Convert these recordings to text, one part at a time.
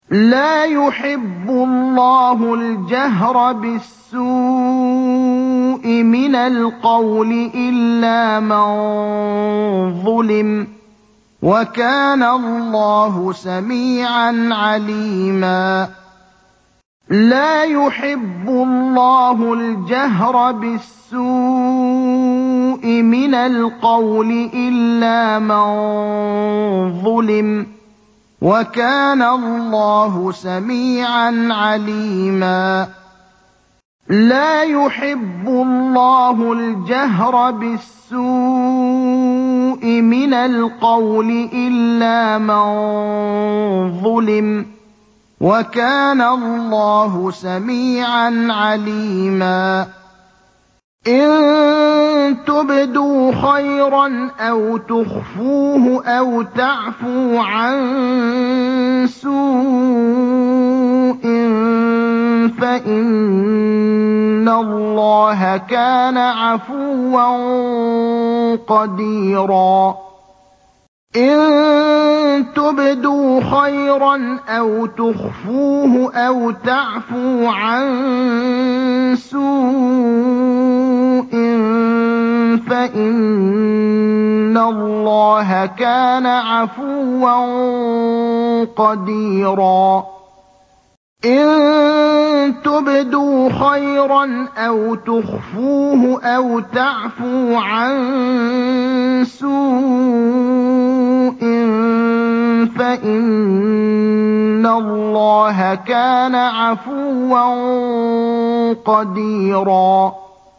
لَّا يُحِبُّ اللَّهُ الْجَهْرَ بِالسُّوءِ مِنَ الْقَوْلِ إِلَّا مَن ظُلِمَ ۚ وَكَانَ اللَّهُ سَمِيعًا عَلِيمًا لَّا يُحِبُّ اللَّهُ الْجَهْرَ بِالسُّوءِ مِنَ الْقَوْلِ إِلَّا مَن ظُلِمَ ۚ وَكَانَ اللَّهُ سَمِيعًا عَلِيمًا لَّا يُحِبُّ اللَّهُ الْجَهْرَ بِالسُّوءِ مِنَ الْقَوْلِ إِلَّا مَن ظُلِمَ ۚ وَكَانَ اللَّهُ سَمِيعًا عَلِيمًا إِن تُبْدُوا خَيْرًا أَوْ تُخْفُوهُ أَوْ تَعْفُوا عَن سُوءٍ فَإِنَّ اللَّهَ كَانَ عَفُوًّا قَدِيرًا إِن تُبْدُوا خَيْرًا أَوْ تُخْفُوهُ أَوْ تَعْفُوا عَن سُوءٍ فَإِنَّ اللَّهَ كَانَ عَفُوًّا قَدِيرًا إِن تُبْدُوا خَيْرًا أَوْ تُخْفُوهُ أَوْ تَعْفُوا عَن سُوءٍ فَإِنَّ اللَّهَ كَانَ عَفُوًّا قَدِيرًا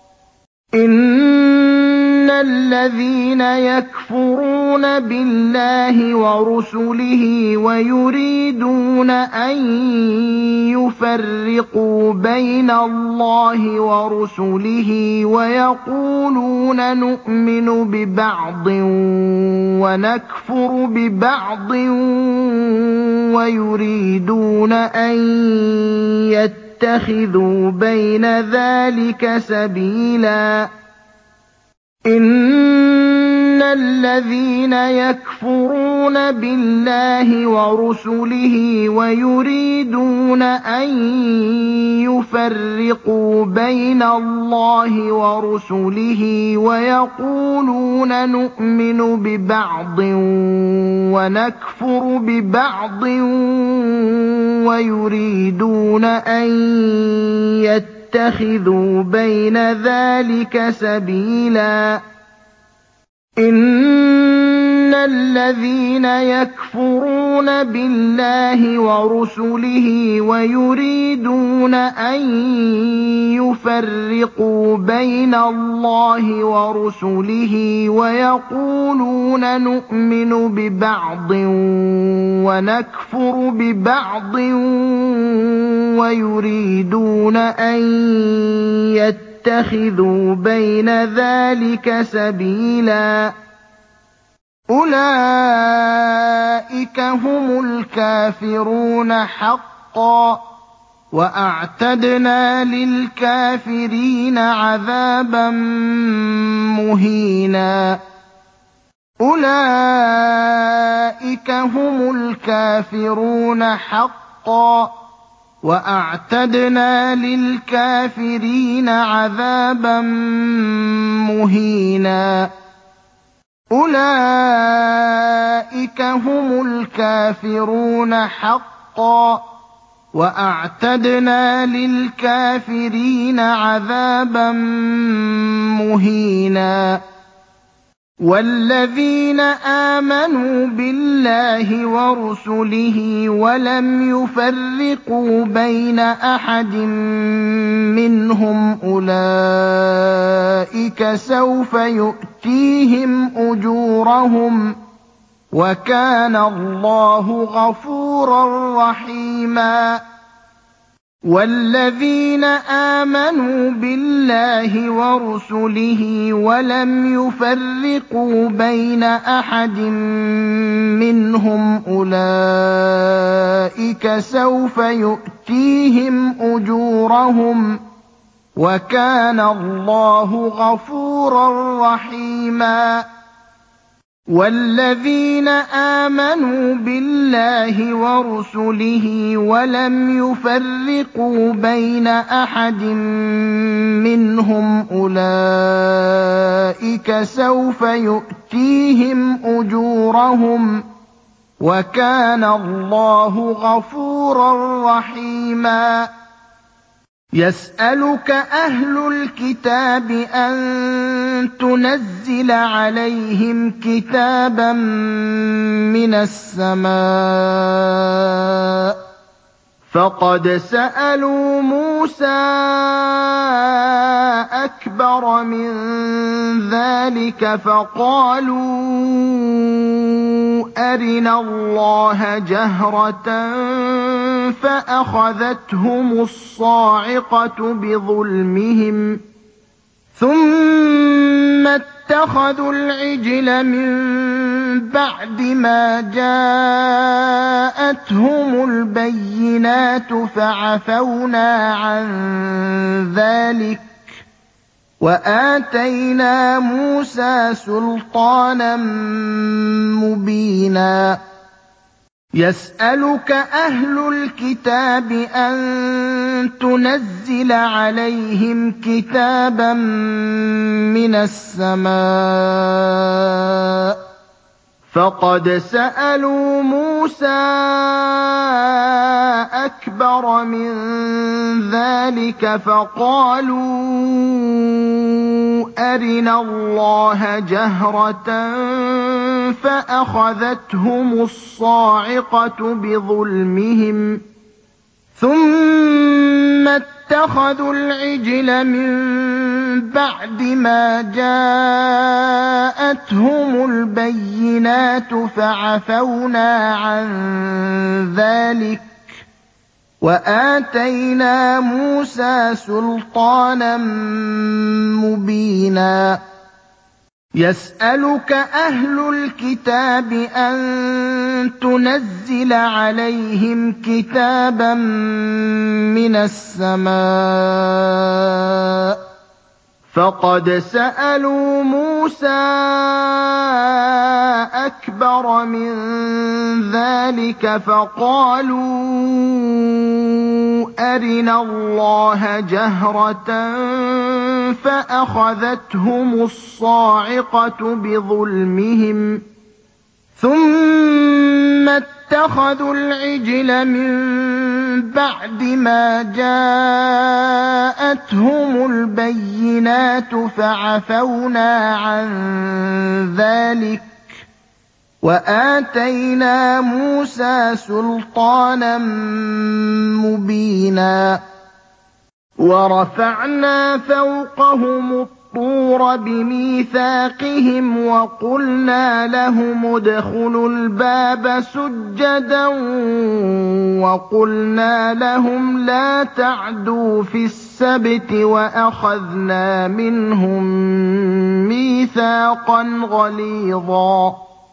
إِنَّ الَّذِينَ يَكْفُرُونَ بِاللَّهِ وَرُسُلِهِ وَيُرِيدُونَ أَن يُفَرِّقُوا بَيْنَ اللَّهِ وَرُسُلِهِ وَيَقُولُونَ نُؤْمِنُ بِبَعْضٍ وَنَكْفُرُ بِبَعْضٍ وَيُرِيدُونَ أَن يَتَّخِذُوا بَيْنَ ذَٰلِكَ سَبِيلًا إِنَّ الَّذِينَ يَكْفُرُونَ بِاللَّهِ وَرُسُلِهِ وَيُرِيدُونَ أَن يُفَرِّقُوا بَيْنَ اللَّهِ وَرُسُلِهِ وَيَقُولُونَ نُؤْمِنُ بِبَعْضٍ وَنَكْفُرُ بِبَعْضٍ وَيُرِيدُونَ أَن يَتَّخِذُوا بَيْنَ ذَٰلِكَ سَبِيلًا إِنَّ الَّذِينَ يَكْفُرُونَ بِاللَّهِ وَرُسُلِهِ وَيُرِيدُونَ أَن يُفَرِّقُوا بَيْنَ اللَّهِ وَرُسُلِهِ وَيَقُولُونَ نُؤْمِنُ بِبَعْضٍ وَنَكْفُرُ بِبَعْضٍ وَيُرِيدُونَ أَن يَتَّخِذُوا بَيْنَ ذَٰلِكَ سَبِيلًا أُولَٰئِكَ هُمُ الْكَافِرُونَ حَقًّا ۚ وَأَعْتَدْنَا لِلْكَافِرِينَ عَذَابًا مُّهِينًا أُولَٰئِكَ هُمُ الْكَافِرُونَ حَقًّا ۚ وَأَعْتَدْنَا لِلْكَافِرِينَ عَذَابًا مُّهِينًا أُولَٰئِكَ هُمُ الْكَافِرُونَ حَقًّا ۚ وَأَعْتَدْنَا لِلْكَافِرِينَ عَذَابًا مُّهِينًا وَالَّذِينَ آمَنُوا بِاللَّهِ وَرُسُلِهِ وَلَمْ يُفَرِّقُوا بَيْنَ أَحَدٍ مِّنْهُمْ أُولَٰئِكَ سَوْفَ يُؤْتِيهِمْ أُجُورَهُمْ ۗ وَكَانَ اللَّهُ غَفُورًا رَّحِيمًا وَالَّذِينَ آمَنُوا بِاللَّهِ وَرُسُلِهِ وَلَمْ يُفَرِّقُوا بَيْنَ أَحَدٍ مِّنْهُمْ أُولَٰئِكَ سَوْفَ يُؤْتِيهِمْ أُجُورَهُمْ ۗ وَكَانَ اللَّهُ غَفُورًا رَّحِيمًا وَالَّذِينَ آمَنُوا بِاللَّهِ وَرُسُلِهِ وَلَمْ يُفَرِّقُوا بَيْنَ أَحَدٍ مِّنْهُمْ أُولَٰئِكَ سَوْفَ يُؤْتِيهِمْ أُجُورَهُمْ ۗ وَكَانَ اللَّهُ غَفُورًا رَّحِيمًا. يَسْأَلُكَ أَهْلُ الْكِتَابِ أَن تُنَزِّلَ عَلَيْهِمْ كِتَابًا مِّنَ السَّمَاءِ ۚ فَقَدْ سَأَلُوا مُوسَىٰ أَكْبَرَ مِن ذَٰلِكَ فَقَالُوا أَرِنَا اللَّهَ جَهْرَةً فَأَخَذَتْهُمُ الصَّاعِقَةُ بِظُلْمِهِمْ ثُمَّ اتَّخَذُوا الْعِجْلَ مِن بَعْدِ مَا جَاءَتْهُمُ الْبَيِّنَاتُ فَعَفَوْنَا عَن ذَٰلِكَ ۚ وَآتَيْنَا مُوسَىٰ سُلْطَانًا مُّبِينًا. يَسْأَلُكَ أَهْلُ الْكِتَابِ أَن تُنَزِّلَ عَلَيْهِمْ كِتَابًا مِّنَ السَّمَاءِ ۚ فَقَدْ سَأَلُوا مُوسَىٰ أَكْبَرَ مِن ذَٰلِكَ فَقَالُوا أَرِنَا اللَّهَ جَهْرَةً فَأَخَذَتْهُمُ الصَّاعِقَةُ بِظُلْمِهِمْ ثُمَّ اتَّخَذُوا الْعِجْلَ مِن بَعْدِ مَا جَاءَتْهُمُ الْبَيِّنَاتُ فَعَفَوْنَا عَن ذَٰلِكَ ۚ وَآتَيْنَا مُوسَىٰ سُلْطَانًا مُّبِينًا. يَسْأَلُكَ أَهْلُ الْكِتَابِ أَن تُنَزِّلَ عَلَيْهِمْ كِتَابًا مِّنَ السَّمَاءِ ۚ فَقَدْ سَأَلُوا مُوسَىٰ أَكْبَرَ مِن ذَٰلِكَ فَقَالُوا أَرِنَا اللَّهَ جَهْرَةً فَأَخَذَتْهُمُ الصَّاعِقَةُ بِظُلْمِهِمْ ثُمَّ اتَّخَذُوا الْعِجْلَ مِن بَعْدِ مَا جَاءَتْهُمُ الْبَيِّنَاتُ فَعَفَوْنَا عَن ذَٰلِكَ ۚ وَآتَيْنَا مُوسَىٰ سُلْطَانًا مُّبِينًا. وَرَفَعْنَا فَوْقَهُمُ الطُّورَ بِمِيثَاقِهِمْ وَقُلْنَا لَهُمُ ادْخُلُوا الْبَابَ سُجَّدًا وَقُلْنَا لَهُمْ لَا تَعْدُوا فِي السَّبْتِ وَأَخَذْنَا مِنْهُم مِّيثَاقًا غَلِيظًا.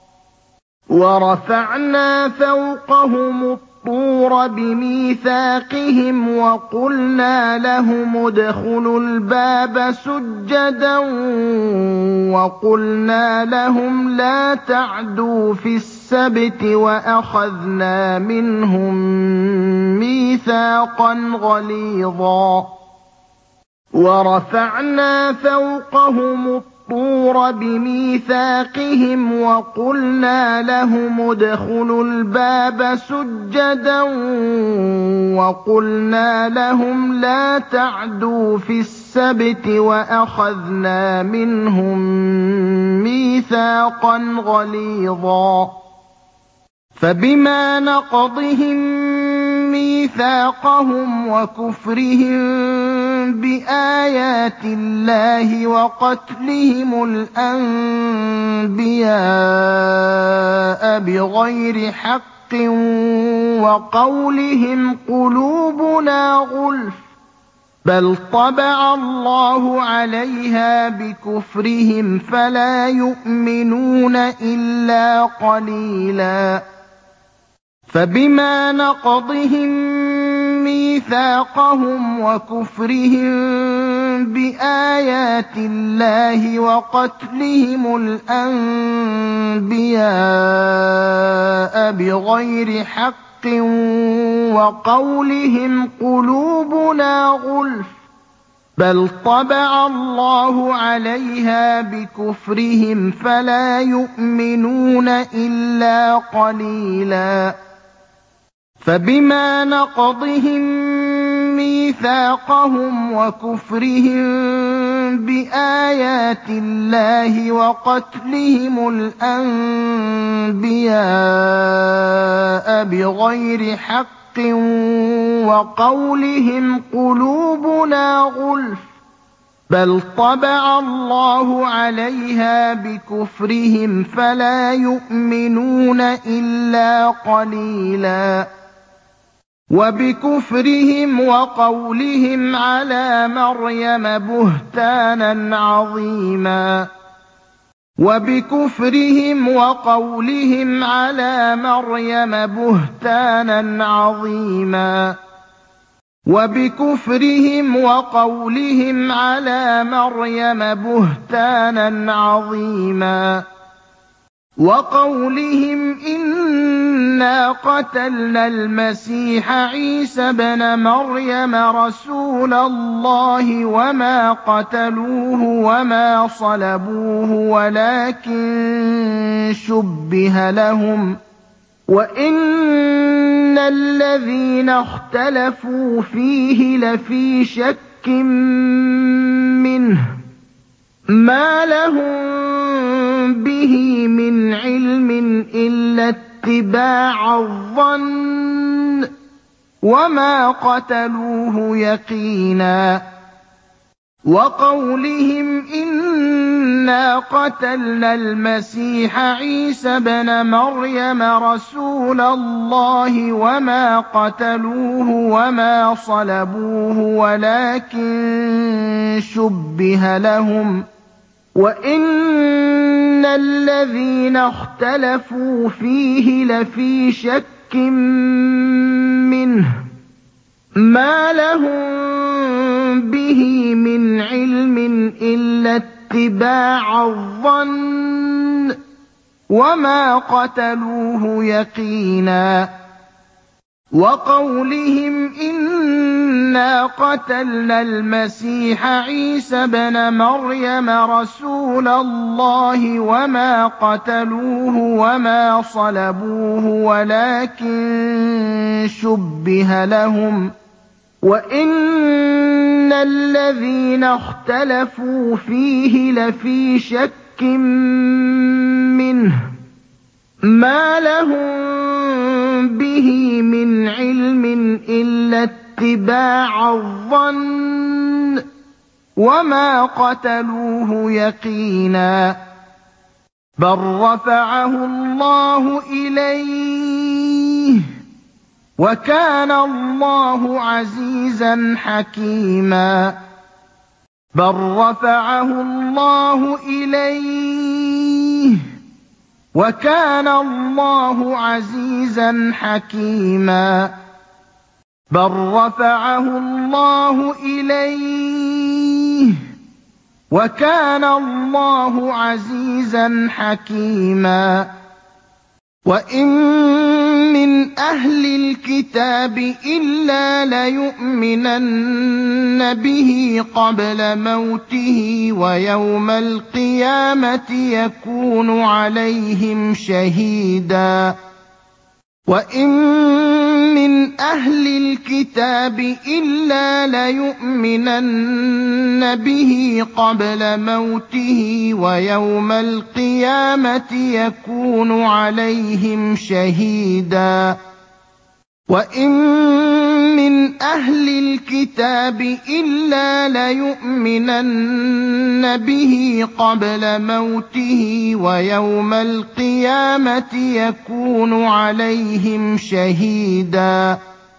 وَرَفَعْنَا فَوْقَهُمُ الطُّورَ بِمِيثَاقِهِمْ وَقُلْنَا لَهُمُ ادْخُلُوا الْبَابَ سُجَّدًا وَقُلْنَا لَهُمْ لَا تَعْدُوا فِي السَّبْتِ وَأَخَذْنَا مِنْهُم مِّيثَاقًا غَلِيظًا. وَرَفَعْنَا فَوْقَهُمُ الطُّورَ بِمِيثَاقِهِمْ وَقُلْنَا لَهُمُ ادْخُلُوا الْبَابَ سُجَّدًا وَقُلْنَا لَهُمْ لَا تَعْدُوا فِي السَّبْتِ وَأَخَذْنَا مِنْهُم مِّيثَاقًا غَلِيظًا. فَبِمَا نَقْضِهِم مِّيثَاقَهُمْ وَكُفْرِهِم بِآيَاتِ اللَّهِ وَقَتْلِهِمُ الْأَنبِيَاءَ بِغَيْرِ حَقٍّ وَقَوْلِهِمْ قُلُوبُنَا غُلْفٌ ۚ بَلْ طَبَعَ اللَّهُ عَلَيْهَا بِكُفْرِهِمْ فَلَا يُؤْمِنُونَ إِلَّا قَلِيلًا. فَبِمَا نَقْضِهِم مِّيثَاقَهُمْ وَكُفْرِهِم بِآيَاتِ اللَّهِ وَقَتْلِهِمُ الْأَنبِيَاءَ بِغَيْرِ حَقٍّ وَقَوْلِهِمْ قُلُوبُنَا غُلْفٌ ۚ بَلْ طَبَعَ اللَّهُ عَلَيْهَا بِكُفْرِهِمْ فَلَا يُؤْمِنُونَ إِلَّا قَلِيلًا فَبِمَا نَقْضِهِم مِّيثَاقَهُمْ وَكُفْرِهِم بِآيَاتِ اللَّهِ وَقَتْلِهِمُ الْأَنبِيَاءَ بِغَيْرِ حَقٍّ وَقَوْلِهِمْ قُلُوبُنَا غُلْفٌ ۚ بَلْ طَبَعَ اللَّهُ عَلَيْهَا بِكُفْرِهِمْ فَلَا يُؤْمِنُونَ إِلَّا قَلِيلًا وَبِكُفْرِهِمْ وَقَوْلِهِمْ عَلَىٰ مَرْيَمَ بُهْتَانًا عَظِيمًا وَبِكُفْرِهِمْ وَقَوْلِهِمْ عَلَىٰ مَرْيَمَ بُهْتَانًا عَظِيمًا وَبِكُفْرِهِمْ وَقَوْلِهِمْ عَلَىٰ مَرْيَمَ بُهْتَانًا عَظِيمًا وَقَوْلِهِمْ إِنَّا قَتَلْنَا الْمَسِيحَ عِيسَى ابْنَ مَرْيَمَ رَسُولَ اللَّهِ وَمَا قَتَلُوهُ وَمَا صَلَبُوهُ وَلَٰكِن شُبِّهَ لَهُمْ ۚ وَإِنَّ الَّذِينَ اخْتَلَفُوا فِيهِ لَفِي شَكٍّ مِّنْهُ ۚ مَا لَهُم بِهِ مِنْ عِلْمٍ إِلَّا اتِّبَاعَ الظَّنِّ ۚ وَمَا قَتَلُوهُ يَقِينًا وَقَوْلِهِمْ إِنَّا قَتَلْنَا الْمَسِيحَ عِيسَى ابْنَ مَرْيَمَ رَسُولَ اللَّهِ وَمَا قَتَلُوهُ وَمَا صَلَبُوهُ وَلَٰكِن شُبِّهَ لَهُمْ ۚ وَإِنَّ الَّذِينَ اخْتَلَفُوا فِيهِ لَفِي شَكٍّ مِّنْهُ ۚ مَا لَهُم بِهِ مِنْ عِلْمٍ إِلَّا اتِّبَاعَ الظَّنِّ ۚ وَمَا قَتَلُوهُ يَقِينًا وَقَوْلِهِمْ إِنَّا قَتَلْنَا الْمَسِيحَ عِيسَى ابْنَ مَرْيَمَ رَسُولَ اللَّهِ وَمَا قَتَلُوهُ وَمَا صَلَبُوهُ وَلَٰكِن شُبِّهَ لَهُمْ ۚ وَإِنَّ الَّذِينَ اخْتَلَفُوا فِيهِ لَفِي شَكٍّ مِّنْهُ ۚ مَا لَهُم بِهِ مِنْ عِلْمٍ إِلَّا اتِّبَاعَ الظَّنِّ ۚ وَمَا قَتَلُوهُ يَقِينًا بَل رَّفَعَهُ اللَّهُ إِلَيْهِ ۚ وَكَانَ اللَّهُ عَزِيزًا حَكِيمًا بَل رَّفَعَهُ اللَّهُ إِلَيْهِ ۚ وَكَانَ اللَّهُ عَزِيزًا حَكِيمًا بَل رَّفَعَهُ اللَّهُ إِلَيْهِ ۚ وَكَانَ اللَّهُ عَزِيزًا حَكِيمًا وَإِن مِّنْ أَهْلِ الْكِتَابِ إِلَّا لَيُؤْمِنَنَّ بِهِ قَبْلَ مَوْتِهِ وَيَوْمَ الْقِيَامَةِ يَكُونُ عَلَيْهِمْ شَهِيدًا وَإِن مِّنْ أَهْلِ الْكِتَابِ إِلَّا لَيُؤْمِنَنَّ بِهِ قَبْلَ مَوْتِهِ وَيَوْمَ الْقِيَامَةِ يَكُونُ عَلَيْهِمْ شَهِيدًا وَإِن مِّنْ أَهْلِ الْكِتَابِ إِلَّا لَيُؤْمِنَنَّ بِهِ قَبْلَ مَوْتِهِ وَيَوْمَ الْقِيَامَةِ يَكُونُ عَلَيْهِمْ شَهِيدًا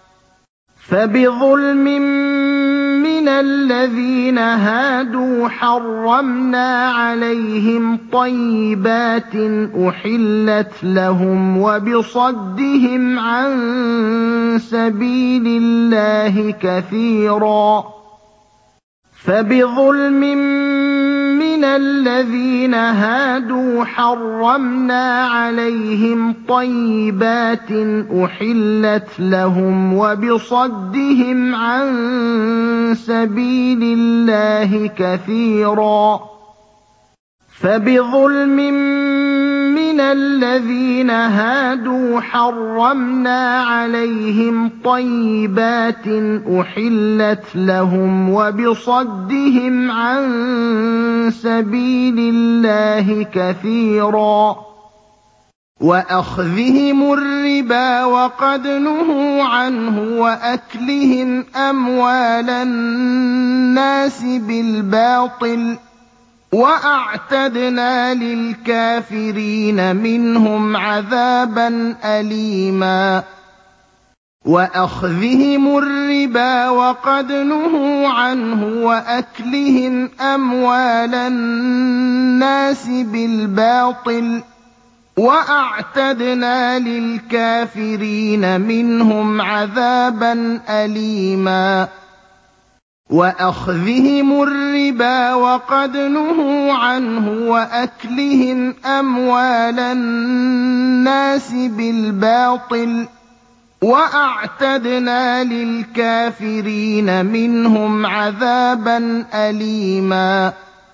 فَبِظُلْمٍ مِّنَ الَّذِينَ هَادُوا حَرَّمْنَا عَلَيْهِمْ طَيِّبَاتٍ أُحِلَّتْ لَهُمْ وَبِصَدِّهِمْ عَن سَبِيلِ اللَّهِ كَثِيرًا فَبِظُلْمٍ مِّنَ الَّذِينَ هَادُوا حَرَّمْنَا عَلَيْهِمْ طَيِّبَاتٍ أُحِلَّتْ لَهُمْ وَبِصَدِّهِمْ عَن سَبِيلِ اللَّهِ كَثِيرًا فَبِظُلْمٍ مِّنَ الَّذِينَ هَادُوا حَرَّمْنَا عَلَيْهِمْ طَيِّبَاتٍ أُحِلَّتْ لَهُمْ وَبِصَدِّهِمْ عَن سَبِيلِ اللَّهِ كَثِيرًا وَأَخْذِهِمُ الرِّبَا وَقَدْ نُهُوا عَنْهُ وَأَكْلِهِمْ أَمْوَالَ النَّاسِ بِالْبَاطِلِ وَأَعْتَدْنَا لِلْكَافِرِينَ مِنْهُمْ عَذَابًا أَلِيمًا وَأَخْذِهِمُ الرِّبَا وَقَدْ نُهُوا عَنْهُ وَأَكْلِهِمْ أَمْوَالَ النَّاسِ بِالْبَاطِلِ وَأَعْتَدْنَا لِلْكَافِرِينَ مِنْهُمْ عَذَابًا أَلِيمًا وَأَخْذِهِمُ الرِّبَا وَقَدْ نُهُوا عَنْهُ وَأَكْلِهِمْ أَمْوَالَ النَّاسِ بِالْبَاطِلِ وَأَعْتَدْنَا لِلْكَافِرِينَ مِنْهُمْ عَذَابًا أَلِيمًا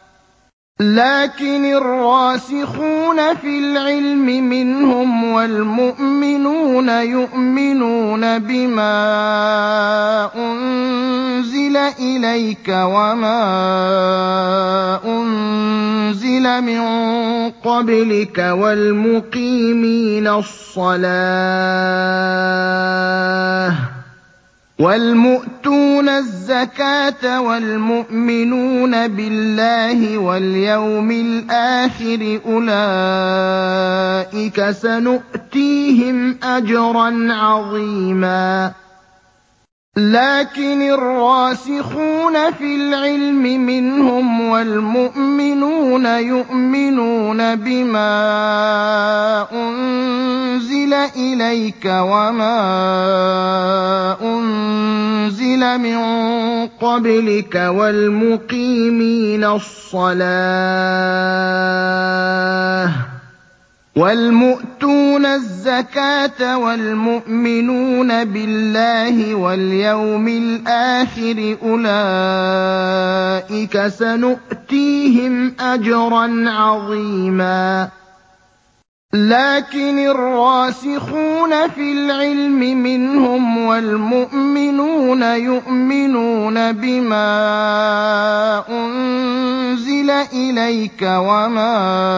لكن الراسخون في العلم منهم والمؤمنون يؤمنون بما أنزل إليك وما أنزل من قبلك والمقيمين الصلاة والمؤتون الزكاة والمؤمنون بالله واليوم الآخر أولئك سنؤتيهم أجرا عظيما لكن الراسخون في العلم منهم والمؤمنون يؤمنون بما أنزل إليك وما أنزل من قبلك والمقيمين الصلاة والمؤتون الزكاة والمؤمنون بالله واليوم الآخر أولئك سنؤتيهم أجرا عظيما لكن الراسخون في العلم منهم والمؤمنون يؤمنون بما أنزل إليك وما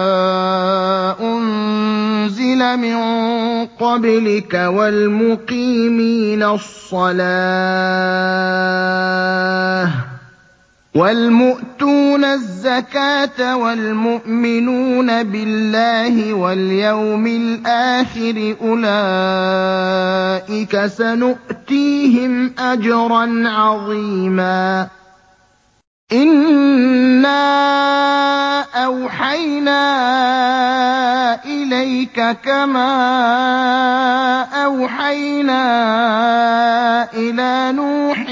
أنزل من قبلك والمقيمين الصلاة والمؤتون الزكاة والمؤمنون بالله واليوم الآخر أولئك سنؤتيهم أجرا عظيما إنا أوحينا إليك كما أوحينا إلى نوح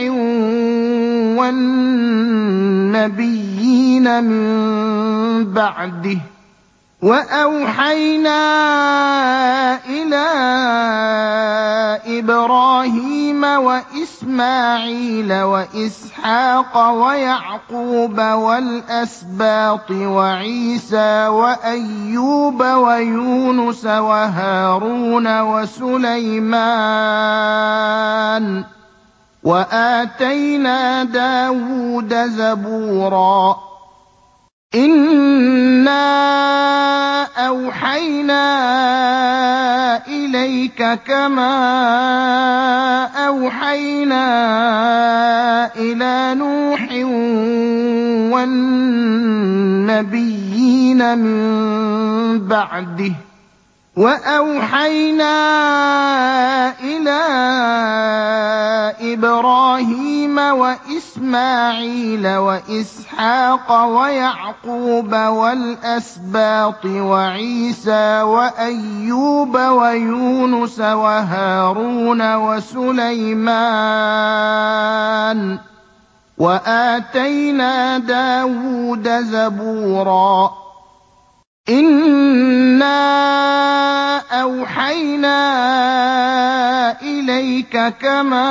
والنبيين من بعده وأوحينا إلى إبراهيم وإسماعيل وإسحاق ويعقوب والأسباط وعيسى وأيوب ويونس وهارون وسليمان وآتينا داود زبورا إنا أوحينا إليك كما أوحينا إلى نوح والنبيين من بعده وأوحينا إلى إبراهيم وإسماعيل وإسحاق ويعقوب والأسباط وعيسى وأيوب ويونس وهارون وسليمان وَآتَيْنَا دَاوُودَ زَبُورًا. إِنَّا أَوْحَيْنَا إِلَيْكَ كَمَا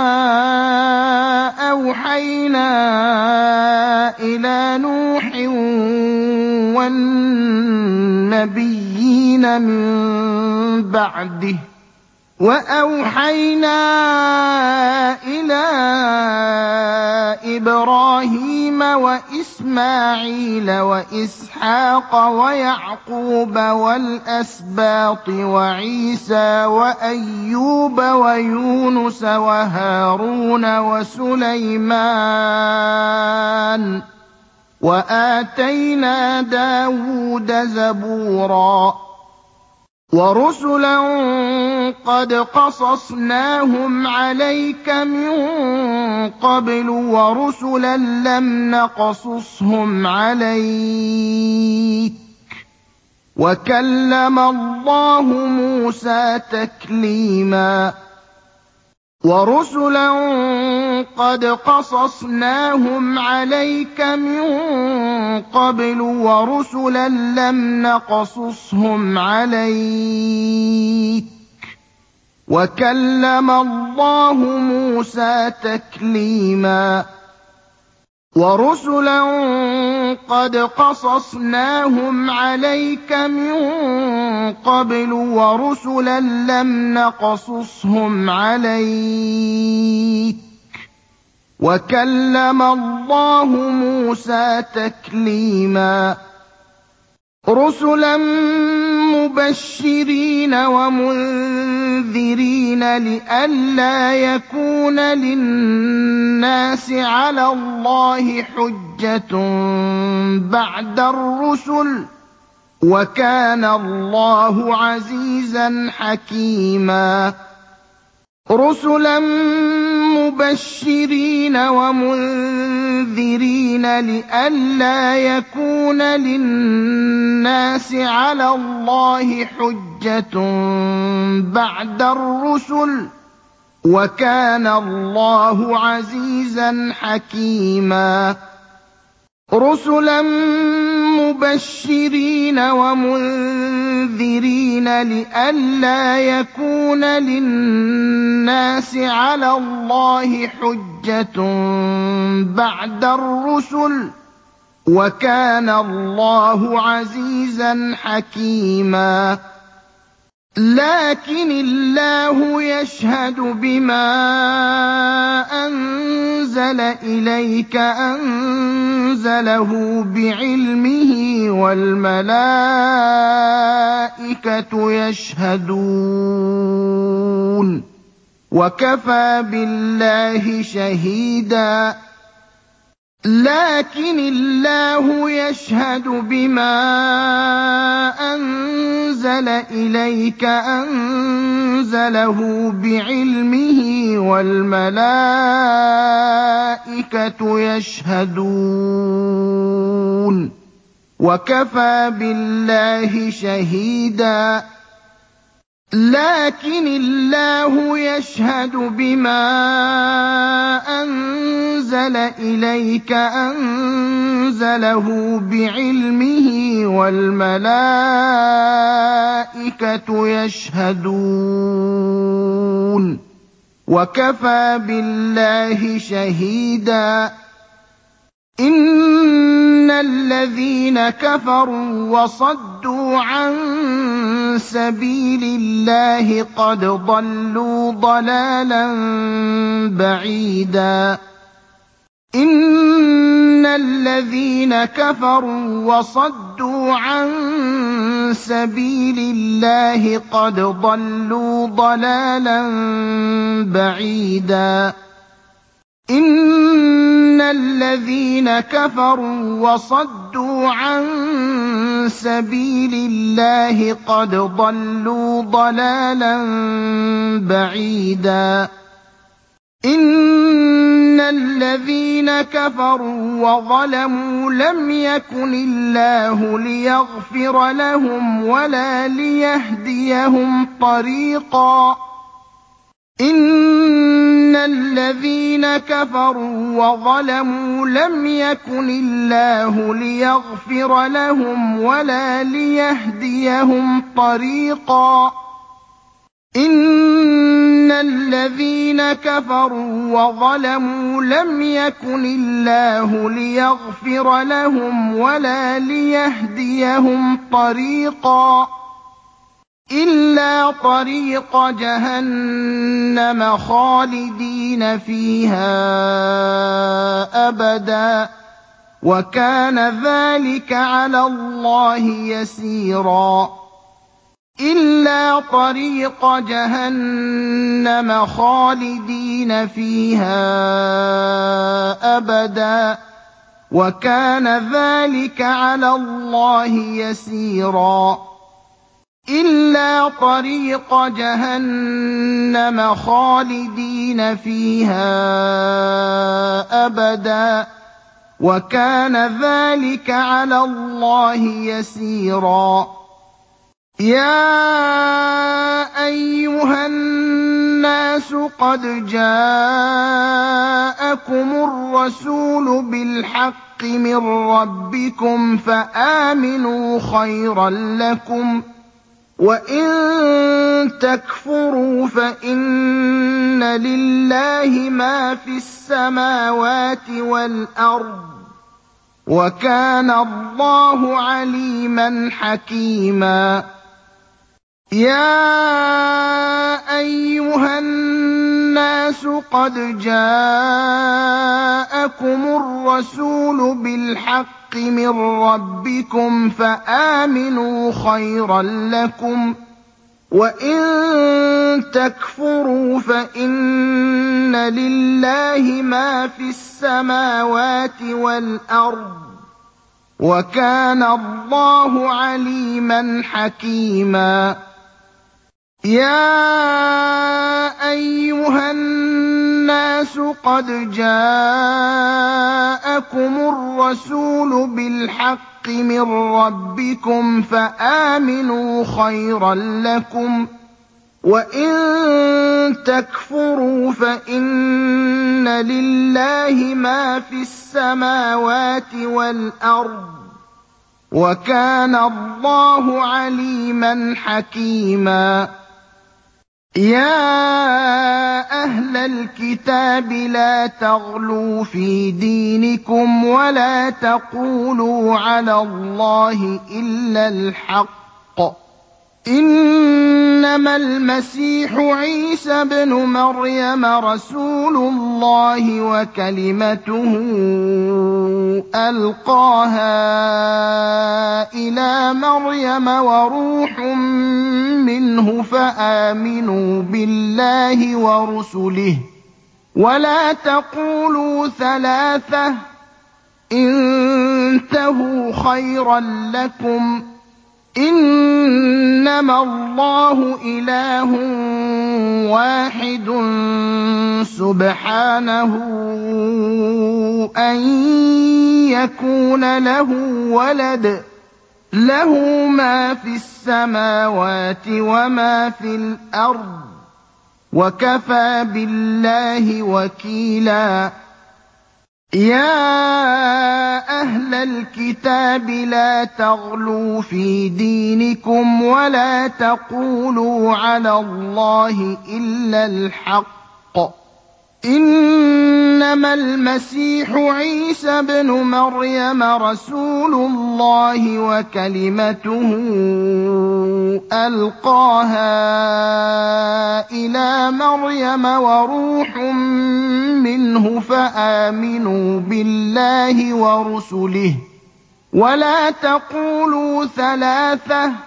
أَوْحَيْنَا إِلَىٰ نُوحٍ وَالنَّبِيِّينَ مِن بَعْدِهِ ۚ وَأَوْحَيْنَا إِلَىٰ إِبْرَاهِيمَ وَإِسْمَاعِيلَ وَإِسْحَاقَ وَيَعْقُوبَ وَالْأَسْبَاطِ وَعِيسَىٰ وَأَيُّوبَ وَيُونُسَ وَهَارُونَ وَسُلَيْمَانَ ۚ وَآتَيْنَا دَاوُودَ زَبُورًا. وَرُسُلًا قَدْ قَصَصْنَاهُمْ عَلَيْكَ مِن قَبْلُ وَرُسُلًا لَّمْ نَقْصُصْهُمْ عَلَيْكَ ۚ وَكَلَّمَ اللَّهُ مُوسَىٰ تَكْلِيمًا. وَرُسُلًا قَدْ قَصَصْنَاهُمْ عَلَيْكَ مِن قَبْلُ وَرُسُلًا لَّمْ نَقْصُصْهُمْ عَلَيْكَ ۚ وَكَلَّمَ اللَّهُ مُوسَىٰ تَكْلِيمًا. وَرُسُلًا قَدْ قَصَصْنَاهُمْ عَلَيْكَ مِن قَبْلُ وَرُسُلًا لَّمْ نَقْصُصْهُمْ عَلَيْكَ ۚ وَكَلَّمَ اللَّهُ مُوسَىٰ تَكْلِيمًا. رُّسُلًا مُّبَشِّرِينَ وَمُنذِرِينَ لِئَلَّا يَكُونَ لِلنَّاسِ عَلَى اللَّهِ حُجَّةٌ بَعْدَ الرُّسُلِ ۚ وَكَانَ اللَّهُ عَزِيزًا حَكِيمًا. رُّسُلًا مُّبَشِّرِينَ وَمُنذِرِينَ لِئَلَّا يَكُونَ لِلنَّاسِ عَلَى اللَّهِ حُجَّةٌ بَعْدَ الرُّسُلِ ۚ وَكَانَ اللَّهُ عَزِيزًا حَكِيمًا. رُّسُلًا مُّبَشِّرِينَ وَمُنذِرِينَ لِئَلَّا يَكُونَ لِلنَّاسِ عَلَى اللَّهِ حُجَّةٌ بَعْدَ الرُّسُلِ ۚ وَكَانَ اللَّهُ عَزِيزًا حَكِيمًا. لَّٰكِنِ اللَّهُ يَشْهَدُ بِمَا أَنزَلَ إِلَيْكَ أَنزَلَهُ بِعِلْمِهِ وَالْمَلَائِكَةُ يَشْهَدُونَ ۚ وَكَفَىٰ بِاللَّهِ شَهِيدًا. لَّٰكِنِ اللَّهُ يَشْهَدُ بِمَا أَنزَلَ إِلَيْكَ أَنزَلَهُ بِعِلْمِهِ وَالْمَلَائِكَةُ يَشْهَدُونَ ۚ وَكَفَىٰ بِاللَّهِ شَهِيدًا. لَّٰكِنِ اللَّهُ يَشْهَدُ بِمَا أَنزَلَ إِلَيْكَ أَنزَلَهُ بِعِلْمِهِ وَالْمَلَائِكَةُ يَشْهَدُونَ ۚ وَكَفَىٰ بِاللَّهِ شَهِيدًا. إِنَّ الَّذِينَ كَفَرُوا وَصَدُّوا عَن سَبِيلِ اللَّهِ قَدْ ضَلُّوا ضَلَالًا بَعِيدًا. إِنَّ الَّذِينَ كَفَرُوا وَصَدُّوا عَن سَبِيلِ اللَّهِ قَدْ ضَلُّوا ضَلَالًا بَعِيدًا. إِنَّ الَّذِينَ كَفَرُوا وَصَدُّوا عَن سَبِيلِ اللَّهِ قَدْ ضَلُّوا ضَلَالًا بَعِيدًا. إِنَّ الَّذِينَ كَفَرُوا وَظَلَمُوا لَمْ يَكُنِ اللَّهُ لِيَغْفِرَ لَهُمْ وَلَا لِيَهْدِيَهُمْ طَرِيقًا. إِنَّ الَّذِينَ كَفَرُوا وَظَلَمُوا لَمْ يَكُنِ اللَّهُ لِيَغْفِرَ لَهُمْ وَلَا لِيَهْدِيَهُمْ طَرِيقًا إِنَّ الَّذِينَ كَفَرُوا وَظَلَمُوا لَمْ يَكُنِ اللَّهُ لِيَغْفِرَ لَهُمْ وَلَا لِيَهْدِيَهُمْ طَرِيقًا إِلَّا طَرِيقَ جَهَنَّمَ خَالِدِينَ فِيهَا أَبَدًا ۚ وَكَانَ ذَٰلِكَ عَلَى اللَّهِ يَسِيرًا إِلَّا طَرِيقَ جَهَنَّمَ خَالِدِينَ فِيهَا أَبَدًا ۚ وَكَانَ ذَٰلِكَ عَلَى اللَّهِ يَسِيرًا إِلَّا طَرِيقَ جَهَنَّمَ خَالِدِينَ فِيهَا أَبَدًا ۚ وَكَانَ ذَٰلِكَ عَلَى اللَّهِ يَسِيرًا يَا أَيُّهَا النَّاسُ قَدْ جَاءَكُمُ الرَّسُولُ بِالْحَقِّ مِن رَّبِّكُمْ فَآمِنُوا خَيْرًا لَّكُمْ ۚ وَإِن تَكْفُرُوا فَإِنَّ لِلَّهِ مَا فِي السَّمَاوَاتِ وَالْأَرْضِ ۚ وَكَانَ اللَّهُ عَلِيمًا حَكِيمًا يَا أَيُّهَا النَّاسُ قَدْ جَاءَكُمُ الرَّسُولُ بِالْحَقِّ مِن رَّبِّكُمْ فَآمِنُوا خَيْرًا لَّكُمْ ۚ وَإِن تَكْفُرُوا فَإِنَّ لِلَّهِ مَا فِي السَّمَاوَاتِ وَالْأَرْضِ ۚ وَكَانَ اللَّهُ عَلِيمًا حَكِيمًا يَا أَيُّهَا النَّاسُ قَدْ جَاءَكُمُ الرَّسُولُ بِالْحَقِّ مِن رَّبِّكُمْ فَآمِنُوا خَيْرًا لَّكُمْ ۚ وَإِن تَكْفُرُوا فَإِنَّ لِلَّهِ مَا فِي السَّمَاوَاتِ وَالْأَرْضِ ۚ وَكَانَ اللَّهُ عَلِيمًا حَكِيمًا يَا أَهْلَ الْكِتَابِ لَا تَغْلُوا فِي دِينِكُمْ وَلَا تَقُولُوا عَلَى اللَّهِ إِلَّا الْحَقَّ ۚ إِنَّمَا الْمَسِيحُ عِيسَى ابْنُ مَرْيَمَ رَسُولُ اللَّهِ وَكَلِمَتُهُ أَلْقَاهَا إِلَىٰ مَرْيَمَ وَرُوحٌ مِّنْهُ فَآمِنُوا بِاللَّهِ وَرُسُلِهِ ۖ وَلَا تَقُولُوا ثَلَاثَةٌ ۚ انتَهُوا خَيْرًا لَّكُمْ ۚ إِنَّمَا اللَّهُ إِلَٰهٌ وَاحِدٌ ۖ سُبْحَانَهُ أَن يَكُونَ لَهُ وَلَدٌ ۘ لَّهُ مَا فِي السَّمَاوَاتِ وَمَا فِي الْأَرْضِ ۚ وَكَفَىٰ بِاللَّهِ وَكِيلًا يَا أَهْلَ الْكِتَابِ لَا تَغْلُوا فِي دِينِكُمْ وَلَا تَقُولُوا عَلَى اللَّهِ إِلَّا الْحَقَّ ۚ إِنَّمَا الْمَسِيحُ عِيسَى ابْنُ مَرْيَمَ رَسُولُ اللَّهِ وَكَلِمَتُهُ أَلْقَاهَا إِلَىٰ مَرْيَمَ وَرُوحٌ مِّنْهُ فَآمِنُوا بِاللَّهِ وَرُسُلِهِ ۖ وَلَا تَقُولُوا ثَلَاثَةٌ ۚ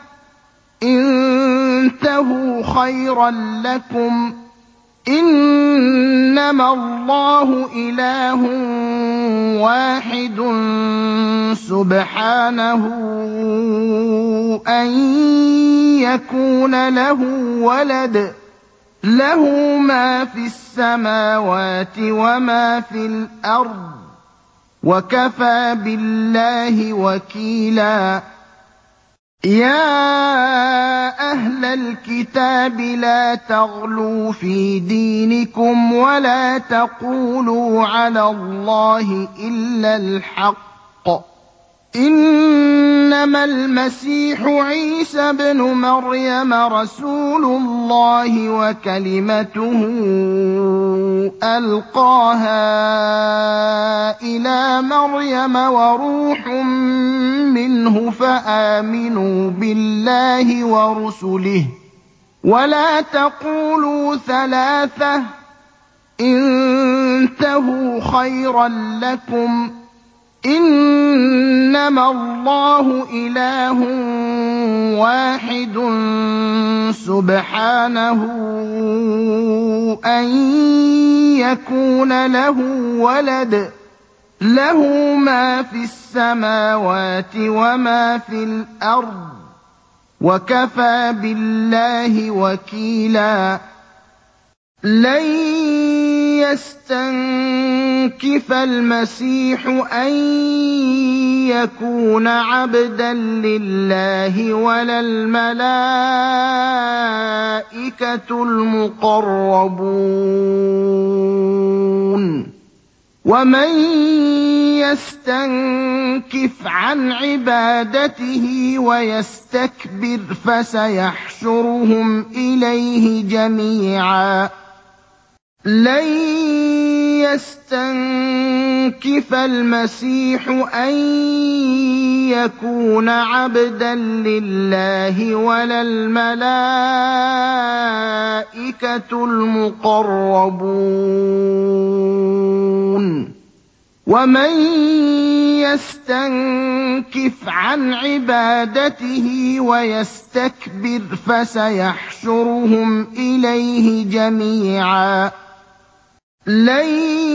انتَهُوا خَيْرًا لَّكُمْ ۚ إِنَّمَا اللَّهُ إِلَٰهٌ وَاحِدٌ ۖ سُبْحَانَهُ أَن يَكُونَ لَهُ وَلَدٌ ۘ لَّهُ مَا فِي السَّمَاوَاتِ وَمَا فِي الْأَرْضِ ۚ وَكَفَىٰ بِاللَّهِ وَكِيلًا يَا أَهْلَ الْكِتَابِ لَا تَغْلُوا فِي دِينِكُمْ وَلَا تَقُولُوا عَلَى اللَّهِ إِلَّا الْحَقَّ ۚ إِنَّمَا الْمَسِيحُ عِيسَى ابْنُ مَرْيَمَ رَسُولُ اللَّهِ وَكَلِمَتُهُ أَلْقَاهَا إِلَىٰ مَرْيَمَ وَرُوحٌ مِّنْهُ ۖ فَآمِنُوا بِاللَّهِ وَرُسُلِهِ ۖ وَلَا تَقُولُوا ثَلَاثَةٌ ۚ انتهوا خَيْرًا لَّكُمْ ۚ إِنَّمَا اللَّهُ إِلَٰهٌ وَاحِدٌ سُبْحَانَهُ أَن يَكُونَ لَهُ وَلَدٌ ۘ لَّهُ مَا فِي السَّمَاوَاتِ وَمَا فِي الْأَرْضِ ۚ وَكَفَىٰ بِاللَّهِ وَكِيلًا. لَّن يَسْتَنكِفَ الْمَسِيحُ أَن يَكُونَ عَبْدًا لِّلَّهِ وَلَا الْمَلَائِكَةُ الْمُقَرَّبُونَ ۚ وَمَن يَسْتَنكِفْ عَنْ عِبَادَتِهِ وَيَسْتَكْبِرْ فَسَيَحْشُرُهُمْ إِلَيْهِ جَمِيعًا. لَّن يَسْتَنكِفَ الْمَسِيحُ أَن يَكُونَ عَبْدًا لِّلَّهِ وَلَا الْمَلَائِكَةُ الْمُقَرَّبُونَ ۚ وَمَن يَسْتَنكِفْ عَنْ عِبَادَتِهِ وَيَسْتَكْبِرْ فَسَيَحْشُرُهُمْ إِلَيْهِ جَمِيعًا. لَّن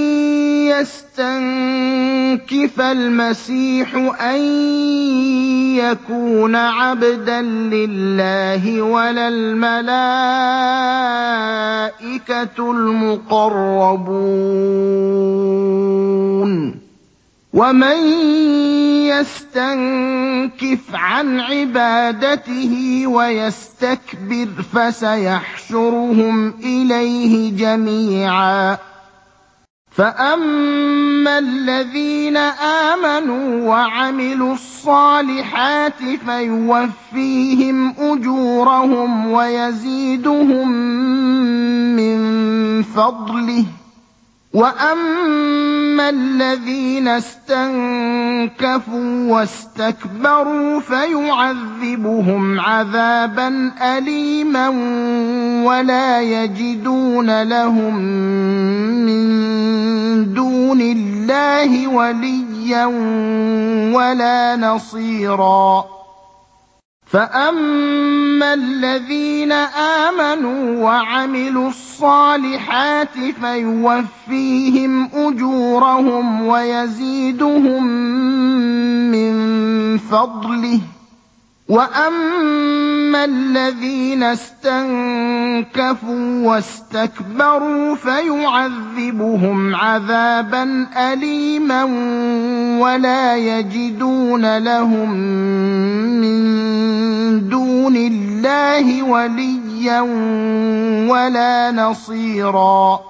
يَسْتَنكِفَ الْمَسِيحُ أَن يَكُونَ عَبْدًا لِّلَّهِ وَلَا الْمَلَائِكَةُ الْمُقَرَّبُونَ ۚ وَمَن يَسْتَنكِفْ عَنْ عِبَادَتِهِ وَيَسْتَكْبِرْ فَسَيَحْشُرُهُمْ إِلَيْهِ جَمِيعًا. فَأَمَّا الَّذِينَ آمَنُوا وَعَمِلُوا الصَّالِحَاتِ فَيُوَفِّيهِمْ أُجُورَهُمْ وَيَزِيدُهُم مِّن فَضْلِهِ ۖ وَأَمَّا الَّذِينَ اسْتَنكَفُوا وَاسْتَكْبَرُوا فَيُعَذِّبُهُمْ عَذَابًا أَلِيمًا وَلَا يَجِدُونَ لَهُم مِّن دُونِ اللَّهِ وَلِيًّا وَلَا نَصِيرًا. فَأَمَّا الَّذِينَ آمَنُوا وَعَمِلُوا الصَّالِحَاتِ فَيُوَفِّيهِمْ أُجُورَهُمْ وَيَزِيدُهُم مِّن فَضْلِهِ ۖ وَأَمَّا الَّذِينَ اسْتَنكَفُوا وَاسْتَكْبَرُوا فَيُعَذِّبُهُمْ عَذَابًا أَلِيمًا وَلَا يَجِدُونَ لَهُم مِّن دُونِ اللَّهِ وَلِيًّا وَلَا نَصِيرًا.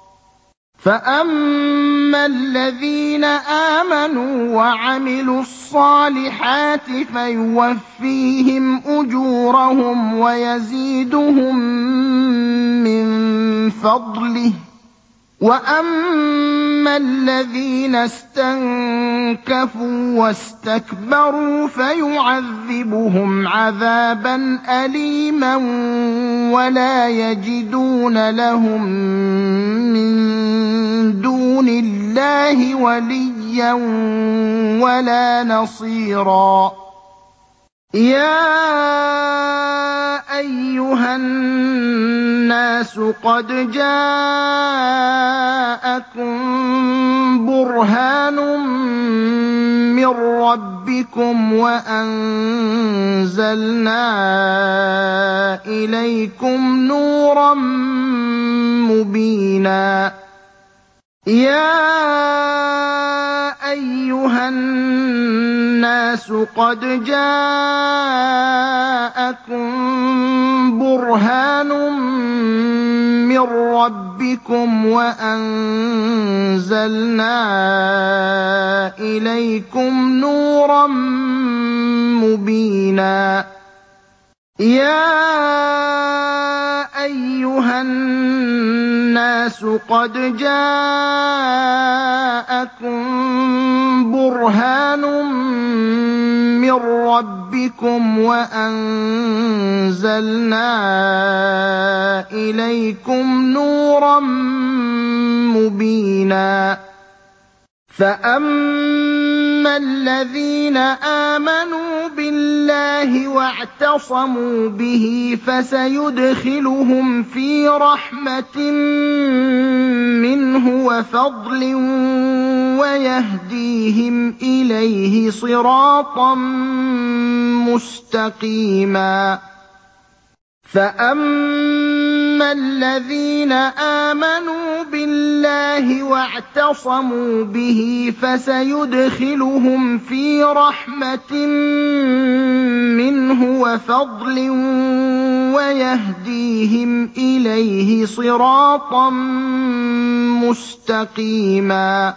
فَأَمَّا الَّذِينَ آمَنُوا وَعَمِلُوا الصَّالِحَاتِ فَيُوَفِّيهِمْ أُجُورَهُمْ وَيَزِيدُهُم مِّن فَضْلِهِ ۖ وَأَمَّا الَّذِينَ اسْتَنكَفُوا وَاسْتَكْبَرُوا فَيُعَذِّبُهُمْ عَذَابًا أَلِيمًا وَلَا يَجِدُونَ لَهُم مِّن دُونِ اللَّهِ وَلِيًّا وَلَا نَصِيرًا. يَا أَيُّهَا النَّاسُ قَدْ جَاءَكُم بُرْهَانٌ مِّن رَّبِّكُمْ وَأَنزَلْنَا إِلَيْكُمْ نُورًا مُّبِينًا. يَا أَيُّهَا النَّاسُ النَّاسُ قَدْ جَاءَكُم بُرْهَانٌ مِّن رَّبِّكُمْ وَأَنزَلْنَا إِلَيْكُمْ نُورًا مُّبِينًا يَا أَيُّهَا النَّاسُ قَدْ جَاءَكُم بُرْهَانٌ مِّن رَّبِّكُمْ وَأَنزَلْنَا إِلَيْكُمْ نُورًا مُّبِينًا فَأَمَّا الَّذِينَ آمَنُوا بِاللَّهِ وَاعْتَصَمُوا بِهِ فَسَيُدْخِلُهُمْ فِي رَحْمَةٍ مِّنْهُ وَفَضْلٍ وَيَهْدِيهِمْ إِلَيْهِ صِرَاطًا مُّسْتَقِيمًا فَأَمَّا الَّذِينَ آمَنُوا بِاللَّهِ وَاعْتَصَمُوا بِهِ فَسَيُدْخِلُهُمْ فِي رَحْمَةٍ مِّنْهُ وَفَضْلٍ وَيَهْدِيهِمْ إِلَيْهِ صِرَاطًا مُّسْتَقِيمًا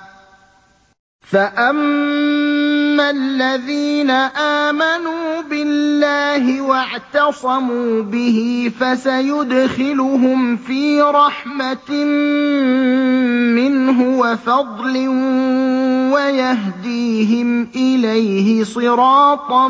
فَأَمَّا الَّذِينَ آمَنُوا بِاللَّهِ وَاعْتَصَمُوا بِهِ فَسَيُدْخِلُهُمْ فِي رَحْمَةٍ مِّنْهُ وَفَضْلٍ وَيَهْدِيهِمْ إِلَيْهِ صِرَاطًا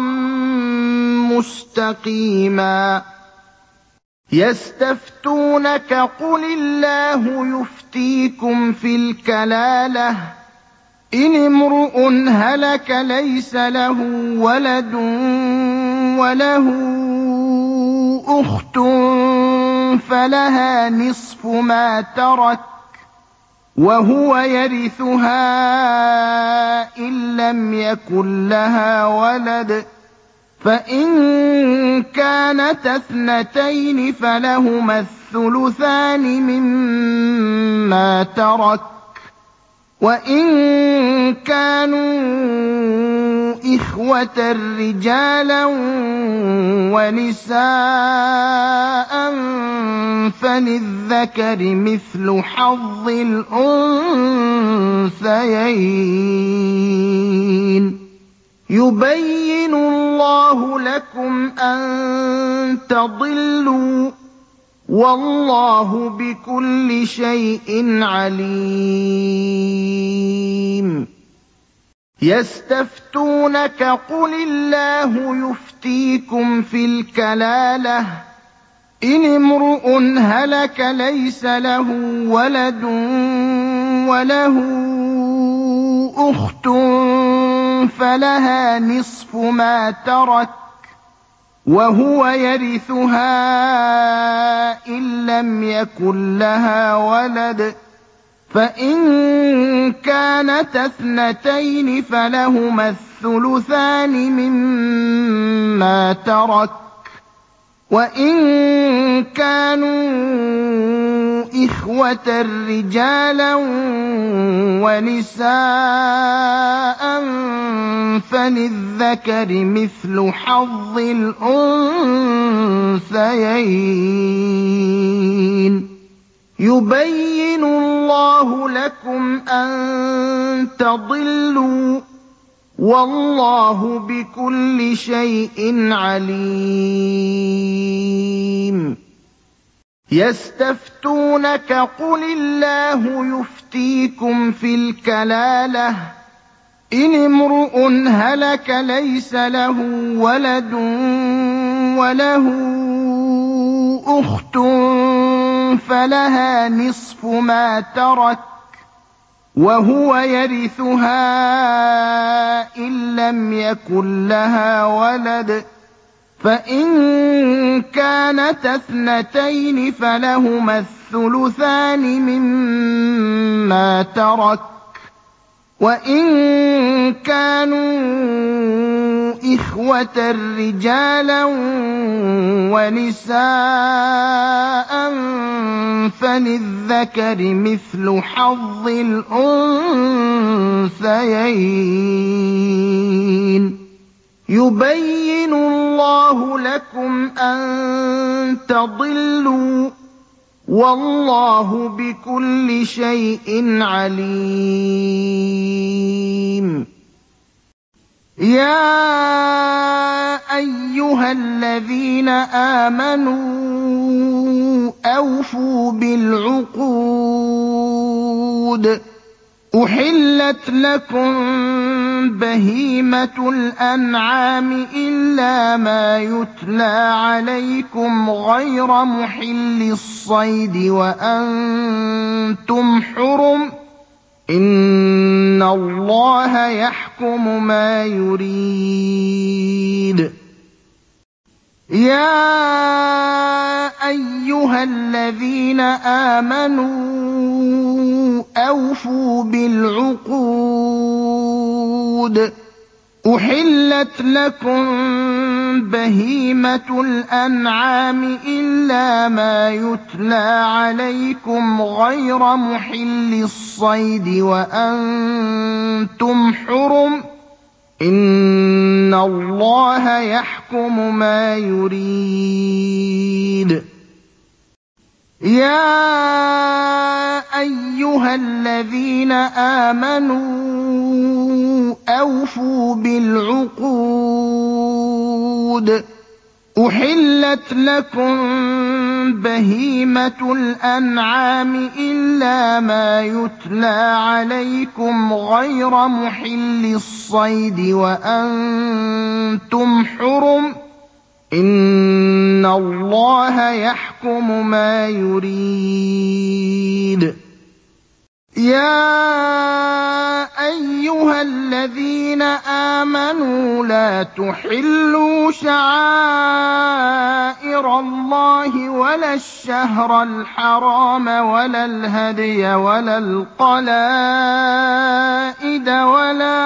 مُّسْتَقِيمًا يَسْتَفْتُونَكَ قُلِ اللَّهُ يُفْتِيكُمْ فِي الْكَلَالَةِ إِنِ امْرُؤٌ هَلَكَ لَيْسَ لَهُ وَلَدٌ وَلَهُ أُخْتٌ فَلَهَا نِصْفُ مَا تَرَكَ وَهُوَ يَرِثُهَا إِن لَّمْ يَكُن لَّهَا وَلَدٌ فَإِن كَانَتَا اثْنَتَيْنِ فَلَهُمَا الثُّلُثَانِ مِمَّا تَرَكَ وَإِن كَانُوا إِخْوَةً رِّجَالًا وَنِسَاءً فَلِلذَّكَرِ مِثْلُ حَظِّ الْأُنثَيَيْنِ يُبَيِّنُ اللَّهُ لَكُمْ أَن تَضِلُّوا وَاللَّهُ بِكُلِّ شَيْءٍ عَلِيمٌ يَسْتَفْتُونَكَ قُلِ اللَّهُ يُفْتِيكُمْ فِي الْكَلَالَةِ إِنِ امْرُؤٌ هَلَكَ لَيْسَ لَهُ وَلَدٌ وَلَهُ أُخْتٌ فَلَهَا نِصْفُ مَا تَرَكَ وَهُوَ يَرِثُهَا إِن لَّمْ يَكُن لَّهَا وَلَدٌ فَإِن كَانَتَا اثْنَتَيْنِ فَلَهُمَا الثُّلُثَانِ مِمَّا تَرَكَ وَإِن كَانُوا إِخْوَةً رِّجَالًا وَنِسَاءً فَلِلذَّكَرِ مِثْلُ حَظِّ الْأُنثَيَيْنِ يُبَيِّنُ اللَّهُ لَكُمْ أَن تَضِلُّوا وَاللَّهُ بِكُلِّ شَيْءٍ عَلِيمٌ يَسْتَفْتُونَكَ قُلِ اللَّهُ يُفْتِيكُمْ فِي الْكَلَالَةِ إِنِ امْرُؤٌ هَلَكَ لَيْسَ لَهُ وَلَدٌ وَلَهُ أُخْتٌ فَلَهَا نِصْفُ مَا تَرَكَ وَهُوَ يَرِثُهَا إِن لَّمْ يَكُن لَّهَا وَلَدٌ فَإِن كَانَتَا اثْنَتَيْنِ فَلَهُمَا الثُّلُثَانِ مِمَّا تَرَكَ وَإِن كَانُوا إِخْوَةً رِّجَالًا وَنِسَاءً فَلِلذَّكَرِ مِثْلُ حَظِّ الْأُنثَيَيْنِ يُبَيِّنُ اللَّهُ لَكُمْ أَن تَضِلُّوا ۗ وَاللَّهُ بِكُلِّ شَيْءٍ عَلِيمٌ. يَا أَيُّهَا الَّذِينَ آمَنُوا أَوْفُوا بِالْعُقُودِ ۚ أُحِلَّتْ لَكُم بَهِيمَةُ الْأَنْعَامِ إِلَّا مَا يُتْلَىٰ عَلَيْكُمْ غَيْرَ مُحِلِّي الصَّيْدِ وَأَنتُمْ حُرُمٌ ۗ إِنَّ اللَّهَ يَحْكُمُ مَا يُرِيدُ. يَا أَيُّهَا الَّذِينَ آمَنُوا أَوْفُوا بِالْعُقُودِ ۚ أُحِلَّتْ لَكُم بَهِيمَةُ الْأَنْعَامِ إِلَّا مَا يُتْلَىٰ عَلَيْكُمْ غَيْرَ مُحِلِّي الصَّيْدِ وَأَنتُمْ حُرُمٌ ۗ إِنَّ اللَّهَ يَحْكُمُ مَا يُرِيدُ. يَا أَيُّهَا الَّذِينَ آمَنُوا أَوْفُوا بِالْعُقُودِ ۚ أُحِلَّتْ لَكُم بَهِيمَةُ الْأَنْعَامِ إِلَّا مَا يُتْلَىٰ عَلَيْكُمْ غَيْرَ مُحِلِّي الصَّيْدِ وَأَنتُمْ حُرُمٌ ۗ إِنَّ اللَّهَ يَحْكُمُ مَا يُرِيدُ. يَا أَيُّهَا الَّذِينَ آمَنُوا لَا تُحِلُّوا شَعَائِرَ اللَّهِ وَلَا الشَّهْرَ الْحَرَامَ وَلَا الْهَدْيَ وَلَا الْقَلَائِدَ وَلَا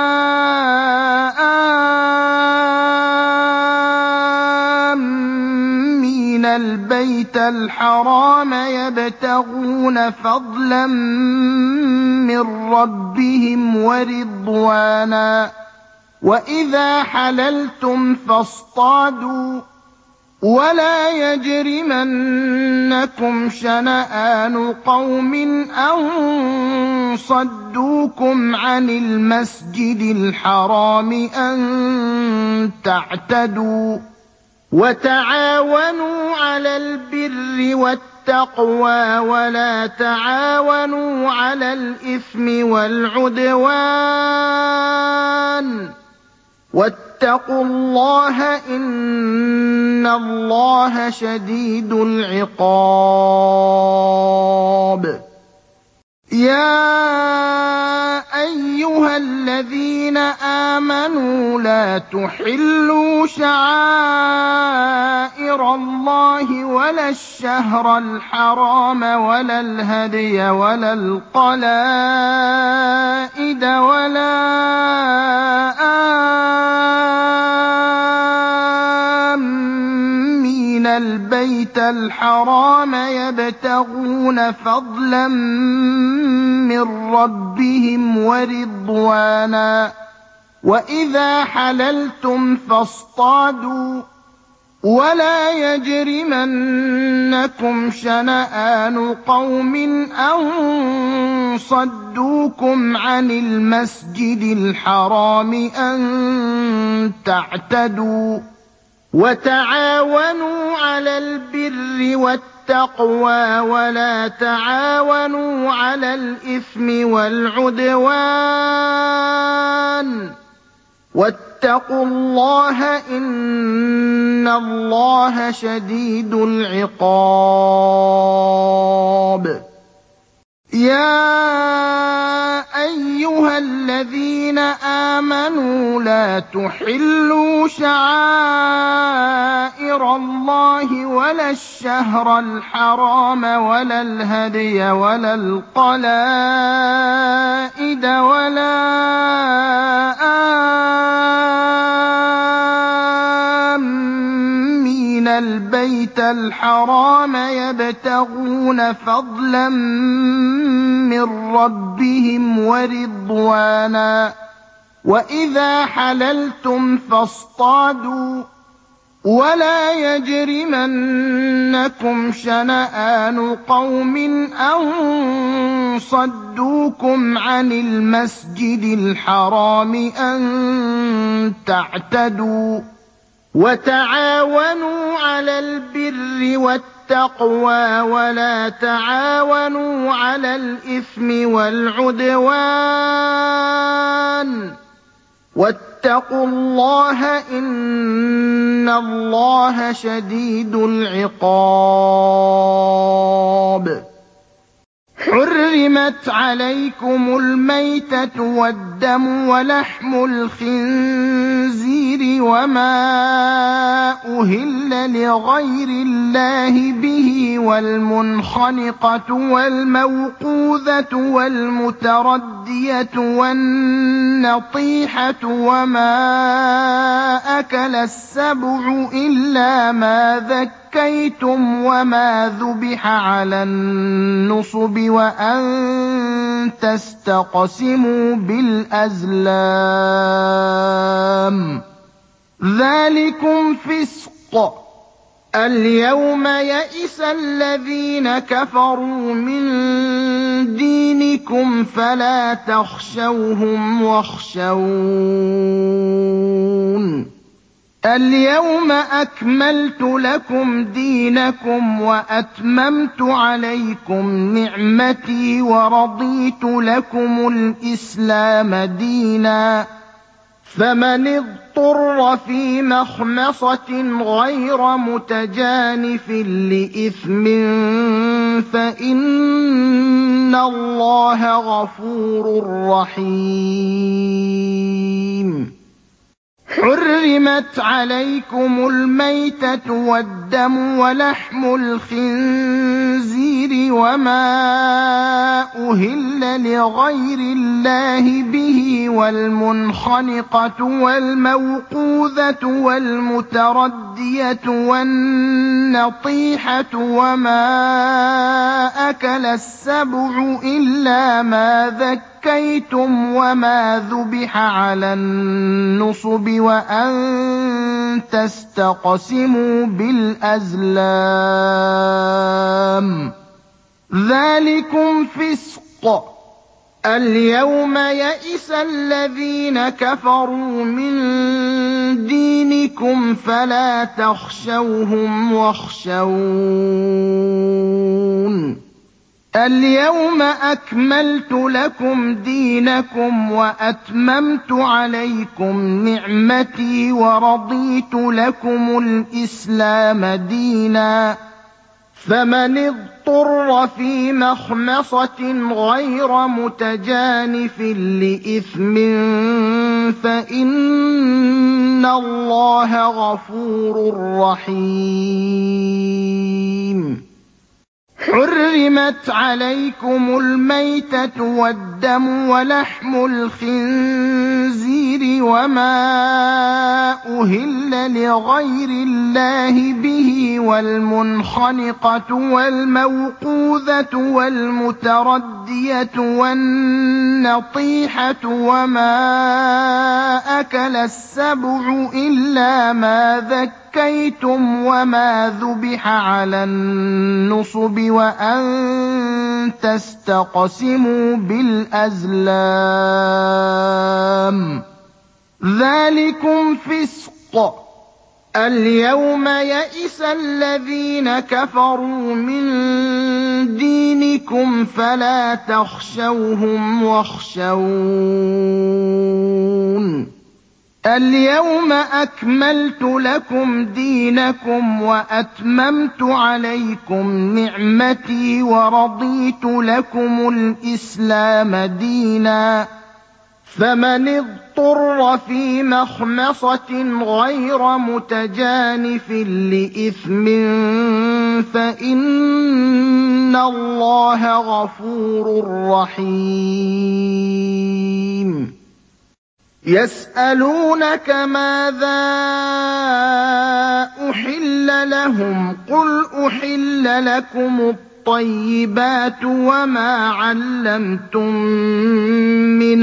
آمِّينَ الْبَيْتَ الْحَرَامَ يَبْتَغُونَ فَضْلًا مِّن رَّبِّهِمْ وَرِضْوَانًا ۚ وَإِذَا حَلَلْتُمْ فَاصْطَادُوا ۚ وَلَا يَجْرِمَنَّكُمْ شَنَآنُ قَوْمٍ أَن صَدُّوكُمْ عَنِ الْمَسْجِدِ الْحَرَامِ أَن تَعْتَدُوا ۘ وَتَعَاوَنُوا عَلَى الْبِرِّ وَالتَّقْوَىٰ وَلَا تَعَاوَنُوا عَلَى الْإِثْمِ وَالْعُدْوَانِ ۚ وَاتَّقُوا اللَّهَ ۖ إِنَّ اللَّهَ شَدِيدُ الْعِقَابِ. يَا أَيُّهَا الَّذِينَ آمَنُوا لَا تُحِلُّوا شَعَائِرَ اللَّهِ وَلَا الشَّهْرَ الْحَرَامَ وَلَا الْهَدْيَ وَلَا الْقَلَائِدَ وَلَا آمِّينَ الْبَيْتَ الْحَرَامَ يَبْتَغُونَ فَضْلًا مِّن رَّبِّهِمْ وَرِضْوَانًا ۚ وَإِذَا حَلَلْتُمْ فَاصْطَادُوا ۚ وَلَا يَجْرِمَنَّكُمْ شَنَآنُ قَوْمٍ أَن صَدُّوكُمْ عَنِ الْمَسْجِدِ الْحَرَامِ أَن تَعْتَدُوا ۘ وَتَعَاوَنُوا عَلَى الْبِرِّ وَالتَّقْوَىٰ وَلَا تَعَاوَنُوا عَلَى الْإِثْمِ وَالْعُدْوَانِ ۚ وَاتَّقُوا اللَّهَ ۖ إِنَّ اللَّهَ شَدِيدُ الْعِقَابِ. يَا أَيُّهَا الَّذِينَ آمَنُوا لَا تُحِلُّوا شَعَائِرَ اللَّهِ وَلَا الشَّهْرَ الْحَرَامَ وَلَا الْهَدْيَ وَلَا الْقَلَائِدَ وَلَا آمِّينَ الْبَيْتَ الْحَرَامَ يَبْتَغُونَ فَضْلًا مِّن رَّبِّهِمْ وَرِضْوَانًا ۚ وَإِذَا حَلَلْتُمْ فَاصْطَادُوا ۖ وَلَا يَجْرِمَنَّكُمْ شَنَآنُ قَوْمٍ أَن صَدُّوكُمْ عَنِ الْمَسْجِدِ الْحَرَامِ أَن تَعْتَدُوا ۘ وَتَعَاوَنُوا عَلَى الْبِرِّ وَالتَّقْوَىٰ ۖ وَلَا تَعَاوَنُوا عَلَى الْإِثْمِ وَالْعُدْوَانِ ۚ وَاتَّقُوا اللَّهَ ۖ إِنَّ اللَّهَ شَدِيدُ الْعِقَابِ. حُرِّمَتْ عَلَيْكُمُ الْمَيْتَةُ وَالدَّمُ وَلَحْمُ الْخِنزِيرِ وَمَا أُهِلَّ لِغَيْرِ اللَّهِ بِهِ وَالْمُنْخَنِقَةُ وَالْمَوْقُوذَةُ وَالْمُتَرَدِّيَةُ وَالنَّطِيحَةُ وَمَا أَكَلَ السَّبُعُ إِلَّا مَا ذَكَّيْتُمْ وَمَا ذُبِحَ عَلَى النُّصُبِ وَأَن تَسْتَقْسِمُوا بِالْأَزْلَامِ ۚ ذَٰلِكُمْ فِسْقٌ ۗ الْيَوْمَ يَئِسَ الَّذِينَ كَفَرُوا مِن دِينِكُمْ فَلَا تَخْشَوْهُمْ وَاخْشَوْنِ ۚ الْيَوْمَ أَكْمَلْتُ لَكُمْ دِينَكُمْ وَأَتْمَمْتُ عَلَيْكُمْ نِعْمَتِي وَرَضِيتُ لَكُمُ الْإِسْلَامَ دِينًا ۚ فَمَنِ اضْطُرَّ فِي مَخْمَصَةٍ غَيْرَ مُتَجَانِفٍ لِّإِثْمٍ فَإِنَّ اللَّهَ غَفُورٌ رَّحِيمٌ. حُرِّمَتْ عَلَيْكُمُ الْمَيْتَةُ وَالدَّمُ وَلَحْمُ الْخِنزِيرِ وَمَا أُهِلَّ لِغَيْرِ اللَّهِ بِهِ وَالْمُنْخَنِقَةُ وَالْمَوْقُوذَةُ وَالْمُتَرَدِّيَةُ وَالنَّطِيحَةُ وَمَا أَكَلَ السَّبُعُ إِلَّا مَا ذَكَّيْتُمْ وَمَا ذُبِحَ عَلَى النُّصُبِ وَأَن تَسْتَقْسِمُوا بِالْأَزْلَامِ ۚ ذَٰلِكُمْ فِسْقٌ ۗ الْيَوْمَ يَئِسَ الَّذِينَ كَفَرُوا مِن دِينِكُمْ فَلَا تَخْشَوْهُمْ وَاخْشَوْنِ ۚ الْيَوْمَ أَكْمَلْتُ لَكُمْ دِينَكُمْ وَأَتْمَمْتُ عَلَيْكُمْ نِعْمَتِي وَرَضِيتُ لَكُمُ الْإِسْلَامَ دِينًا ۚ فَمَنِ اضْطُرَّ فِي مَخْمَصَةٍ غَيْرَ مُتَجَانِفٍ لِّإِثْمٍ فَإِنَّ اللَّهَ غَفُورٌ رَّحِيمٌ. حُرِّمَتْ عَلَيْكُمُ الْمَيْتَةُ وَالدَّمُ وَلَحْمُ الْخِنزِيرِ وَمَا أُهِلَّ لِغَيْرِ اللَّهِ بِهِ وَالْمُنْخَنِقَةُ وَالْمَوْقُوذَةُ وَالْمُتَرَدِّيَةُ وَالنَّطِيحَةُ وَمَا أَكَلَ السَّبُعُ إِلَّا مَا ذَكَّيْتُمْ وَمَا ذُبِحَ عَلَى النُّصُبِ وَأَن تَسْتَقْسِمُوا بِالْأَزْلَامِ ۚ ذَٰلِكُمْ فِسْقٌ ۗ الْيَوْمَ يَئِسَ الَّذِينَ كَفَرُوا مِن دِينِكُمْ فَلَا تَخْشَوْهُمْ وَاخْشَوْنِ ۚ الْيَوْمَ أَكْمَلْتُ لَكُمْ دِينَكُمْ وَأَتْمَمْتُ عَلَيْكُمْ نِعْمَتِي وَرَضِيتُ لَكُمُ الْإِسْلَامَ دِينًا ۚ فَمَنِ اضْطُرَّ فِي مَخْمَصَةٍ غَيْرَ مُتَجَانِفٍ لِّإِثْمٍ فَإِنَّ اللَّهَ غَفُورٌ رَّحِيمٌ. يَسْأَلُونَكَ مَاذَا أُحِلَّ لَهُمْ ۖ قُلْ أُحِلَّ لَكُمُ الطَّيِّبَاتُ وَمَا عَلَّمْتُم مِّنَ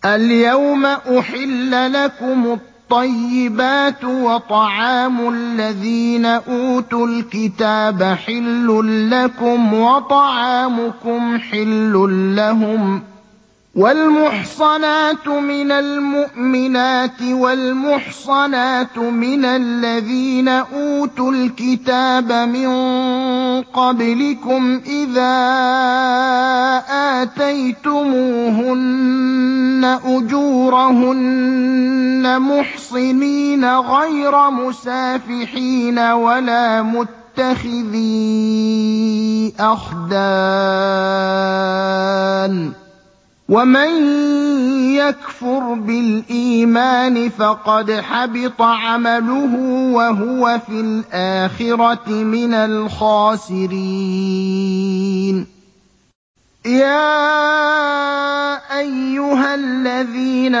اليوم أحل لكم الطيبات وطعام الذين أوتوا الكتاب حل لكم وطعامكم حل لهم والمحصنات من المؤمنات والمحصنات من الذين أوتوا الكتاب من قبلكم إذا آتيتموهن أجورهن محصنين غير مسافحين ولا متخذي أخدان ومن يكفر بالإيمان فقد حبط عمله وهو في الآخرة من الخاسرين يَا أَيُّهَا الَّذِينَ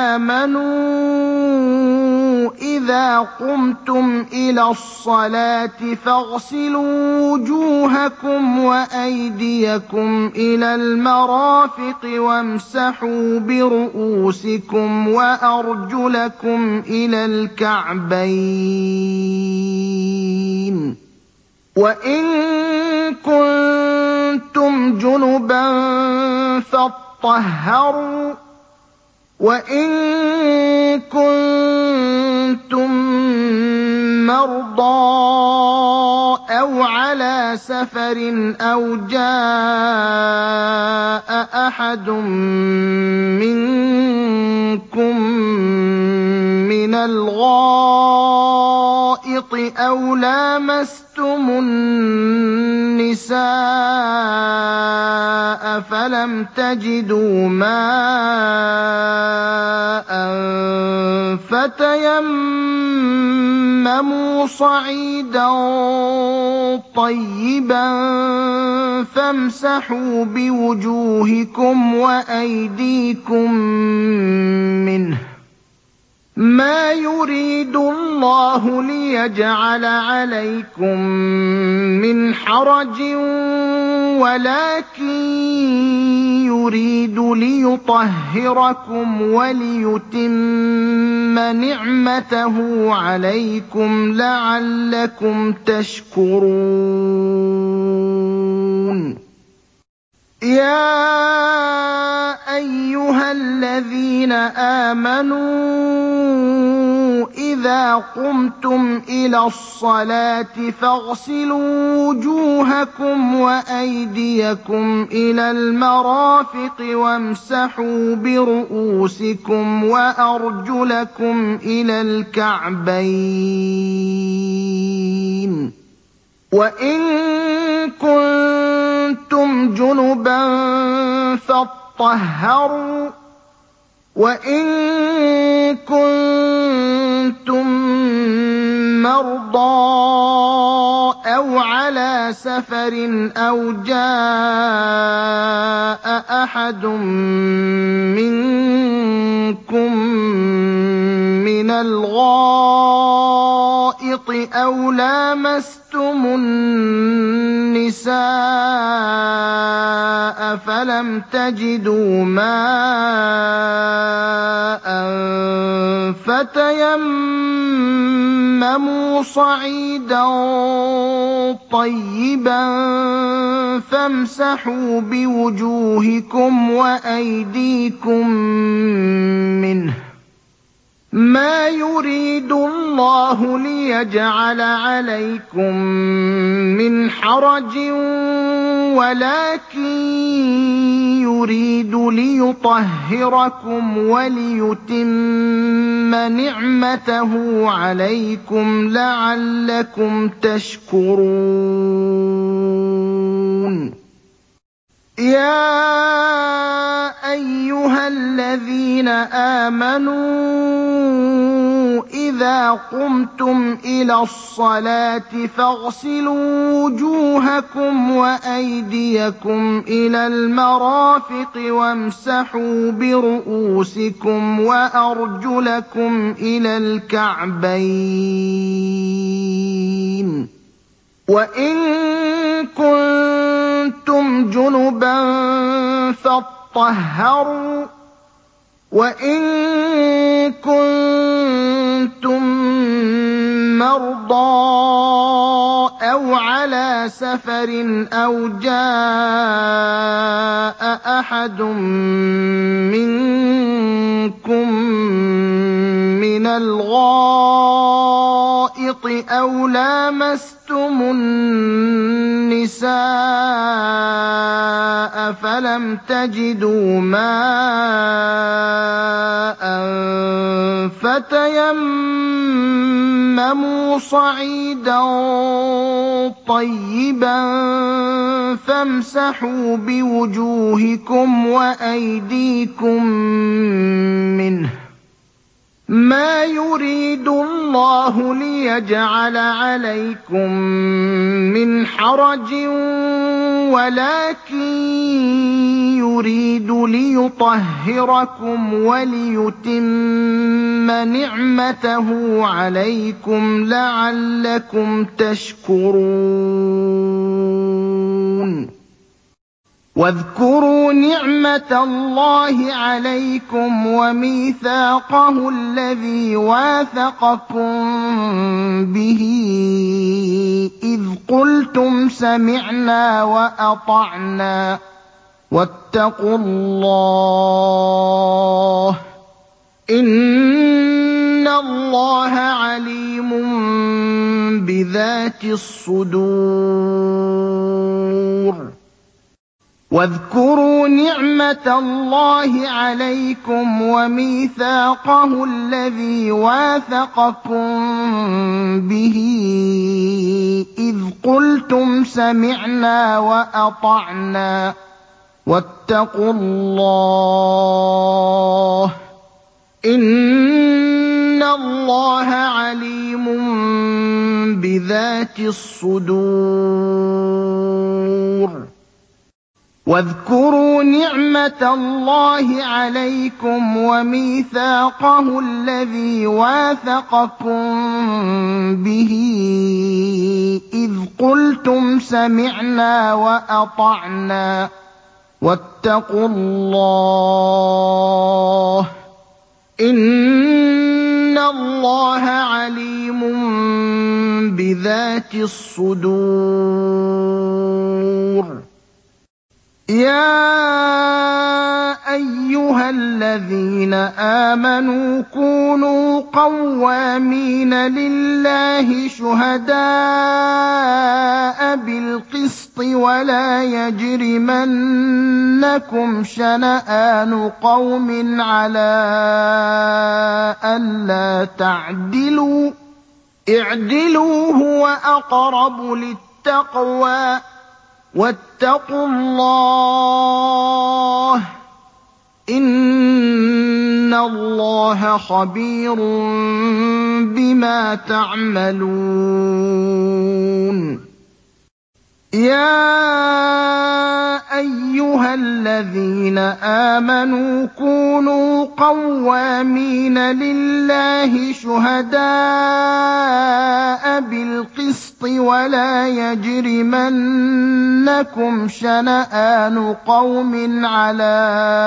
آمَنُوا إِذَا قُمْتُمْ إِلَى الصَّلَاةِ فَاغْسِلُوا وُجُوهَكُمْ وَأَيْدِيَكُمْ إِلَى الْمَرَافِقِ وَامْسَحُوا بِرُءُوسِكُمْ وَأَرْجُلَكُمْ إِلَى الْكَعْبَيْنِ ۚ وَإِن كُنتُمْ جُنُبًا فَاطَّهَّرُوا ۚ وَإِن كُنتُم مَّرْضَىٰ أَوْ عَلَىٰ سَفَرٍ أَوْ جَاءَ أَحَدٌ مِّنكُم مِّنَ الْغَائِطِ أَوْ لَامَسْتُمُ النِّسَاءَ فَلَمْ تَجِدُوا مَاءً فَتَيَمَّمُوا صَعِيدًا طَيِّبًا فَامْسَحُوا بِوُجُوهِكُمْ وَأَيْدِيكُم مِّنْهُ ۚ مَا يُرِيدُ اللَّهُ لِيَجْعَلَ عَلَيْكُم مِّنْ حَرَجٍ وَلَٰكِن يُرِيدُ لِيُطَهِّرَكُمْ وَلِيُتِمَّ نِعْمَتَهُ عَلَيْكُمْ لَعَلَّكُمْ تَشْكُرُونَ. يَا أَيُّهَا الَّذِينَ آمَنُوا إِذَا قُمْتُمْ إِلَى الصَّلَاةِ فَاغْسِلُوا وُجُوهَكُمْ وَأَيْدِيَكُمْ إِلَى الْمَرَافِقِ وَامْسَحُوا بِرُءُوسِكُمْ وَأَرْجُلَكُمْ إِلَى الْكَعْبَيْنِ ۚ وَإِن كُنتُمْ جُنُبًا فَاطَّهَّرُوا ۚ وَإِن كُنتُم مَّرْضَىٰ أَوْ عَلَىٰ سَفَرٍ أَوْ جَاءَ أَحَدٌ مِّنكُم مِّنَ الْغَائِطِ أَوْ لَامَسْتُمُ النِّسَاءَ فَلَمْ تَجِدُوا مَاءً فَتَيَمَّمُوا صَعِيدًا طَيِّبًا فَامْسَحُوا بِوُجُوهِكُمْ وَأَيْدِيكُم مِّنْهُ ۚ مَا يُرِيدُ اللَّهُ لِيَجْعَلَ عَلَيْكُم مِّنْ حَرَجٍ وَلَٰكِن يُرِيدُ لِيُطَهِّرَكُمْ وَلِيُتِمَّ نِعْمَتَهُ عَلَيْكُمْ لَعَلَّكُمْ تَشْكُرُونَ. يَا أَيُّهَا الَّذِينَ آمَنُوا إِذَا قُمْتُمْ إِلَى الصَّلَاةِ فَاغْسِلُوا وُجُوهَكُمْ وَأَيْدِيَكُمْ إِلَى الْمَرَافِقِ وَامْسَحُوا بِرُءُوسِكُمْ وَأَرْجُلَكُمْ إِلَى الْكَعْبَيْنِ ۚ وَإِن كُنتُمْ جُنُبًا فَاطَّهَّرُوا ۚ وَإِن كُنتُم مَّرْضَىٰ أَوْ عَلَىٰ سَفَرٍ أَوْ جَاءَ أَحَدٌ مِّنكُم مِّنَ الْغَائِطِ أَوْ لَامَسْتُمُ النِّسَاءَ فَلَمْ تَجِدُوا مَاءً فَتَيَمَّمُوا صَعِيدًا طَيِّبًا فَامْسَحُوا بِوُجُوهِكُمْ وَأَيْدِيكُم مِّنْهُ ۚ مَا يُرِيدُ اللَّهُ لِيَجْعَلَ عَلَيْكُم مِّنْ حَرَجٍ وَلَٰكِن يُرِيدُ لِيُطَهِّرَكُمْ وَلِيُتِمَّ نِعْمَتَهُ عَلَيْكُمْ لَعَلَّكُمْ تَشْكُرُونَ وَاذْكُرُوا نِعْمَةَ اللَّهِ عَلَيْكُمْ وَمِيثَاقَهُ الَّذِي وَاثَقَكُم بِهِ إِذْ قُلْتُمْ سَمِعْنَا وَأَطَعْنَا ۖ وَاتَّقُوا اللَّهَ ۚ إِنَّ اللَّهَ عَلِيمٌ بِذَاتِ الصُّدُورِ وَاذْكُرُوا نِعْمَةَ اللَّهِ عَلَيْكُمْ وَمِيثَاقَهُ الَّذِي وَاثَقَكُم بِهِ إِذْ قُلْتُمْ سَمِعْنَا وَأَطَعْنَا ۖ وَاتَّقُوا اللَّهَ ۚ إِنَّ اللَّهَ عَلِيمٌ بِذَاتِ الصُّدُورِ وَاذْكُرُوا نِعْمَةَ اللَّهِ عَلَيْكُمْ وَمِيثَاقَهُ الَّذِي وَاثَقَكُم بِهِ إِذْ قُلْتُمْ سَمِعْنَا وَأَطَعْنَا ۖ وَاتَّقُوا اللَّهَ ۚ إِنَّ اللَّهَ عَلِيمٌ بِذَاتِ الصُّدُورِ يَا أَيُّهَا الَّذِينَ آمَنُوا كُونُوا قَوَّامِينَ لِلَّهِ شُهَدَاءَ بِالْقِسْطِ وَلَا يَجْرِمَنَّكُمْ شَنَآنُ قَوْمٍ عَلَىٰ أَلَّا تَعْدِلُوا ۚ اعْدِلُوا هُوَ أَقْرَبُ لِلتَّقْوَىٰ ۖ وَاتَّقُوا اللَّهَ ۚ إِنَّ اللَّهَ خَبِيرٌ بِمَا تَعْمَلُونَ يَا أَيُّهَا الَّذِينَ آمَنُوا كُونُوا قَوَّامِينَ لِلَّهِ شُهَدَاءَ بِالْقِسْطِ وَلَا يَجْرِمَنَّكُمْ شَنَآنُ قَوْمٍ عَلَىٰ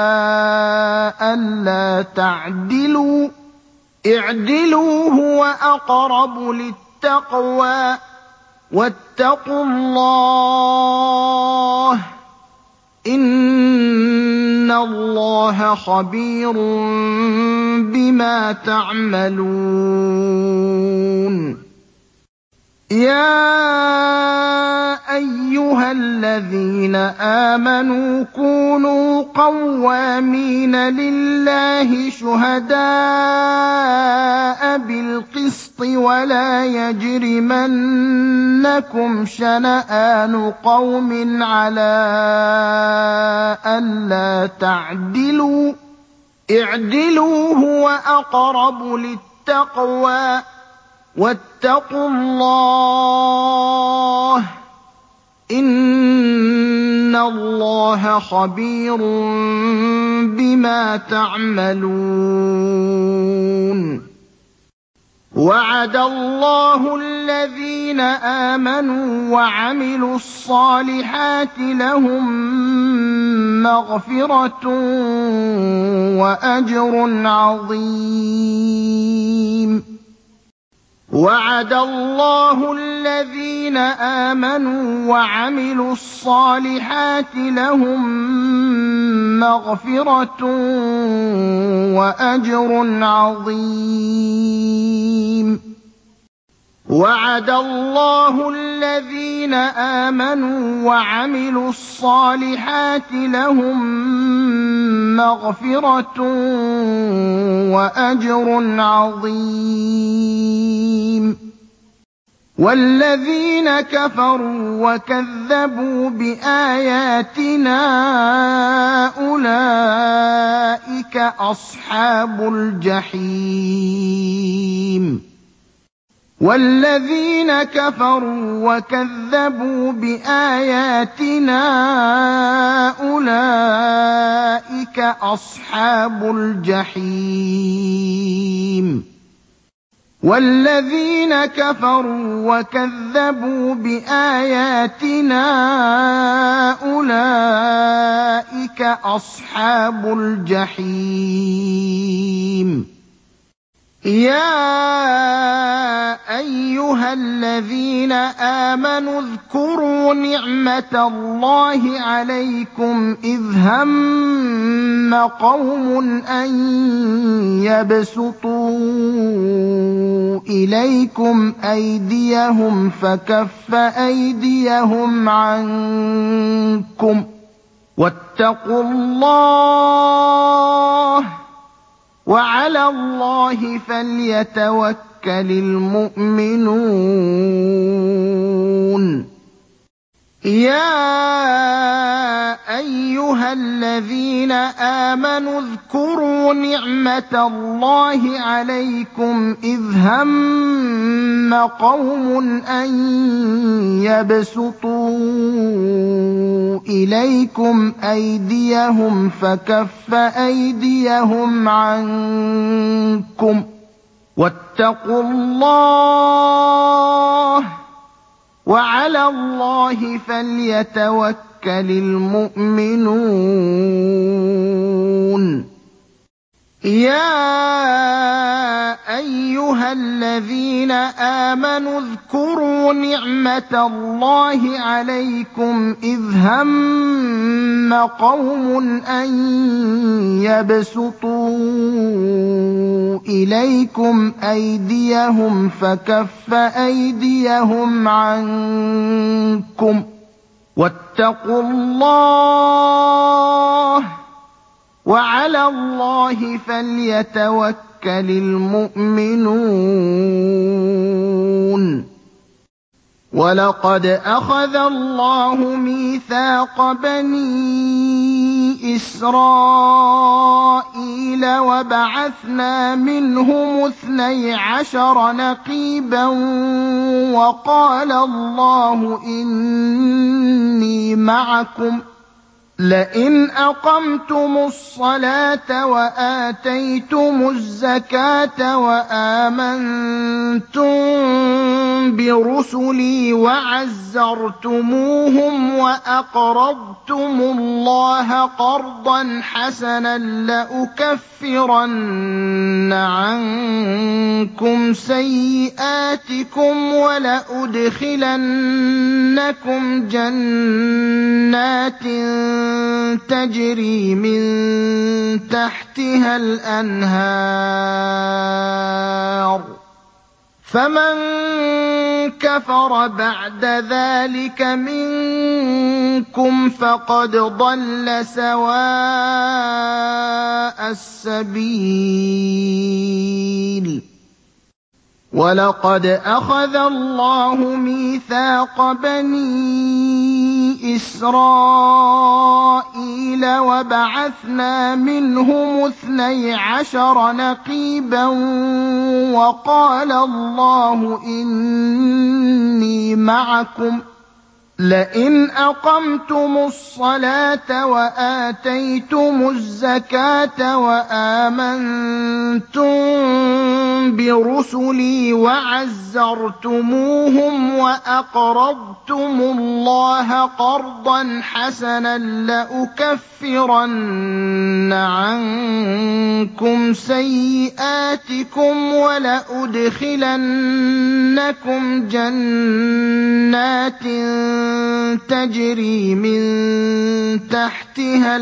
أَلَّا تَعْدِلُوا ۚ اعْدِلُوا هُوَ أَقْرَبُ لِلتَّقْوَىٰ ۖ وَاتَّقُوا اللَّهَ ۚ إِنَّ اللَّهَ خَبِيرٌ بِمَا تَعْمَلُونَ يَا أَيُّهَا الَّذِينَ آمَنُوا كُونُوا قَوَّامِينَ لِلَّهِ شُهَدَاءَ بِالْقِسْطِ وَلَا يَجْرِمَنَّكُمْ شَنَآنُ قَوْمٍ عَلَىٰ أَلَّا تَعْدِلُوا ۚ اعْدِلُوا هُوَ أَقْرَبُ لِلتَّقْوَىٰ ۖ وَاتَّقُوا اللَّهَ ۚ إِنَّ اللَّهَ خَبِيرٌ بِمَا تَعْمَلُونَ وَعَدَ اللَّهُ الَّذِينَ آمَنُوا وَعَمِلُوا الصَّالِحَاتِ لَهُم مَّغْفِرَةٌ وَأَجْرٌ عَظِيمٌ وَعَدَ اللَّهُ الَّذِينَ آمَنُوا وَعَمِلُوا الصَّالِحَاتِ لَهُم مَّغْفِرَةٌ وَأَجْرٌ عَظِيمٌ وَعَدَ اللَّهُ الَّذِينَ آمَنُوا وَعَمِلُوا الصَّالِحَاتِ لَهُم مَّغْفِرَةٌ وَأَجْرٌ عَظِيمٌ وَالَّذِينَ كَفَرُوا وَكَذَّبُوا بِآيَاتِنَا أُولَٰئِكَ أَصْحَابُ الْجَحِيمِ وَالَّذِينَ كَفَرُوا وَكَذَّبُوا بِآيَاتِنَا أُولَٰئِكَ أَصْحَابُ الْجَحِيمِ وَالَّذِينَ كَفَرُوا وَكَذَّبُوا بِآيَاتِنَا أُولَٰئِكَ أَصْحَابُ الْجَحِيمِ يَا أَيُّهَا الَّذِينَ آمَنُوا اذْكُرُوا نِعْمَةَ اللَّهِ عَلَيْكُمْ إِذْ هَمَّ قَوْمٌ أَن يَبْسُطُوا إِلَيْكُمْ أَيْدِيَهُمْ فَكَفَّ أَيْدِيَهُمْ عَنكُمْ ۖ وَاتَّقُوا اللَّهَ ۚ وَعَلَى اللَّهِ فَلْيَتَوَكَّلِ الْمُؤْمِنُونَ يَا أَيُّهَا الَّذِينَ آمَنُوا اذْكُرُوا نِعْمَةَ اللَّهِ عَلَيْكُمْ إِذْ هَمَّ قَوْمٌ أَن يَبْسُطُوا إِلَيْكُمْ أَيْدِيَهُمْ فَكَفَّ أَيْدِيَهُمْ عَنكُمْ ۖ وَاتَّقُوا اللَّهَ ۚ وَعَلَى اللَّهِ فَلْيَتَوَكَّلِ الْمُؤْمِنُونَ يَا أَيُّهَا الَّذِينَ آمَنُوا اذْكُرُوا نِعْمَةَ اللَّهِ عَلَيْكُمْ إِذْ هَمَّ قَوْمٌ أَن يَبْسُطُوا إِلَيْكُمْ أَيْدِيَهُمْ فَكَفَّ أَيْدِيَهُمْ عَنكُمْ ۖ وَاتَّقُوا اللَّهَ ۚ وَعَلَى اللَّهِ فَلْيَتَوَكَّلِ الْمُؤْمِنُونَ وَلَقَدْ أَخَذَ اللَّهُ مِيثَاقَ بَنِي إِسْرَائِيلَ وَبَعَثْنَا مِنْهُمُ 12 نَقِيبًا وَقَالَ اللَّهُ إِنِّي مَعَكُمْ ۖ لَئِنْ أَقَمْتُمُ الصَّلَاةَ وَآتَيْتُمُ الزَّكَاةَ وَآمَنتُم بِرُسُلِي وَعَزَّرْتُمُوهُمْ وَأَقْرَضْتُمُ اللَّهَ قَرْضًا حَسَنًا لَّأُكَفِّرَنَّ عَنكُمْ سَيِّئَاتِكُمْ وَلَأُدْخِلَنَّكُمْ جَنَّاتٍ تَجْرِي مِن تَحْتِهَا الْأَنْهَارُ ۖ فَمَن كَفَرَ بَعْدَ ذَٰلِكَ مِنكُمْ فَقَدْ ضَلَّ سَوَاءَ السَّبِيلِ وَلَقَدْ أَخَذَ اللَّهُ مِيثَاقَ بَنِي إِسْرَائِيلَ وَبَعَثْنَا مِنْهُمُ 12 نَقِيبًا وَقَالَ اللَّهُ إِنِّي مَعَكُمْ ۖ لَئِنْ أَقَمْتُمُ الصَّلَاةَ وَآتَيْتُمُ الزَّكَاةَ وَآمَنتُم بِرُسُلِي وَعَزَّرْتُمُوهُمْ وَأَقْرَضْتُمُ اللَّهَ قَرْضًا حَسَنًا لَّأُكَفِّرَنَّ عَنكُمْ سَيِّئَاتِكُمْ وَلَأُدْخِلَنَّكُمْ جَنَّاتٍ تَجْرِي مِن تَحْتِهَا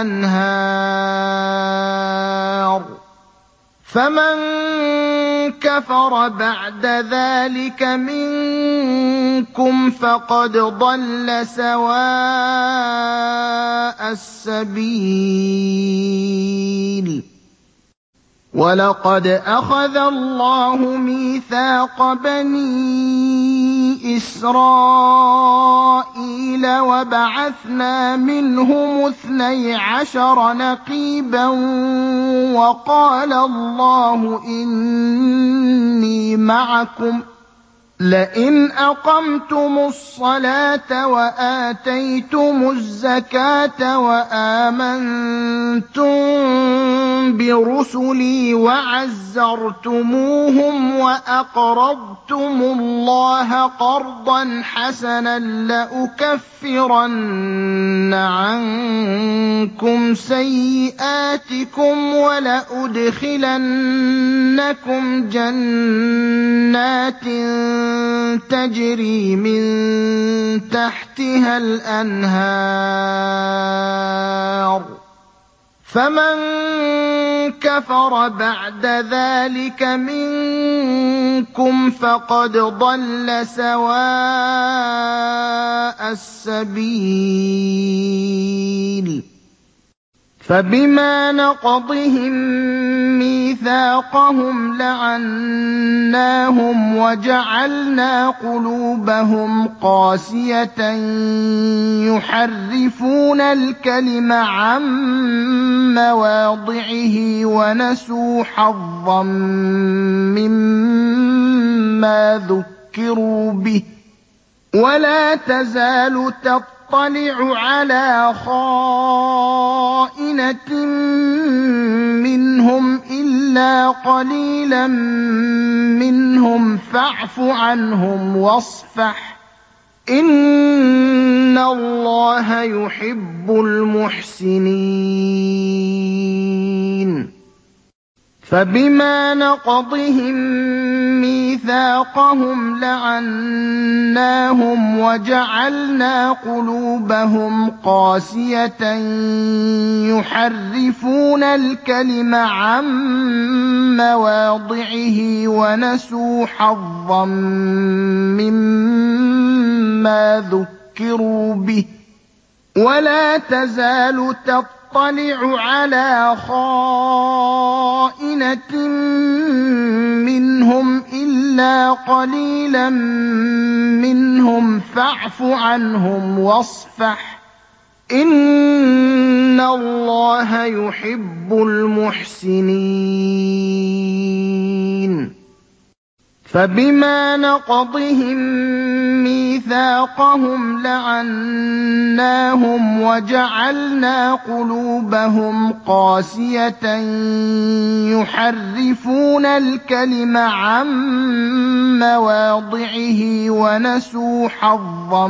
الْأَنْهَارُ ۖ فَمَن كَفَرَ بَعْدَ ذَٰلِكَ مِنكُمْ فَقَدْ ضَلَّ سَوَاءَ السَّبِيلِ وَلَقَدْ أَخَذَ اللَّهُ مِيثَاقَ بَنِي إِسْرَائِيلَ وَبَعَثْنَا مِنْهُمُ 12 نَقِيبًا وَقَالَ اللَّهُ إِنِّي مَعَكُمْ ۖ لَئِنْ أَقَمْتُمُ الصَّلَاةَ وَآتَيْتُمُ الزَّكَاةَ وَآمَنتُم بِرُسُلِي وَعَزَّرْتُمُوهُمْ وَأَقْرَضْتُمُ اللَّهَ قَرْضًا حَسَنًا لَّأُكَفِّرَنَّ عَنكُمْ سَيِّئَاتِكُمْ وَلَأُدْخِلَنَّكُمْ جَنَّاتٍ تَجْرِي مِن تَحْتِهَا الْأَنْهَارُ ۖ فَمَن كَفَرَ بَعْدَ ذَٰلِكَ مِنكُمْ فَقَدْ ضَلَّ سَوَاءَ السَّبِيلِ فَبِمَا نَقْضِهِم مِّيثَاقَهُمْ لَعَنَّاهُمْ وَجَعَلْنَا قُلُوبَهُمْ قَاسِيَةً يُحَرِّفُونَ الْكَلِمَ عَن مَّوَاضِعِهِ وَنَسُوا حَظًّا مِّمَّا ذُكِّرُوا بِهِ ۚ وَلَا تَزَالُ تَطَّلِعُ عَلَىٰ خَائِنَةٍ مِّنْهُمْ إِلَّا قَلِيلًا مِّنْهُمْ فَاعْفُ عَنْهُمْ وَاصْفَحْ ۚ إِنَّ اللَّهَ يُحِبُّ الْمُحْسِنِينَ فَبِمَا نَقْضِهِم مِّيثَاقَهُمْ لَعَنَّاهُمْ وَجَعَلْنَا قُلُوبَهُمْ قَاسِيَةً يُحَرِّفُونَ الْكَلِمَ عَن مَّوَاضِعِهِ وَنَسُوا حَظًّا مِّمَّا ذُكِّرُوا بِهِ ۚ وَلَا تَزَالُ تَطَّلِعُ عَلَىٰ خَائِنَةٍ مِّنْهُمْ إِلَّا قَلِيلًا مِّنْهُمْ فَاعْفُ عَنْهُمْ وَاصْفَحْ ۚ إِنَّ اللَّهَ يُحِبُّ الْمُحْسِنِينَ فَبِمَا نَقْضِهِم مِّيثَاقَهُمْ لَعَنَّاهُمْ وَجَعَلْنَا قُلُوبَهُمْ قَاسِيَةً يُحَرِّفُونَ الْكَلِمَ عَن مَّوَاضِعِهِ وَنَسُوا حَظًّا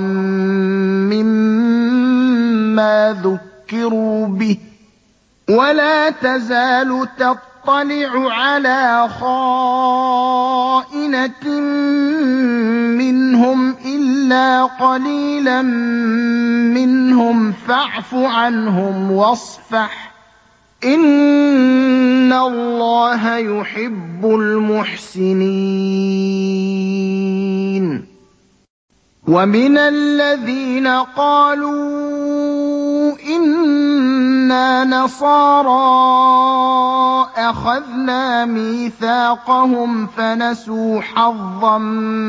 مِّمَّا ذُكِّرُوا بِهِ ۚ وَلَا تَزَالُ تَطَّلِعُ عَلَىٰ خَائِنَةٍ مِّنْهُمْ إِلَّا قَلِيلًا مِّنْهُمْ فَاعْفُ عَنْهُمْ وَاصْفَحْ ۚ إِنَّ اللَّهَ يُحِبُّ الْمُحْسِنِينَ وَمِنَ الَّذِينَ قَالُوا إِنَّا نَصَارَىٰ أَخَذْنَا مِيثَاقَهُمْ فَنَسُوا حَظًّا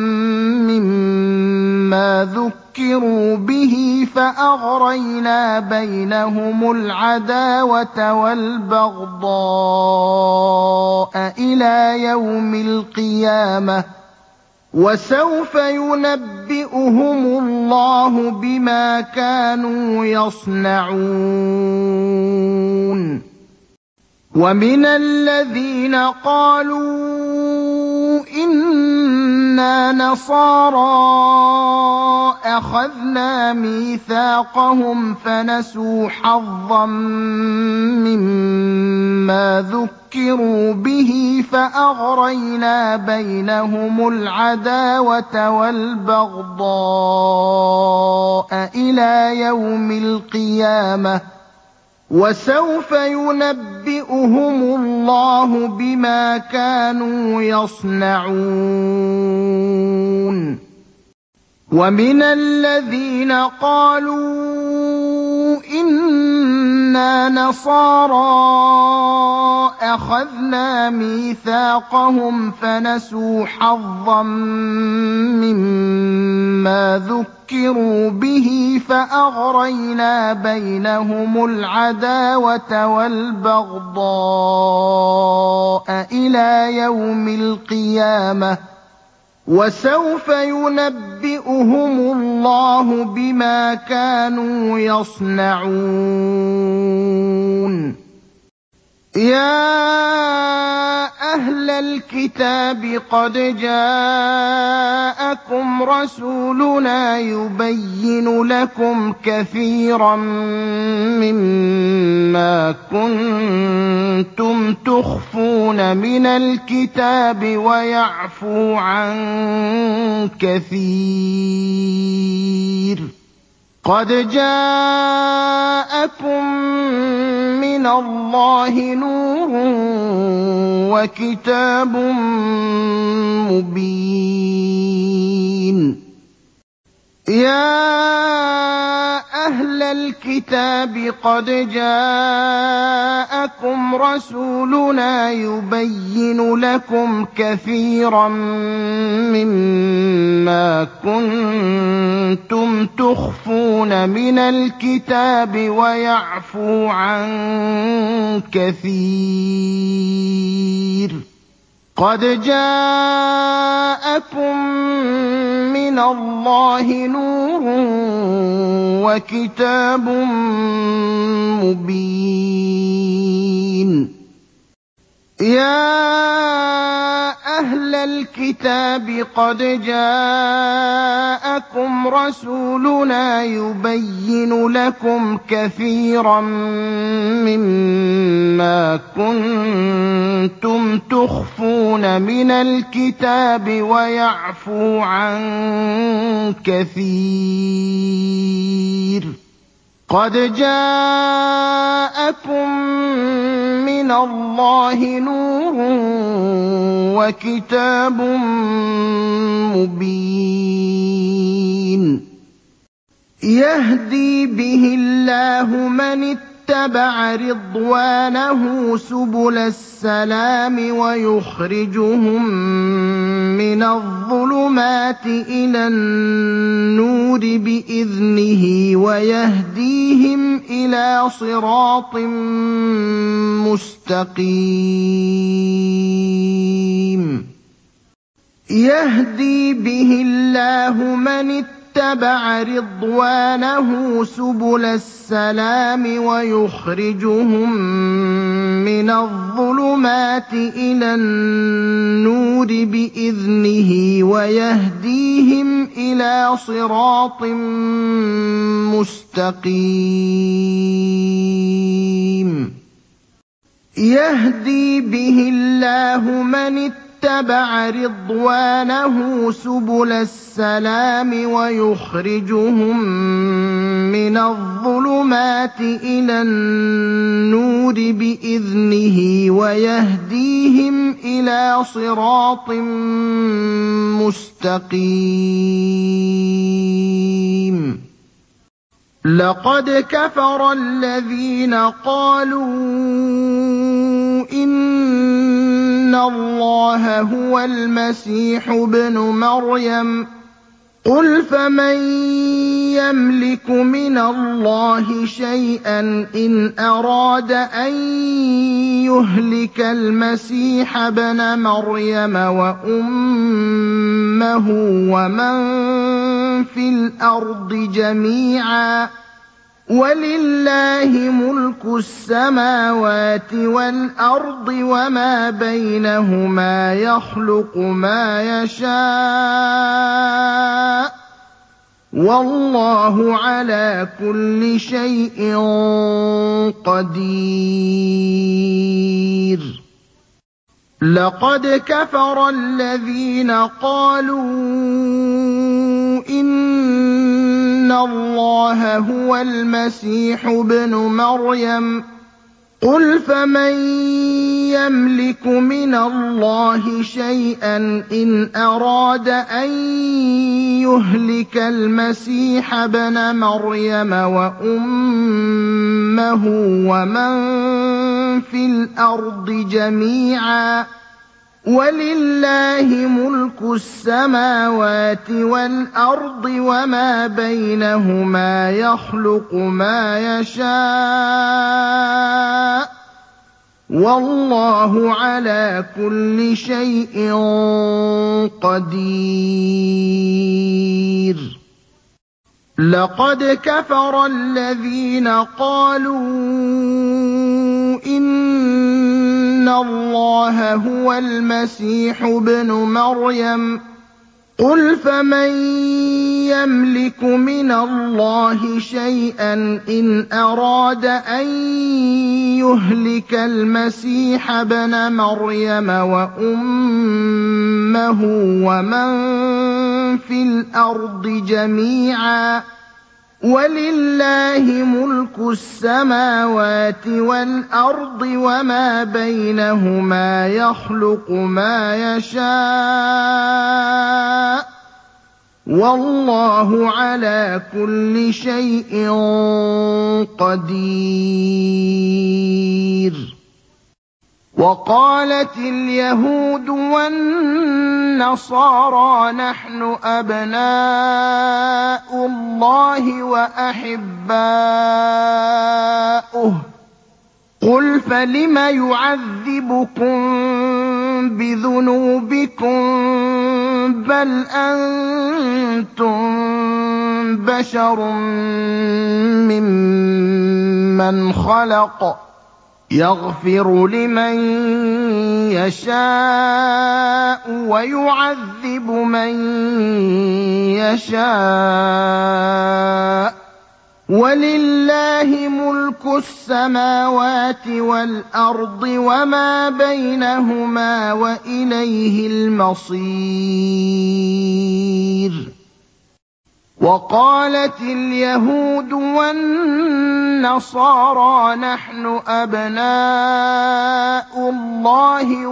مِّمَّا ذُكِّرُوا بِهِ فَأَغْرَيْنَا بَيْنَهُمُ الْعَدَاوَةَ وَالْبَغْضَاءَ إِلَىٰ يَوْمِ الْقِيَامَةِ ۚ وَسَوْفَ يُنَبِّئُهُمُ اللَّهُ بِمَا كَانُوا يَصْنَعُونَ وَمِنَ الَّذِينَ قَالُوا إِنَّا نَصَارَىٰ أَخَذْنَا مِيثَاقَهُمْ فَنَسُوا حَظًّا مِّمَّا ذُكِّرُوا بِهِ فَأَغْرَيْنَا بَيْنَهُمُ الْعَدَاوَةَ وَالْبَغْضَاءَ إِلَىٰ يَوْمِ الْقِيَامَةِ ۚ وَسَوْفَ يُنَبِّئُهُمُ اللَّهُ بِمَا كَانُوا يَصْنَعُونَ وَمِنَ الَّذِينَ قَالُوا إِنَّا نَصَارَىٰ أَخَذْنَا مِيثَاقَهُمْ فَنَسُوا حَظًّا مِّمَّا ذُكِّرُوا بِهِ فَأَغْرَيْنَا بَيْنَهُمُ الْعَدَاوَةَ وَالْبَغْضَاءَ إِلَىٰ يَوْمِ الْقِيَامَةِ ۚ وَسَوْفَ يُنَبِّئُهُمُ اللَّهُ بِمَا كَانُوا يَصْنَعُونَ يَا أَهْلَ الْكِتَابِ قَدْ جَاءَكُمْ رَسُولُنَا يُبَيِّنُ لَكُمْ كَثِيرًا مِّمَّا كُنتُمْ تُخْفُونَ مِنَ الْكِتَابِ وَيَعْفُو عَن كَثِيرٍ ۚ قَدْ جَاءَكُم مِّنَ اللَّهِ نُورٌ وَكِتَابٌ مُّبِينٌ يَا أَهْلَ الْكِتَابِ قَدْ جَاءَكُمْ رَسُولُنَا يُبَيِّنُ لَكُمْ كَثِيرًا مِّمَّا كُنتُمْ تُخْفُونَ مِنَ الْكِتَابِ وَيَعْفُو عَن كَثِيرٍ ۚ قَدْ جَاءَكُم مِّنَ اللَّهِ نُورٌ وَكِتَابٌ مُّبِينٌ يَا أَهْلَ الْكِتَابِ قَدْ جَاءَكُمْ رَسُولُنَا يُبَيِّنُ لَكُمْ كَثِيرًا مِّمَّا كُنتُمْ تُخْفُونَ مِنَ الْكِتَابِ وَيَعْفُو عَن كَثِيرٍ ۚ قَدْ جَاءَكُم مِّنَ اللَّهِ نُورٌ وَكِتَابٌ مُّبِينٌ يَهْدِي بِهِ اللَّهُ مَنِ اتَّبَعَ رِضْوَانَهُ سُبُلَ السَّلَامِ وَيُخْرِجُهُم مِّنَ الظُّلُمَاتِ إِلَى النُّورِ بِإِذْنِهِ وَيَهْدِيهِمْ إِلَىٰ صِرَاطٍ مُّسْتَقِيمٍ يَهْدِي بِهِ اللَّهُ مَنِ اتَّبَعَ رِضْوَانَهُ سُبُلَ السَّلَامِ وَيُخْرِجُهُم مِّنَ الظُّلُمَاتِ إِلَى النُّورِ بِإِذْنِهِ وَيَهْدِيهِمْ إِلَىٰ صِرَاطٍ مُّسْتَقِيمٍ يَهْدِي بِهِ اللَّهُ مَنِ اتَّبَعَ رِضْوَانَهُ سُبُلَ السَّلَامِ وَيُخْرِجُهُم مِّنَ الظُّلُمَاتِ إِلَى النُّورِ بِإِذْنِهِ وَيَهْدِيهِمْ إِلَىٰ صِرَاطٍ مُّسْتَقِيمٍ لَقَدْ كَفَرَ الَّذِينَ قَالُوا إِنَّ اللَّهَ هُوَ الْمَسِيحُ ابْنُ مَرْيَمَ ۚ قُلْ فَمَن يَمْلِكُ مِنَ اللَّهِ شَيْئًا إِنْ أَرَادَ أَن يُهْلِكَ الْمَسِيحَ ابْنَ مَرْيَمَ وَأُمَّهُ وَمَن فِي الْأَرْضِ جَمِيعًا ۗ وَلِلَّهِ مُلْكُ السَّمَاوَاتِ وَالْأَرْضِ وَمَا بَيْنَهُمَا ۚ يَخْلُقُ مَا يَشَاءُ ۚ وَاللَّهُ عَلَىٰ كُلِّ شَيْءٍ قَدِيرٌ لَقَدْ كَفَرَ الَّذِينَ قَالُوا إِنَّ اللَّهَ هُوَ الْمَسِيحُ ابْنُ مَرْيَمَ ۚ قُلْ فَمَن يَمْلِكُ مِنَ اللَّهِ شَيْئًا إِنْ أَرَادَ أَن يُهْلِكَ الْمَسِيحَ ابْنَ مَرْيَمَ وَأُمَّهُ وَمَن فِي الْأَرْضِ جَمِيعًا ۗ وَلِلَّهِ مُلْكُ السَّمَاوَاتِ وَالْأَرْضِ وَمَا بَيْنَهُمَا ۚ يَخْلُقُ مَا يَشَاءُ ۚ وَاللَّهُ عَلَىٰ كُلِّ شَيْءٍ قَدِيرٌ لَقَدْ كَفَرَ الَّذِينَ قَالُوا إِنَّ اللَّهَ هُوَ الْمَسِيحُ ابْنُ مَرْيَمَ ۚ قُلْ فَمَن يَمْلِكُ مِنَ اللَّهِ شَيْئًا إِنْ أَرَادَ أَن يُهْلِكَ الْمَسِيحَ ابْنَ مَرْيَمَ وَأُمَّهُ وَمَن فِي الْأَرْضِ جَمِيعًا ۗ وَلِلَّهِ مُلْكُ السَّمَاوَاتِ وَالْأَرْضِ وَمَا بَيْنَهُمَا ۚ يَخْلُقُ مَا يَشَاءُ ۚ وَاللَّهُ عَلَىٰ كُلِّ شَيْءٍ قَدِيرٌ وَقَالَتِ الْيَهُودُ وَالنَّصَارَىٰ نَحْنُ أَبْنَاءُ اللَّهِ وَأَحِبَّاؤُهُ ۚ قُلْ فَلِمَ يُعَذِّبُكُم بِذُنُوبِكُم ۖ بَلْ أَنتُم بَشَرٌ مِّمَّنْ خَلَقَ ۚ يَغْفِرُ لِمَن يَشَاءُ وَيُعَذِّبُ مَن يَشَاءُ ۚ وَلِلَّهِ مُلْكُ السَّمَاوَاتِ وَالْأَرْضِ وَمَا بَيْنَهُمَا ۖ وَإِلَيْهِ الْمَصِيرُ وَقَالَتِ الْيَهُودُ وَالنَّصَارَىٰ نَحْنُ أَبْنَاءُ اللَّهِ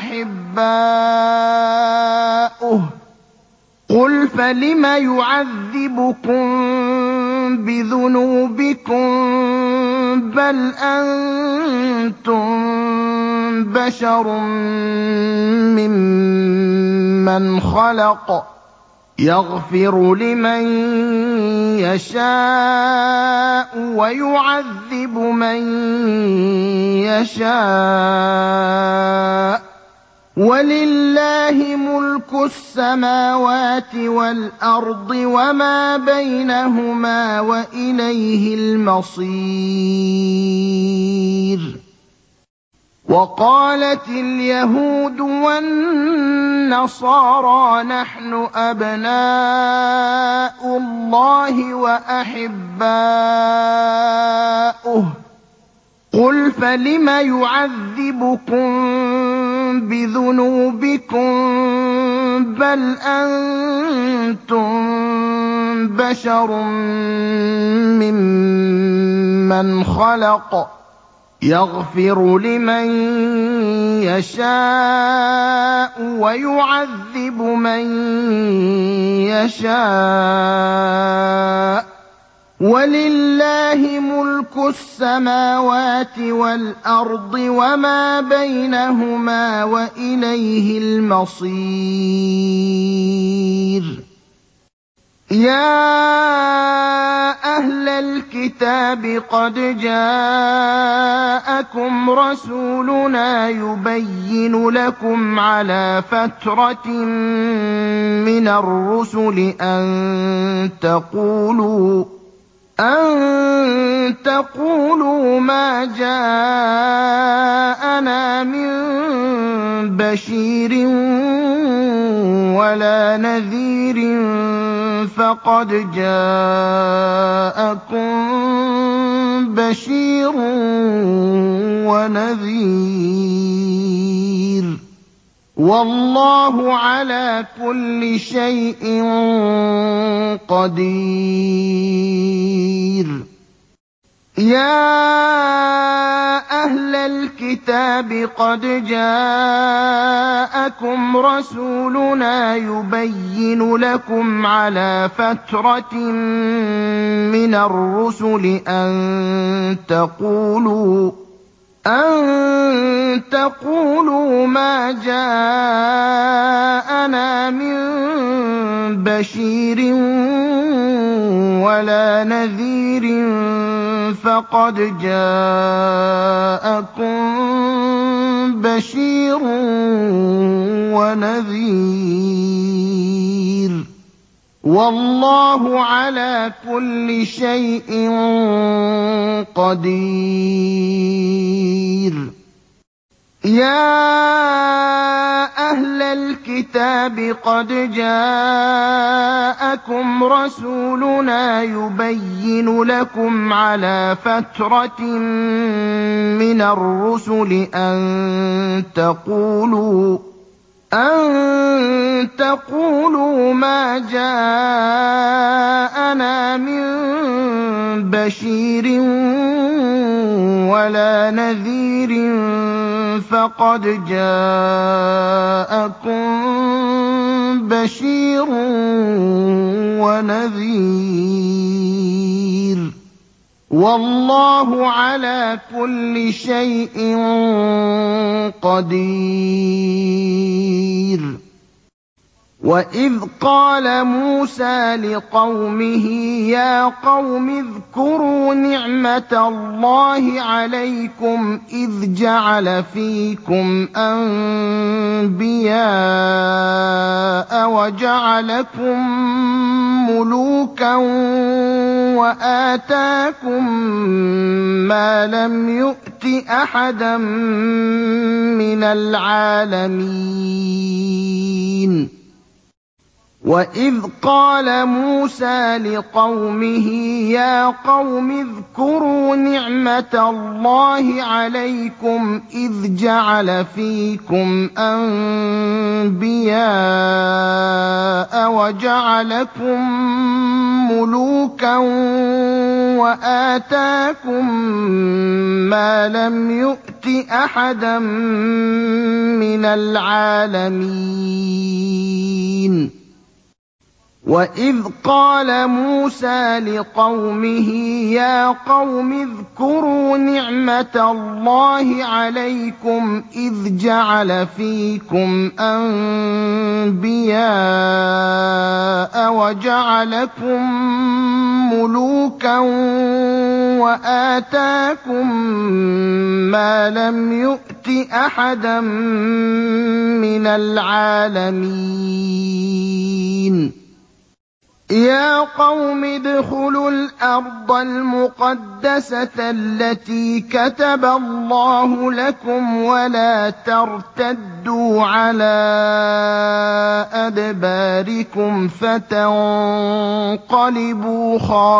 وَأَحِبَّاؤُهُ ۚ قُلْ فَلِمَ يُعَذِّبُكُم بِذُنُوبِكُم ۖ بَلْ أَنتُم بَشَرٌ مِّمَّنْ خَلَقَ ۚ يَغْفِرُ لِمَن يَشَاءُ وَيُعَذِّبُ مَن يَشَاءُ ۚ وَلِلَّهِ مُلْكُ السَّمَاوَاتِ وَالْأَرْضِ وَمَا بَيْنَهُمَا ۖ وَإِلَيْهِ الْمَصِيرُ وَقَالَتِ الْيَهُودُ وَالنَّصَارَىٰ نَحْنُ أَبْنَاءُ اللَّهِ وَأَحِبَّاؤُهُ ۚ قُلْ فَلِمَ يُعَذِّبُكُم بِذُنُوبِكُم ۖ بَلْ أَنتُم بَشَرٌ مِّمَّنْ خَلَقَ ۚ يَغْفِرُ لِمَن يَشَاءُ وَيُعَذِّبُ مَن يَشَاءُ ۚ وَلِلَّهِ مُلْكُ السَّمَاوَاتِ وَالْأَرْضِ وَمَا بَيْنَهُمَا ۖ وَإِلَيْهِ الْمَصِيرُ يَا أَهْلَ الْكِتَابِ قَدْ جَاءَكُمْ رَسُولُنَا يُبَيِّنُ لَكُمْ عَلَىٰ فَتْرَةٍ مِّنَ الرُّسُلِ أَن تَقُولُوا مَا جَاءَنَا مِن بَشِيرٍ وَلَا نَذِيرٍ فَقَدْ جَاءَكُم بَشِيرٌ وَنَذِيرٌ ۗ وَاللَّهُ عَلَىٰ كُلِّ شَيْءٍ قَدِيرٌ يَا أَهْلَ الْكِتَابِ قَدْ جَاءَكُمْ رَسُولُنَا يُبَيِّنُ لَكُمْ عَلَىٰ فَتْرَةٍ مِّنَ الرُّسُلِ أَن تَقُولُوا مَا جَاءَنَا مِن بَشِيرٍ وَلَا نَذِيرٍ فَقَدْ جَاءَكُم بَشِيرٌ وَنَذِيرٌ ۗ وَاللَّهُ عَلَىٰ كُلِّ شَيْءٍ قَدِيرٌ يَا أَهْلَ الْكِتَابِ قَدْ جَاءَكُمْ رَسُولُنَا يُبَيِّنُ لَكُمْ عَلَىٰ فَتْرَةٍ مِّنَ الرُّسُلِ أَن تَقُولُوا مَا جَاءَنَا مِن بَشِيرٍ وَلَا نَذِيرٍ فَقَدْ جَاءَكُم بَشِيرٌ وَنَذِيرٌ ۗ وَاللَّهُ عَلَىٰ كُلِّ شَيْءٍ قَدِيرٌ وَإِذْ قَالَ مُوسَىٰ لِقَوْمِهِ يَا قَوْمِ اذْكُرُوا نِعْمَةَ اللَّهِ عَلَيْكُمْ إِذْ جَعَلَ فِيكُمْ أَنبِيَاءَ وَجَعَلَكُم مُّلُوكًا وَآتَاكُم مَّا لَمْ يُؤْتِ أَحَدًا مِّنَ الْعَالَمِينَ وَإِذْ قَالَ مُوسَىٰ لِقَوْمِهِ يَا قَوْمِ اذْكُرُوا نِعْمَةَ اللَّهِ عَلَيْكُمْ إِذْ جَعَلَ فِيكُمْ أَنبِيَاءَ وَجَعَلَكُم مُّلُوكًا وَآتَاكُم مَّا لَمْ يُؤْتِ أَحَدًا مِّنَ الْعَالَمِينَ وَإِذْ قَالَ مُوسَىٰ لِقَوْمِهِ يَا قَوْمِ اذْكُرُوا نِعْمَةَ اللَّهِ عَلَيْكُمْ إِذْ جَعَلَ فِيكُمْ أَنبِيَاءَ وَجَعَلَكُم مُّلُوكًا وَآتَاكُم مَّا لَمْ يُؤْتِ أَحَدًا مِّنَ الْعَالَمِينَ يَا قَوْمِ ادْخُلُوا الْأَرْضَ الْمُقَدَّسَةَ الَّتِي كَتَبَ اللَّهُ لَكُمْ وَلَا تَرْتَدُّوا عَلَىٰ أَدْبَارِكُمْ فَتَنقَلِبُوا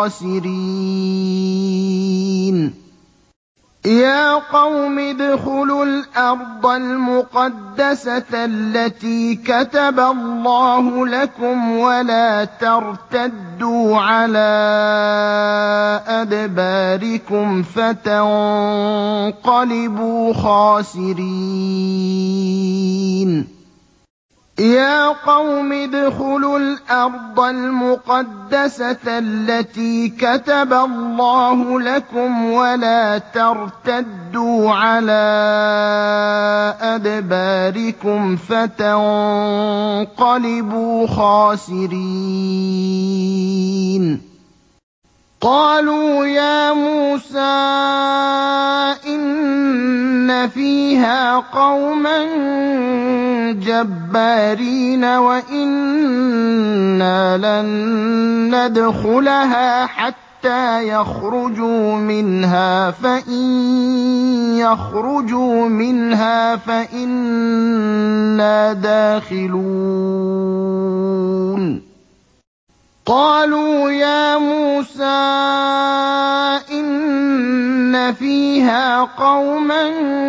خَاسِرِينَ يَا قَوْمِ ادْخُلُوا الْأَرْضَ الْمُقَدَّسَةَ الَّتِي كَتَبَ اللَّهُ لَكُمْ وَلَا تَرْتَدُّوا عَلَىٰ أَدْبَارِكُمْ فَتَنقَلِبُوا خَاسِرِينَ يَا قَوْمِ ادْخُلُوا الْأَرْضَ الْمُقَدَّسَةَ الَّتِي كَتَبَ اللَّهُ لَكُمْ وَلَا تَرْتَدُّوا عَلَىٰ أَدْبَارِكُمْ فَتَنقَلِبُوا خَاسِرِينَ قَالُوا يَا مُوسَىٰ إِنَّ فِيهَا قَوْمًا جَبَّارِينَ وَإِنَّا لَن نَّدْخُلَهَا حَتَّىٰ يَخْرُجُوا مِنْهَا فَإِن يَخْرُجُوا مِنْهَا فَإِنَّا دَاخِلُونَ قَالُوا يَا مُوسَىٰ إِنَّ فِيهَا قَوْمًا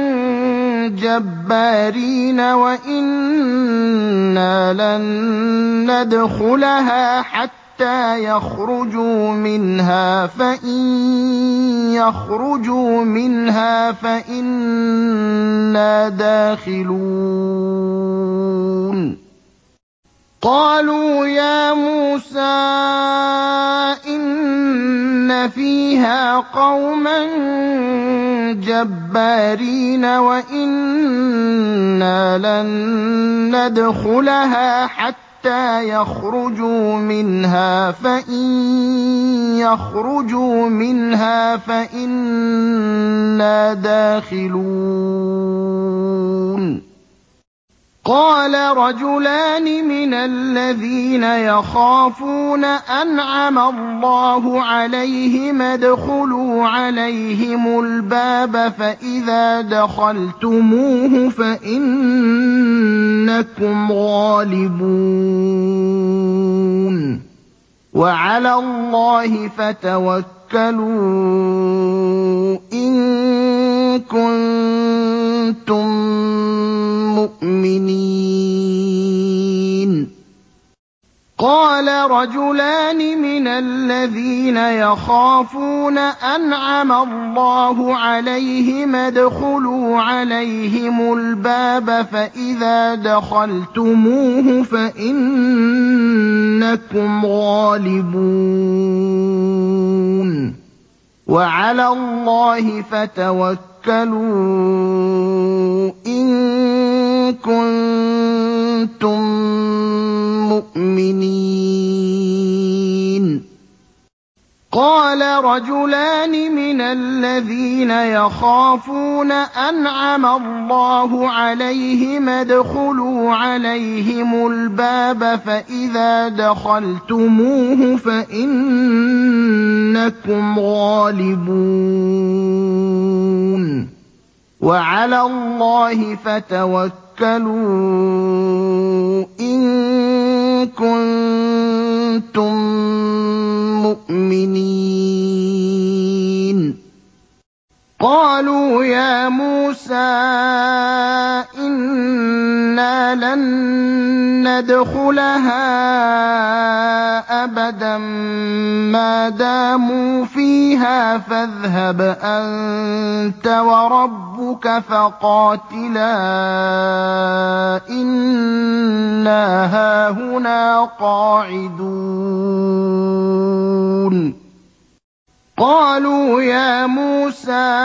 جَبَّارِينَ وَإِنَّا لَن نَّدْخُلَهَا حَتَّىٰ حَتَّىٰ يَخْرُجُوا مِنْهَا فَإِن يَخْرُجُوا مِنْهَا فَإِنَّا دَاخِلُونَ قَالُوا يَا مُوسَىٰ إِنَّ فِيهَا قَوْمًا جَبَّارِينَ وَإِنَّا لَن نَّدْخُلَهَا حَتَّىٰ يَخْرُجُوا مِنْهَا فَإِن يَخْرُجُوا مِنْهَا فَإِنَّا دَاخِلُونَ قَالَ رَجُلَانِ مِنَ الَّذِينَ يَخَافُونَ أَنْعَمَ اللَّهُ عَلَيْهِمْ ادْخُلُوا عَلَيْهِمُ الْبَابَ فَإِذَا دَخَلْتُمُوهُ فَإِنَّكُمْ غَالِبُونَ وَعَلَى اللَّهِ فَتَوَكَّلُوا إِن كُنتُم مُّؤْمِنِينَ قَالَ رَجُلَانِ مِنَ الَّذِينَ يَخَافُونَ أَنْعَمَ اللَّهُ عَلَيْهِمْ ادْخُلُوا عَلَيْهِمُ الْبَابَ فَإِذَا دَخَلْتُمُوهُ فَإِنَّكُمْ غَالِبُونَ وَعَلَى اللَّهِ فَتَوَكَّلُوا إِن كُنتُم مُّؤْمِنِينَ قَالَ رَجُلَانِ مِنَ الَّذِينَ يَخَافُونَ أَنْعَمَ اللَّهُ عَلَيْهِمْ ادْخُلُوا عَلَيْهِمُ الْبَابَ فَإِذَا دَخَلْتُمُوهُ فَإِنَّكُمْ غَالِبُونَ وَعَلَى اللَّهِ فَتَوَكَّلُوا إِن كُنتُم مُّؤْمِنِينَ قَالُوا يَا مُوسَىٰ إِنَّا لَن نَّدْخُلَهَا أَبَدًا مَّا دَامُوا فِيهَا فَاذْهَبْ أَنتَ وَرَبُّكَ فَقَاتِلَا إِنَّا هَاهُنَا قَاعِدُونَ قَالُوا يَا مُوسَىٰ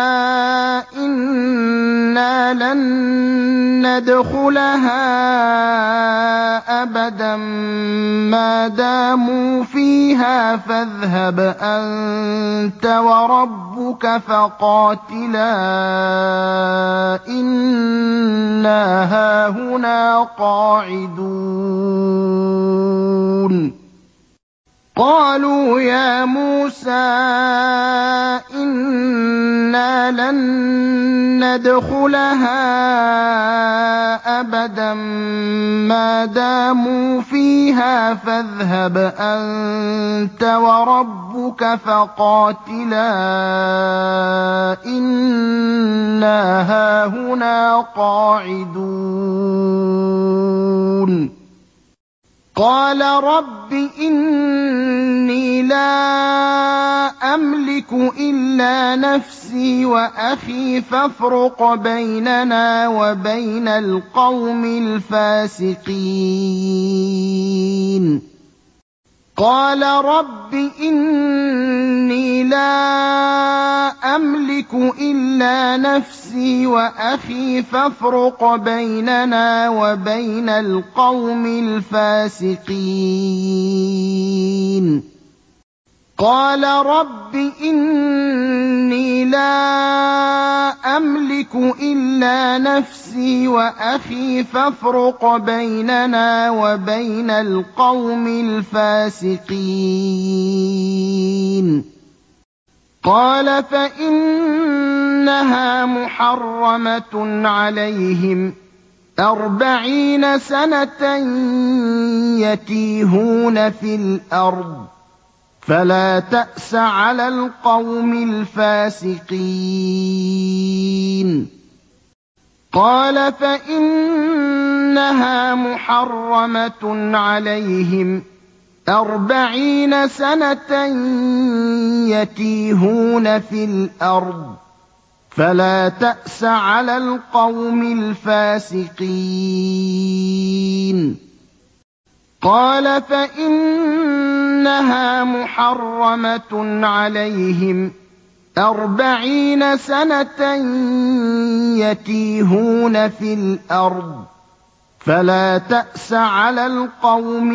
إِنَّا لَن نَّدْخُلَهَا أَبَدًا مَّا دَامُوا فِيهَا فَاذْهَبْ أَنتَ وَرَبُّكَ فَقَاتِلَا إِنَّا هَاهُنَا قَاعِدُونَ قَالُوا يَا مُوسَىٰ إِنَّا لَن نَّدْخُلَهَا أَبَدًا مَّا دَامُوا فِيهَا فَاذْهَبْ أَنتَ وَرَبُّكَ فَقَاتِلَا إِنَّا هَاهُنَا قَاعِدُونَ قَالَ رَبِّ إِنِّي لَا أَمْلِكُ إِلَّا نَفْسِي وَأَخِي فَافْرُقْ بَيْنَنَا وَبَيْنَ الْقَوْمِ الْفَاسِقِينَ قَالَ رَبِّ إِنِّي لَا أَمْلِكُ إِلَّا نَفْسِي وَأَخِي فَافْرُقْ بَيْنَنَا وَبَيْنَ الْقَوْمِ الْفَاسِقِينَ قَالَ رَبِّ إِنِّي لَا أَمْلِكُ إِلَّا نَفْسِي وَأَخِي فَافْرُقْ بَيْنَنَا وَبَيْنَ الْقَوْمِ الْفَاسِقِينَ قَالَ فَإِنَّهَا مُحَرَّمَةٌ عَلَيْهِمْ 40 سَنَةً يَتِيهُونَ فِي الْأَرْضِ فَلَا تَأْسَ عَلَى الْقَوْمِ الْفَاسِقِينَ قَالَ فَإِنَّهَا مُحَرَّمَةٌ عَلَيْهِمْ 40 سنة يتيهون في الأرض فلا تأس على القوم الفاسقين قال فإنها محرمة عليهم 40 سنة يتيهون في الأرض فلا تأس على القوم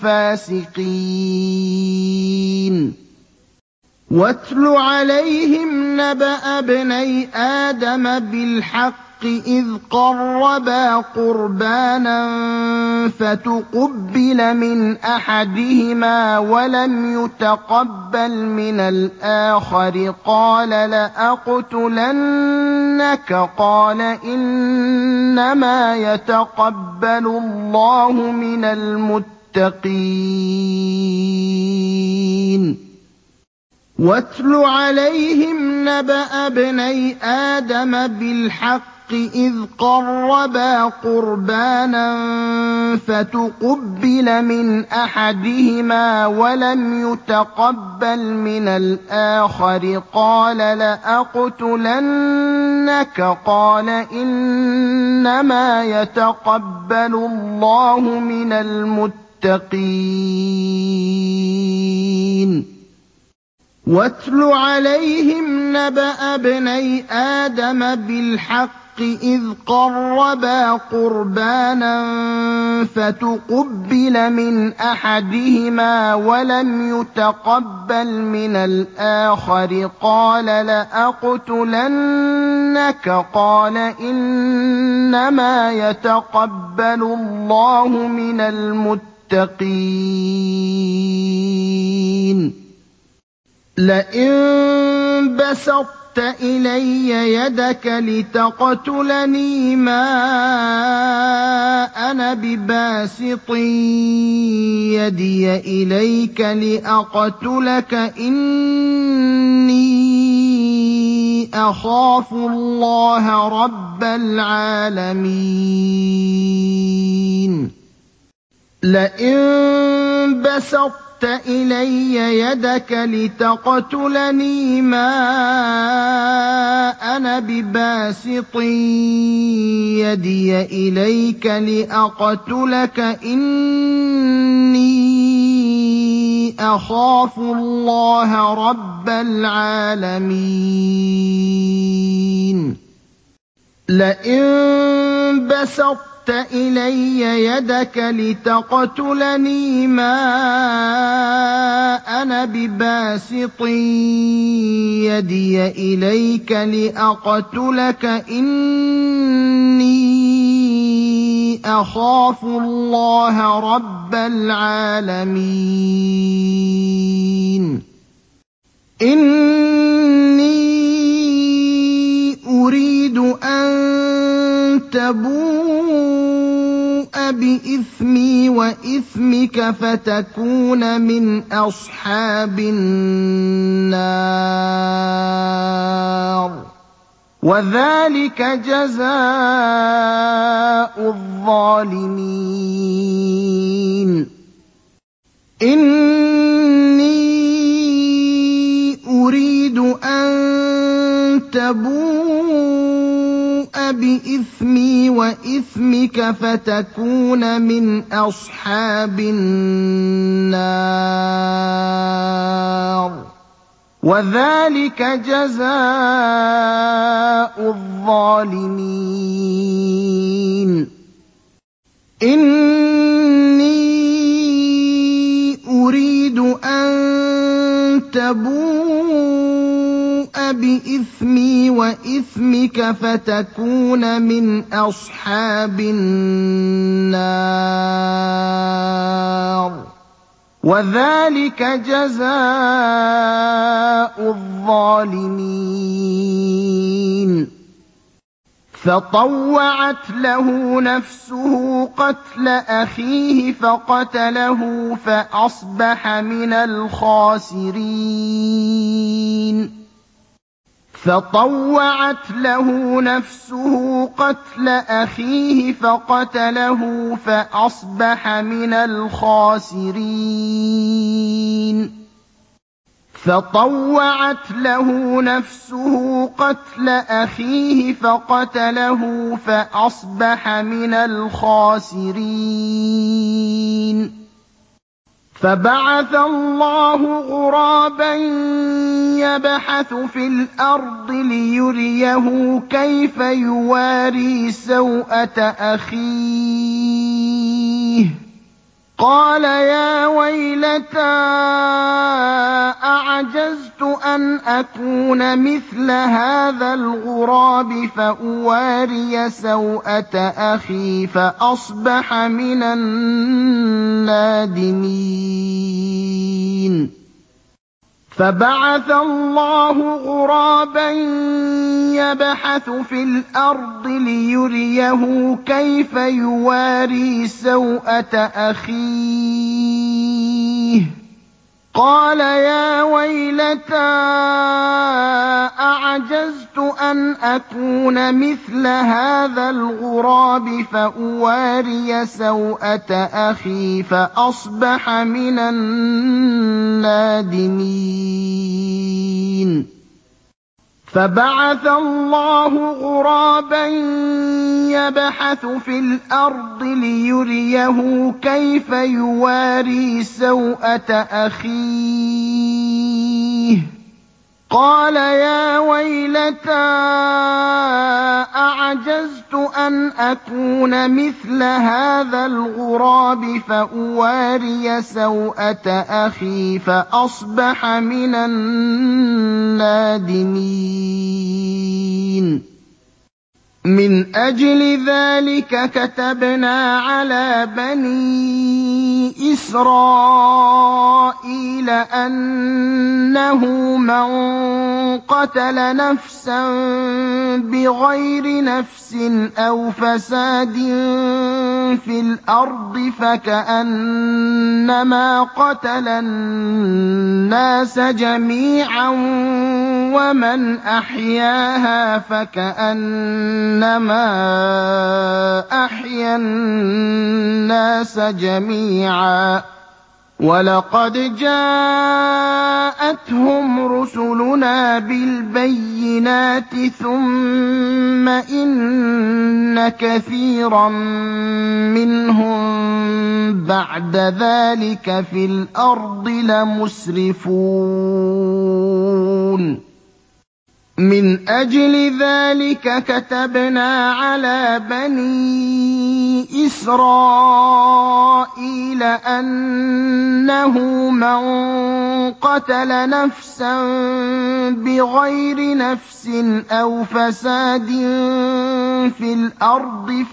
الفاسقين واتل عليهم نبأ ابني آدم بالحق إذ قربا قربانا فتقبل من أحدهما ولم يتقبل من الآخر قال لأقتلنك قال إنما يتقبل الله من المتقين واتل عليهم نبأ ابني آدم بالحق إذ قربا قربانا فتقبل من أحدهما ولم يتقبل من الآخر قال لأقتلنك قال إنما يتقبل الله من المتقين واتل عليهم نبأ ابني آدم بالحق إذ قربا قربانا فتقبل من أحدهما ولم يتقبل من الآخر قال لأقتلنك قال إنما يتقبل الله من المتقين لئن بسطت إلي يدك لتقتلني ما أنا بباسط يدي إليك لأقتلك إني أخاف الله رب العالمين لئن بسطت إلي يدك لتقتلني ما أنا بباسط يدي إليك لأقتلك إني أخاف الله رب العالمين لئن بسطت إلي يدك لتقتلني ما أنا بباسط يدي إليك لأقتلك إني أخاف الله رب العالمين إني أريد أن تبوء بإثمي وإثمك فتكون من أصحاب النار وذلك جزاء الظالمين إني أريد أن تبوء بإثمي وإثمك فتكون من أصحاب النار وذلك جزاء الظالمين إني أريد أن تبوء بإثمي وإثمك فتكون من أصحاب النار وذلك جزاء الظالمين فطوعت له نفسه قتل أخيه فقتله فأصبح من الخاسرين فطوعت له نفسه قتل أخيه فقتله فأصبح من الخاسرين فطوعت له نفسه قتل أخيه فقتله فأصبح من الخاسرين فبعث الله غرابا يبحث في الأرض ليريه كيف يواري سوءة أخيه قال يا ويلتى أعجزت أن أكون مثل هذا الغراب فأواري سوءة أخي فأصبح من النادمين فبعث الله غرابا يبحث في الأرض ليريه كيف يواري سوءة أخيه قال يا ويلتى أعجزت أن أكون مثل هذا الغراب فأواري سوءة أخي فأصبح من النادمين فبعث الله غرابا يبحث في الأرض ليريه كيف يواري سوءة أخيه قال يا ويلتى أعجزت أن أكون مثل هذا الغراب فأواري سوءة أخي فأصبح من النادمين من أجل ذلك كتبنا على بني إسرائيل أنه من قتل نفسا بغير نفس أو فساد في الأرض فكأنما قتل الناس جميعا ومن أحياها فكأنما أحيا الناس جميعا ولقد جاءتهم رسلنا بالبينات ثم إن كثيرا منهم بعد ذلك في الأرض لمسرفون من أجل ذلك كتبنا على بني إسرائيل أنه من قتل نفسا بغير نفس أو فساد في الأرض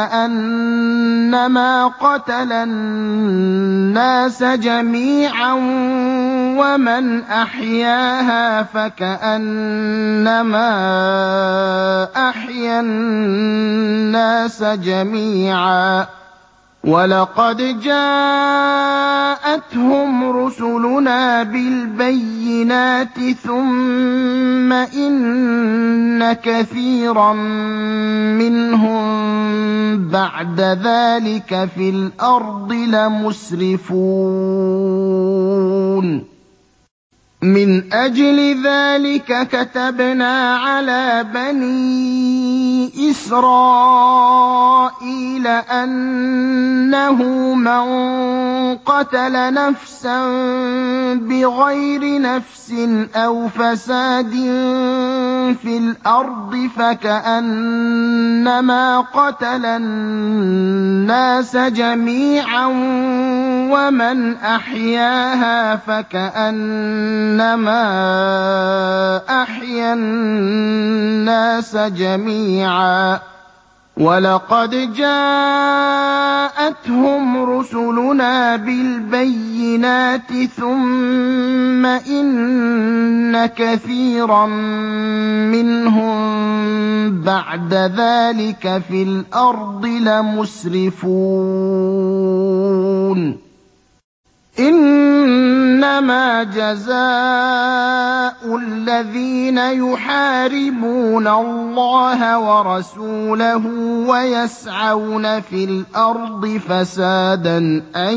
فكأنما قتل الناس جميعا ومن أحياها فكأنما أحيا الناس جميعا ولقد جاءتهم رسلنا بالبينات ثم إن كثيرا منهم بعد ذلك في الأرض لمسرفون من أجل ذلك كتبنا على بني إسرائيل أنه من قتل نفسا بغير نفس أو فساد في الأرض فكأنما قتل الناس جميعا ومن أحياها فكأنما أحيا الناس جميعا ولقد جاءتهم رسلنا بالبينات ثم إن كثيرا منهم بعد ذلك في الأرض لمسرفون إنما إِنَّمَا جَزَاءُ الَّذِينَ يُحَارِبُونَ اللَّهَ وَرَسُولَهُ وَيَسْعَوْنَ فِي الْأَرْضِ فَسَادًا أَن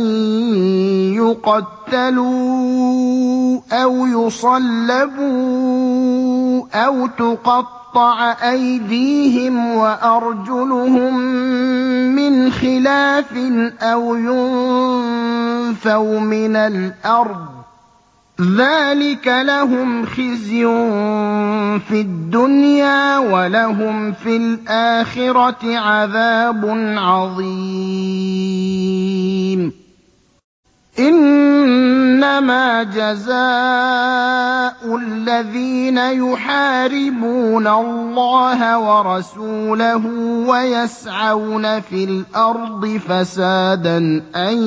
يُقَتَّلُوا أَوْ يُصَلَّبُوا أَوْ تُقَطَّعَ أَيْدِيهِمْ وَأَرْجُلُهُم مِّنْ خِلَافٍ أَوْ يُنفَوْا مِنَ الْأَرْضِ ۚ ذَٰلِكَ لَهُمْ خِزْيٌ فِي الدُّنْيَا ۖ وَلَهُمْ فِي الْآخِرَةِ عَذَابٌ عَظِيمٌ إِنَّمَا جَزَاءُ الَّذِينَ يُحَارِبُونَ اللَّهَ وَرَسُولَهُ وَيَسْعَوْنَ فِي الْأَرْضِ فَسَادًا أَن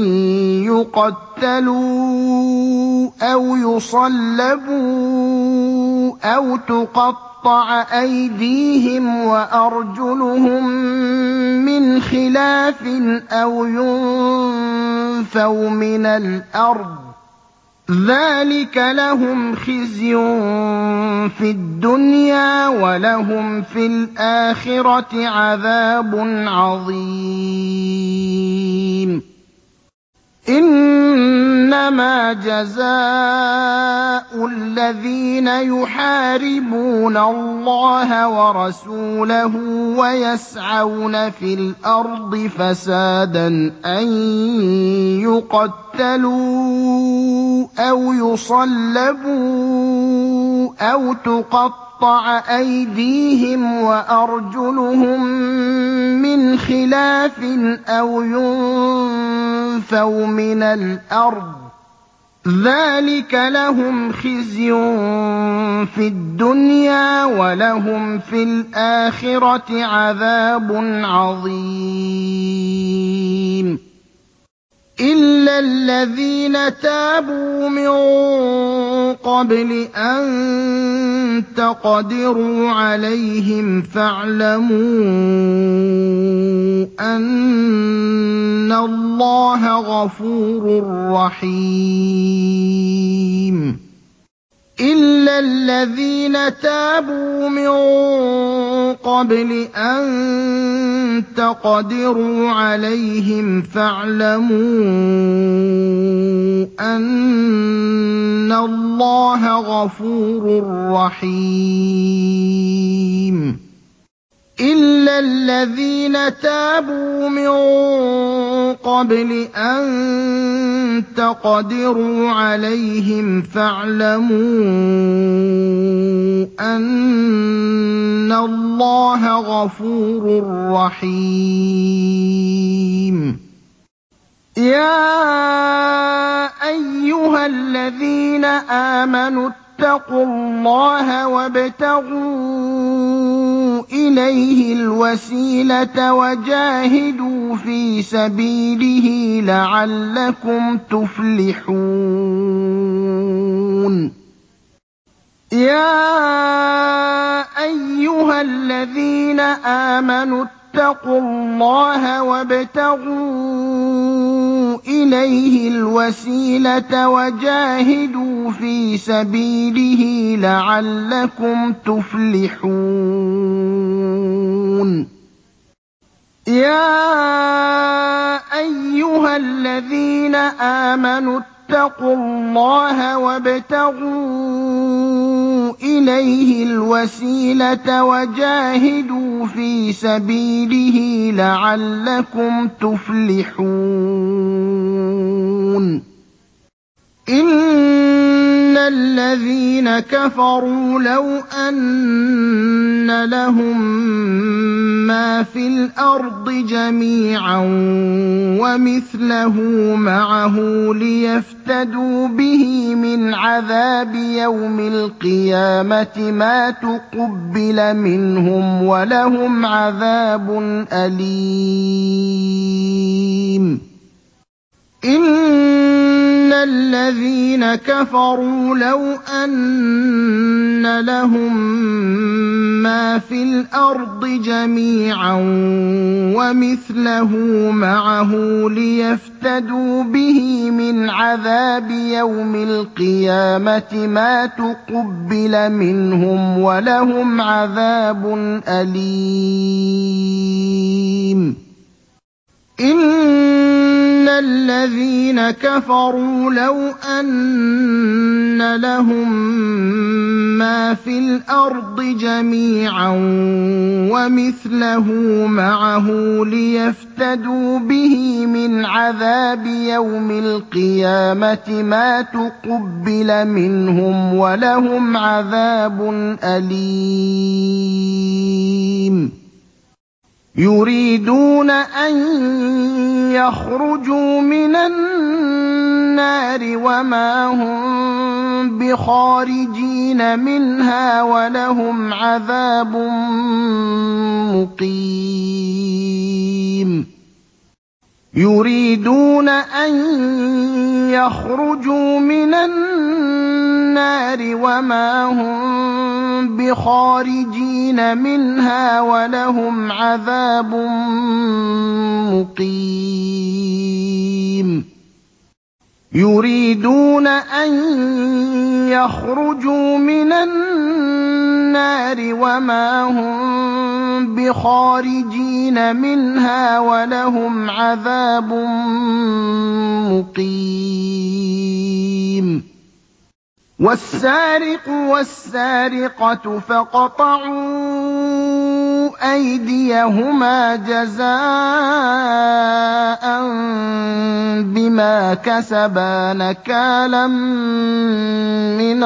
يُقَتَّلُوا أَوْ يُصَلَّبُوا أَوْ تُقَطَّعَ أَيْدِيهِمْ وَأَرْجُلُهُم مِّنْ خِلَافٍ أَوْ يُنفَوْا مِنَ الْأَرْضِ ۚ ذَٰلِكَ لَهُمْ خِزْيٌ فِي الدُّنْيَا ۖ وَلَهُمْ فِي الْآخِرَةِ عَذَابٌ عَظِيمٌ إِنَّمَا جَزَاءُ الَّذِينَ يُحَارِبُونَ اللَّهَ وَرَسُولَهُ وَيَسْعَوْنَ فِي الْأَرْضِ فَسَادًا أَن يُقَتَّلُوا أَوْ يُصَلَّبُوا أَوْ تُقَطَّعَ أَيْدِيهِمْ وَأَرْجُلُهُم مِّنْ خِلَافٍ أَوْ يُنفَوْا مِنَ الْأَرْضِ ۚ ذَٰلِكَ لَهُمْ خِزْيٌ فِي الدُّنْيَا ۖ وَلَهُمْ فِي الْآخِرَةِ عَذَابٌ عَظِيمٌ إِلَّا الَّذِينَ تَابُوا مِن قَبْلِ أَن تَقْدِرُوا عَلَيْهِمْ فَاعْلَمُوا أَنَّ اللَّهَ غَفُورٌ رَّحِيمٌ إِلَّا الَّذِينَ تَابُوا مِن قَبْلِ أَن تَقْدِرُوا عَلَيْهِمْ فَاعْلَمُوا أَنَّ اللَّهَ غَفُورٌ رَّحِيمٌ إِلَّا الَّذِينَ تَابُوا مِن قَبْلِ أَن تَقْدِرُوا عَلَيْهِمْ فَاعْلَمُوا أَنَّ اللَّهَ غَفُورٌ رَّحِيمٌ يَا أَيُّهَا الَّذِينَ آمَنُوا اتَّقُوا اللَّهَ وَابْتَغُوا إِلَيْهِ الْوَسِيلَةَ وَجَاهِدُوا فِي سَبِيلِهِ لَعَلَّكُمْ تُفْلِحُونَ يَا أَيُّهَا الَّذِينَ آمَنُوا اتَّقُوا اللَّهَ وَابْتَغُوا إِلَيْهِ الْوَسِيلَةَ وَجَاهِدُوا فِي سَبِيلِهِ لَعَلَّكُمْ تُفْلِحُونَ يَا أَيُّهَا الَّذِينَ آمَنُوا اتَّقُوا اللَّهَ وَابْتَغُوا إِلَيْهِ الْوَسِيلَةَ وَجَاهِدُوا فِي سَبِيلِهِ لَعَلَّكُمْ تُفْلِحُونَ إِنَّ الَّذِينَ كَفَرُوا لَوْ أَنَّ لَهُم مَّا فِي الْأَرْضِ جَمِيعًا وَمِثْلَهُ مَعَهُ لِيَفْتَدُوا بِهِ مِنْ عَذَابِ يَوْمِ الْقِيَامَةِ مَا تُقُبِّلَ مِنْهُمْ وَلَهُمْ عَذَابٌ أَلِيمٌ إِنَّ الَّذِينَ كَفَرُوا لَوْ أَنَّ لَهُم مَّا فِي الْأَرْضِ جَمِيعًا وَمِثْلَهُ مَعَهُ لِيَفْتَدُوا بِهِ مِنْ عَذَابِ يَوْمِ الْقِيَامَةِ مَا تُقُبِّلَ مِنْهُمْ وَلَهُمْ عَذَابٌ أَلِيمٌ إِنَّ الَّذِينَ كَفَرُوا لَوْ أَنَّ لَهُم مَّا فِي الْأَرْضِ جَمِيعًا وَمِثْلَهُ مَعَهُ لِيَفْتَدُوا بِهِ مِنْ عَذَابِ يَوْمِ الْقِيَامَةِ مَا تُقُبِّلَ مِنْهُمْ وَلَهُمْ عَذَابٌ أَلِيمٌ يُرِيدُونَ أَن يَخْرُجُوا مِنَ النَّارِ وَمَا هُم بِخَارِجِينَ مِنْهَا وَلَهُمْ عَذَابٌ مُّقِيمٌ يُرِيدُونَ أَن يَخْرُجُوا مِنَ النَّارِ وَمَا هُم بِخَارِجِينَ مِنْهَا وَلَهُمْ عَذَابٌ مُّقِيمٌ يُرِيدُونَ أَن يَخْرُجُوا مِنَ النَّارِ وَمَا هُم بِخَارِجِينَ مِنْهَا وَلَهُمْ عَذَابٌ مُّقِيمٌ وَالسَّارِقُ وَالسَّارِقَةُ فَاقْطَعُوا أَيْدِيَهُمَا جَزَاءً بِمَا كَسَبَا نَكَالًا مِّنَ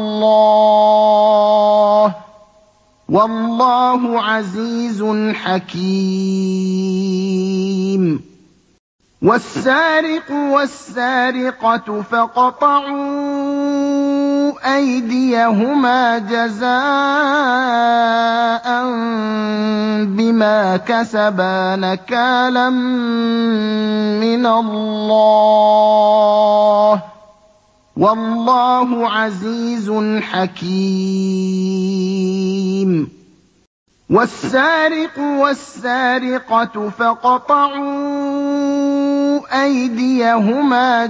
اللَّهِ ۗ وَاللَّهُ عَزِيزٌ حَكِيمٌ وَالسَّارِقُ وَالسَّارِقَةُ فَاقْطَعُوا أَيْدِيَهُمَا جَزَاءً بِمَا كَسَبَا نَكَالًا مِّنَ اللَّهِ ۗ وَاللَّهُ عَزِيزٌ حَكِيمٌ وَالسَّارِقُ وَالسَّارِقَةُ فَاقْطَعُوا أَيْدِيَهُمَا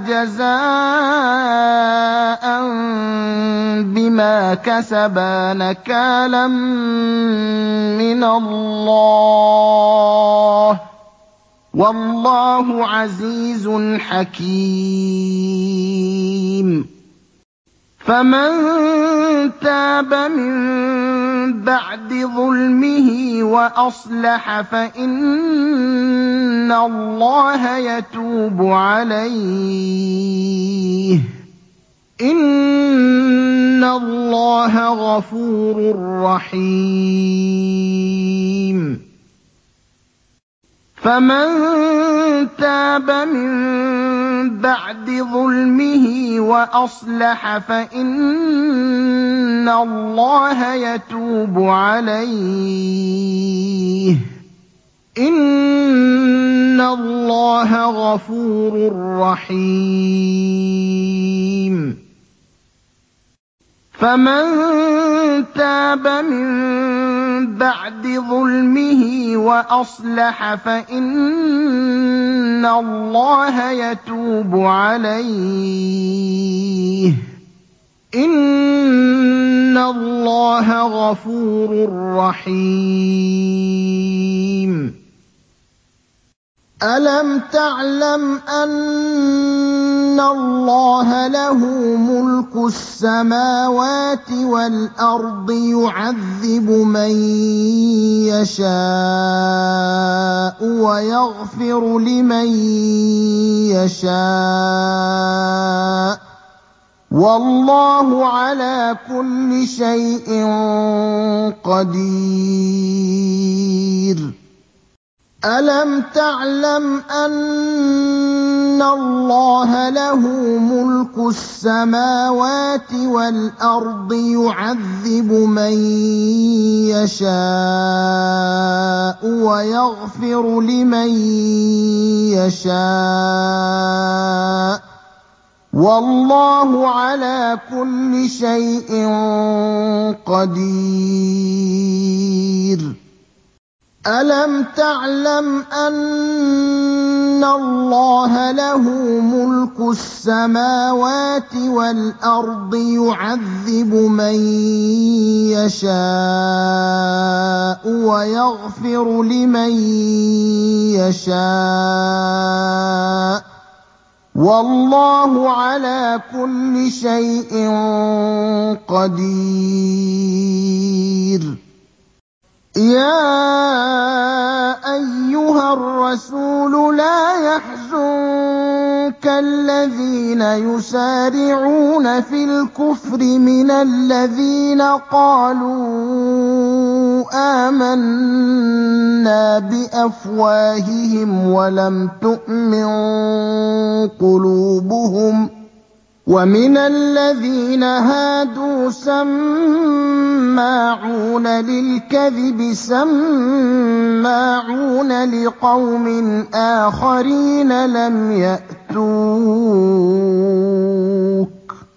جَزَاءً بِمَا كَسَبَا نَكَالًا مِّنَ اللَّهِ ۗ وَاللَّهُ عَزِيزٌ حَكِيمٌ فَمَن تَابَ مِن بَعْدِ ظُلْمِهِ وَأَصْلَحَ فَإِنَّ اللَّهَ يَتُوبُ عَلَيْهِ ۗ إِنَّ اللَّهَ غَفُورٌ رَّحِيمٌ فَمَن تَابَ مِن بَعْدِ ظُلْمِهِ وَأَصْلَحَ فَإِنَّ اللَّهَ يَتُوبُ عَلَيْهِ ۗ إِنَّ اللَّهَ غَفُورٌ رَّحِيمٌ فَمَن تَابَ مِن بَعْدِ ظُلْمِهِ وَأَصْلَحَ فَإِنَّ اللَّهَ يَتُوبُ عَلَيْهِ ۗ إِنَّ اللَّهَ غَفُورٌ رَّحِيمٌ أَلَمْ تَعْلَمْ أَنَّ اللَّهَ لَهُ مُلْكُ السَّمَاوَاتِ وَالْأَرْضِ يُعَذِّبُ مَن يَشَاءُ وَيَغْفِرُ لِمَن يَشَاءُ ۗ وَاللَّهُ عَلَىٰ كُلِّ شَيْءٍ قَدِيرٌ أَلَمْ تَعْلَمْ أَنَّ اللَّهَ لَهُ مُلْكُ السَّمَاوَاتِ وَالْأَرْضِ يُعَذِّبُ مَن يَشَاءُ وَيَغْفِرُ لِمَن يَشَاءُ ۗ وَاللَّهُ عَلَىٰ كُلِّ شَيْءٍ قَدِيرٌ أَلَمْ تَعْلَمْ أَنَّ اللَّهَ لَهُ مُلْكُ السَّمَاوَاتِ وَالْأَرْضِ يُعَذِّبُ مَن يَشَاءُ وَيَغْفِرُ لِمَن يَشَاءُ ۗ وَاللَّهُ عَلَىٰ كُلِّ شَيْءٍ قَدِيرٌ يَا أَيُّهَا الرَّسُولُ لَا يَحْزُنكَ الَّذِينَ يُسَارِعُونَ فِي الْكُفْرِ مِنَ الَّذِينَ قَالُوا آمَنَّا بِأَفْوَاهِهِمْ وَلَمْ تُؤْمِن قُلُوبُهُمْ ۛ وَمِنَ الَّذِينَ هَادُوا سَمَّاعُونَ لِلْكَذِبِ سَمَّاعُونَ لِقَوْمٍ آخَرِينَ لَمْ يَأْتُوكَ ۖ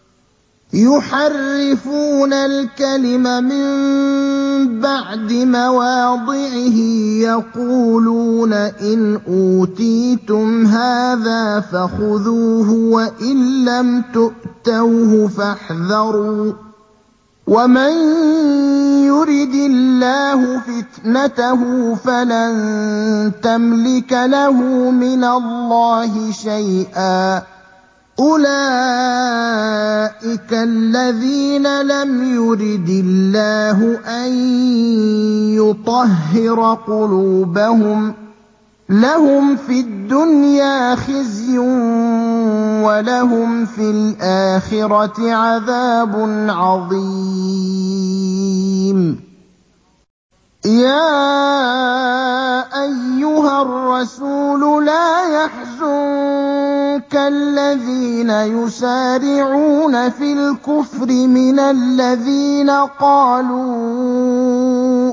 يُحَرِّفُونَ الْكَلِمَ مِن بَعْدِ مَوَاضِعِهِ يَقُولُونَ إِنْ أُوتِيتُمْ هَٰذَا فَخُذُوهُ وَإِن لَّمْ تُؤْتَوْهُ فَاحْذَرُوا ۚ وَمَن يُرِدِ اللَّهُ فِتْنَتَهُ فَلَن تَمْلِكَ لَهُ مِنَ اللَّهِ شَيْئًا ۚ أُولَٰئِكَ الَّذِينَ لَمْ يُرِدِ اللَّهُ أَن يُطَهِّرَ قُلُوبَهُمْ ۚ لَهُمْ فِي الدُّنْيَا خِزْيٌ وَلَهُمْ فِي الْآخِرَةِ عَذَابٌ عَظِيمٌ يَا أَيُّهَا الرَّسُولُ لَا يَحْزُنكَ الَّذِينَ يُسَارِعُونَ فِي الْكُفْرِ مِنَ الَّذِينَ قَالُوا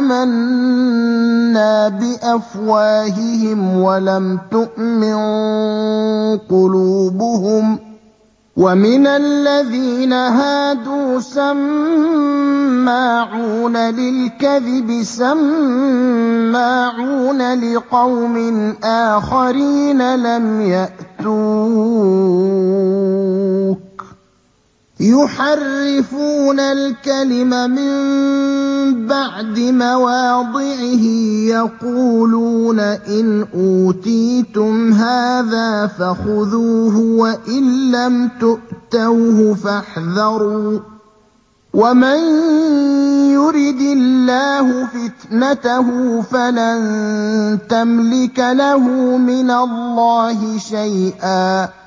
آمَنَّا بِأَفْوَاهِهِمْ وَلَمْ تُؤْمِن قُلُوبُهُمْ ۛ وَمِنَ الَّذِينَ هَادُوا سَمَّاعُونَ لِلْكَذِبِ سَمَّاعُونَ لِقَوْمٍ آخَرِينَ لَمْ يَأْتُوكَ ۖ يُحَرِّفُونَ الْكَلِمَ مِن بَعْدِ مَوَاضِعِهِ يَقُولُونَ إِنْ أُوتِيتُمْ هَٰذَا فَخُذُوهُ وَإِن لَّمْ تُؤْتَوْهُ فَاحْذَرُوا ۚ وَمَن يُرِدِ اللَّهُ فِتْنَتَهُ فَلَن تَمْلِكَ لَهُ مِنَ اللَّهِ شَيْئًا ۚ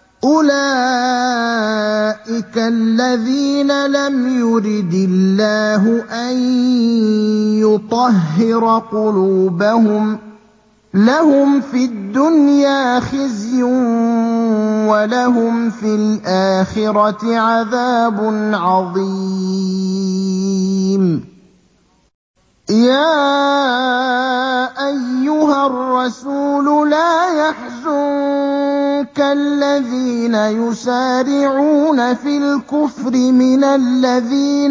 أُولَٰئِكَ الَّذِينَ لَمْ يُرِدِ اللَّهُ أَن يُطَهِّرَ قُلُوبَهُمْ ۚ لَهُمْ فِي الدُّنْيَا خِزْيٌ وَلَهُمْ فِي الْآخِرَةِ عَذَابٌ عَظِيمٌ يَا أَيُّهَا الرَّسُولُ لَا يَحْزُنكَ الَّذِينَ يُسَارِعُونَ فِي الْكُفْرِ مِنَ الَّذِينَ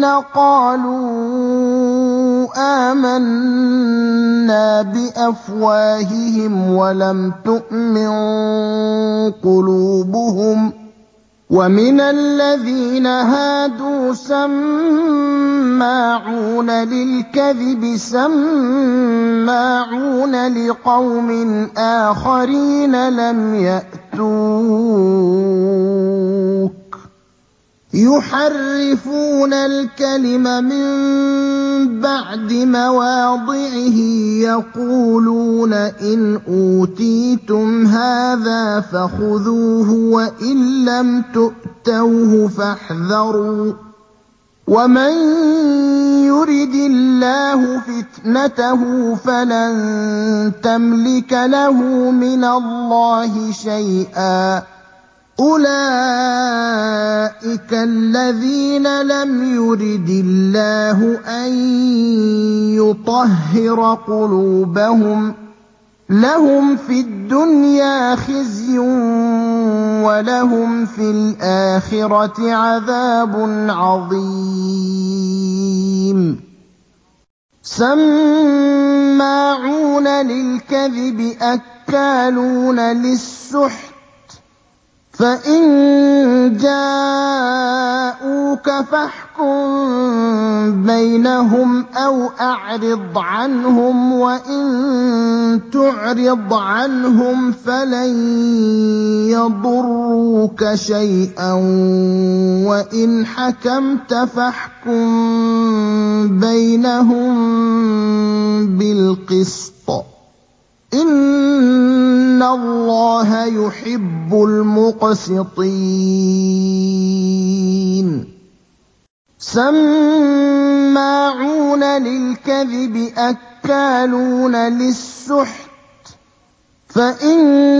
قَالُوا آمَنَّا بِأَفْوَاهِهِمْ وَلَمْ تُؤْمِن قُلُوبُهُمْ ۛ وَمِنَ الَّذِينَ هَادُوا سَمَّاعُونَ لِلْكَذِبِ سَمَّاعُونَ لِقَوْمٍ آخَرِينَ لَمْ يَأْتُوكَ ۖ يُحَرِّفُونَ الْكَلِمَ مِن بَعْدِ مَوَاضِعِهِ يَقُولُونَ إِنْ أُوتِيتُمْ هَٰذَا فَخُذُوهُ وَإِن لَّمْ تُؤْتَوْهُ فَاحْذَرُوا ۚ وَمَن يُرِدِ اللَّهُ فِتْنَتَهُ فَلَن تَمْلِكَ لَهُ مِنَ اللَّهِ شَيْئًا ۚ أُولَٰئِكَ الَّذِينَ لَمْ يُرِدِ اللَّهُ أَن يُطَهِّرَ قُلُوبَهُمْ ۚ لَهُمْ فِي الدُّنْيَا خِزْيٌ وَلَهُمْ فِي الْآخِرَةِ عَذَابٌ عَظِيمٌ سَمَّاعُونَ لِلْكَذِبِ أَكَّالُونَ لِلسُّحْتِ فَإِن جَاءُوكَ فَاحْكُم بَيْنَهُمْ أَوْ أَعْرِضْ عَنْهُمْ ۖ وَإِن تُعْرِضْ عَنْهُمْ فَلَن يَضُرُّوكَ شَيْئًا ۖ وَإِنْ حَكَمْتَ فَاحْكُم بَيْنَهُم بِالْقِسْطِ ۚ إِنَّ اللَّهَ يُحِبُّ الْمُقْسِطِينَ سَمَّاعُونَ لِلْكَذِبِ أَكَّالُونَ لِلسُّحْتِ فَإِن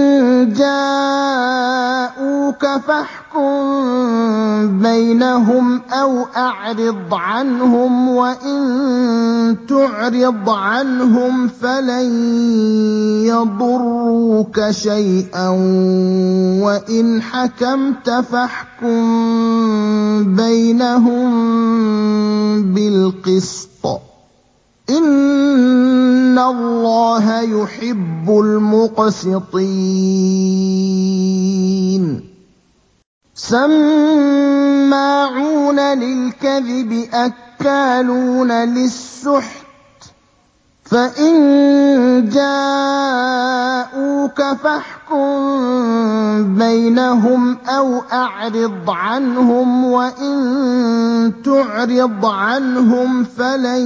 جَاءُوكَ فَاحْكُم بَيْنَهُمْ أَوْ أَعْرِضْ عَنْهُمْ ۖ وَإِن تُعْرِضْ عَنْهُمْ فَلَن يَضُرُّوكَ شَيْئًا ۖ وَإِنْ حَكَمْتَ فَاحْكُم بَيْنَهُم بِالْقِسْطِ ۚ إِنَّ اللَّهَ يُحِبُّ الْمُقْسِطِينَ سَمَّاعُونَ لِلْكَذِبِ أَكَّالُونَ لِلسُّحْتِ فَإِن جَاءُوكَ فَاحْكُم بَيْنَهُمْ أَوْ أَعْرِضْ عَنْهُمْ ۖ وَإِن تُعْرِضْ عَنْهُمْ فَلَن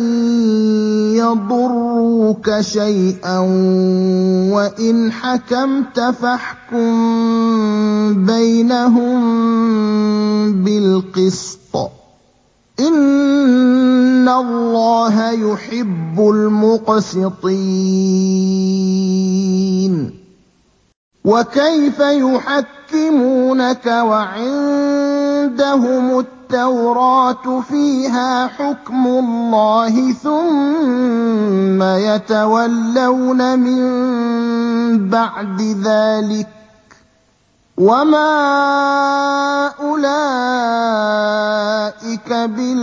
يَضُرُّوكَ شَيْئًا ۖ وَإِنْ حَكَمْتَ فَاحْكُم بَيْنَهُم بِالْقِسْطِ ۚ إِنَّ اللَّهَ يُحِبُّ الْمُقْسِطِينَ وَكَيْفَ يُحَكِّمُونَكَ وَعِندَهُمُ التَّوْرَاةُ فِيهَا حُكْمُ اللَّهِ ثُمَّ يَتَوَلَّوْنَ مِن بَعْدِ ذَٰلِكَ ۚ وَمَا أُولَٰئِكَ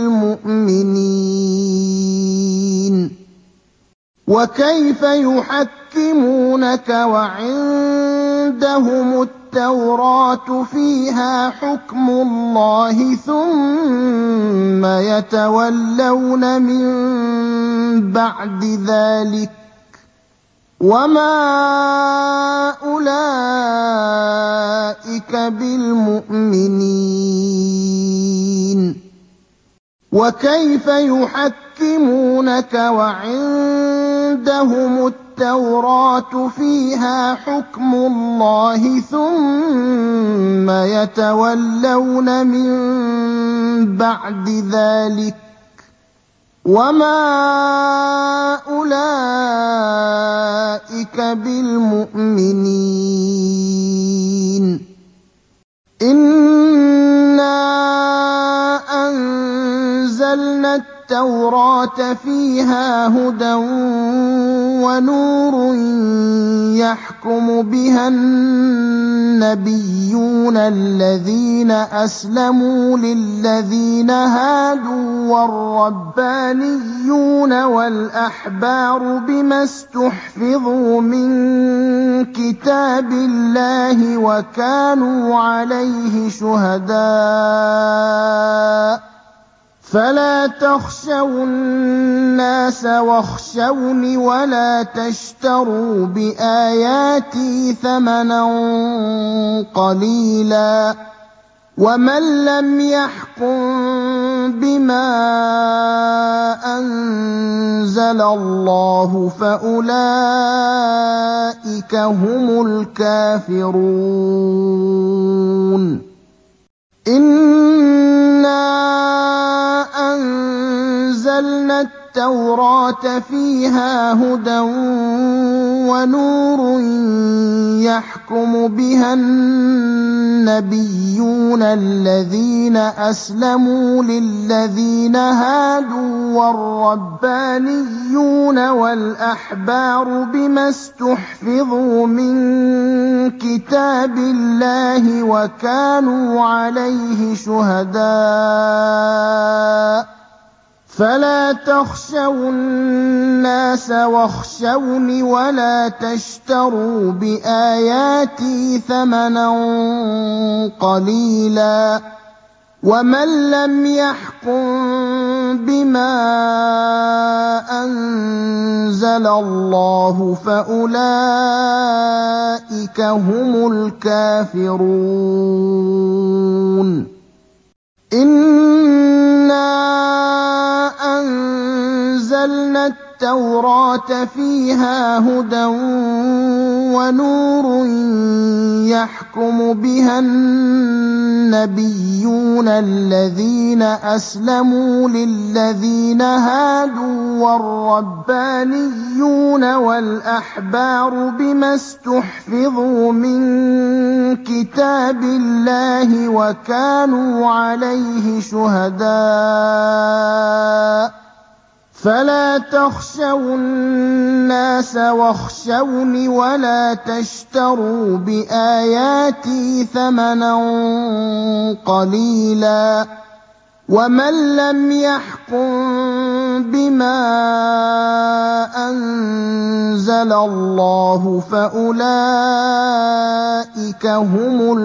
بِالْمُؤْمِنِينَ وَكَيْفَ يُحَكِّمُونَكَ وَعِندَهُمُ التَّوْرَاةُ فِيهَا حُكْمُ اللَّهِ ثُمَّ يَتَوَلَّوْنَ مِن بَعْدِ ذَٰلِكَ ۚ وَمَا أُولَٰئِكَ بِالْمُؤْمِنِينَ وَكَيْفَ يُحَكِّمُونَكَ وَعِندَهُمُ التَّوْرَاةُ فِيهَا حُكْمُ اللَّهِ ثُمَّ يَتَوَلَّوْنَ مِن بَعْدِ ذَٰلِكَ ۚ وَمَا أُولَٰئِكَ بِالْمُؤْمِنِينَ إِنَّا أَنزَلْنَا التَّوْرَاةَ فِيهَا هُدًى وَنُورٌ يَحْكُمُ بِهَا النَّبِيُّونَ الَّذِينَ أَسْلَمُوا لِلَّذِينَ هَادُوا وَالرَّبَّانِيُّونَ وَالْأَحْبَارُ بِمَا اسْتُحْفِظُوا مِن كِتَابِ اللَّهِ وَكَانُوا عَلَيْهِ شُهَدَاءَ ۚ فَلَا تَخْشَوُا النَّاسَ وَاخْشَوْنِ وَلَا تَشْتَرُوا بِآيَاتِي ثَمَنًا قَلِيلًا ۚ وَمَن لَّمْ يَحْكُم بِمَا أَنزَلَ اللَّهُ فَأُولَٰئِكَ هُمُ الْكَافِرُونَ إِنَّا أَنزَلْنَا التَّوْرَاةَ فِيهَا هُدًى وَنُورٌ يَحْكُمُ بِهَا النَّبِيُّونَ الَّذِينَ أَسْلَمُوا لِلَّذِينَ هَادُوا والربانيون والأحبار بما استحفظوا من كتاب الله وكانوا عليه شهداء فلا تخشوا الناس واخشوني ولا تشتروا بآياتي ثمنا قليلا ومن لم يحكم بما أنزل الله فأولئك هم الكافرون إنا أنزلنا التوراة فيها هدى ونور يحكم بها النبيون الذين أسلموا للذين هادوا والربانيون والأحبار بما استحفظوا من كتاب الله وكانوا عليه شهداء فلا تخشوا الناس واخشوني ولا تشتروا بآياتي ثمنا قليلا ومن لم يحكم بما أنزل الله فأولئك هم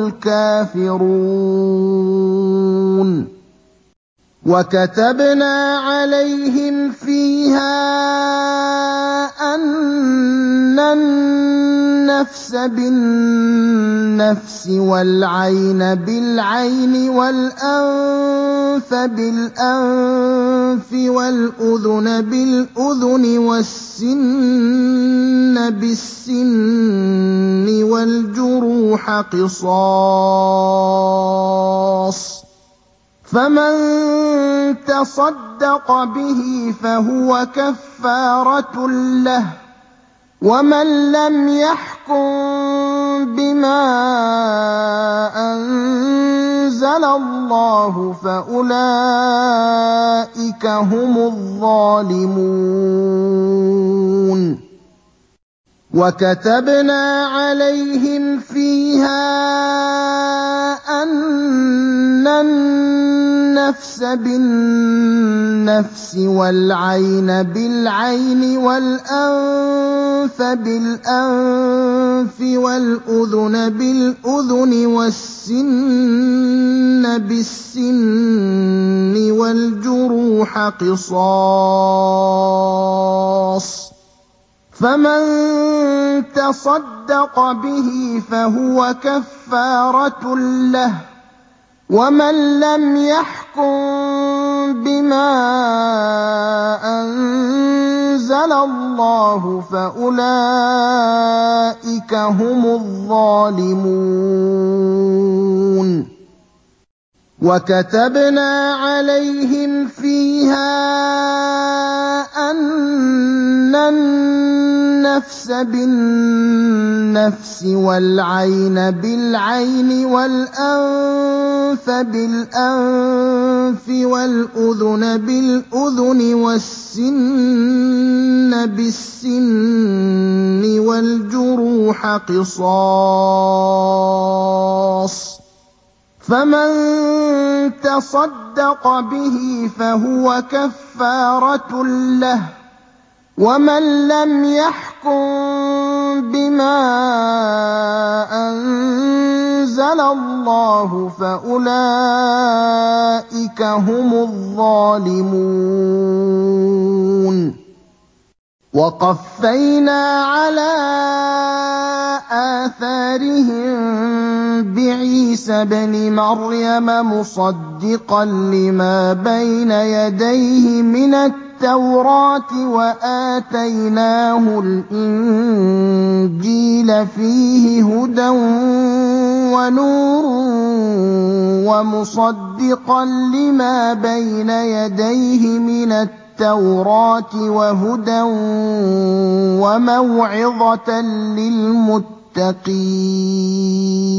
الكافرون وكتبنا عليهم فيها أن النفس بالنفس والعين بالعين والأنف بالأنف والأذن بالأذن والسن بالسن والجروح قصاص فمن تصدق به فهو كفارة له ومن لم يحكم بما أنزل الله فأولئك هم الظالمون وكتبنا عليهم فيها أن النفس بالنفس والعين بالعين والأنف بالأنف والأذن بالأذن والسن بالسن والجروح قصاص فمن تصدق به فهو كفارة له ومن لم يحكم بما أنزل الله فأولئك هم الظالمون وكتبنا عليهم فيها أن النفس بالنفس والعين بالعين والأنف بالأنف والأذن بالأذن والسن بالسن والجروح قصاص فمن تصدق به فهو كفارة له ومن لم يحكم بما أنزل الله فأولئك هم الظالمون وقفينا على آثارهم بعيسى ابن مريم مصدقا لما بين يديه من التوراة وآتيناه الإنجيل فيه هدى ونور ومصدقا لما بين يديه من التوراة وهدى وموعظة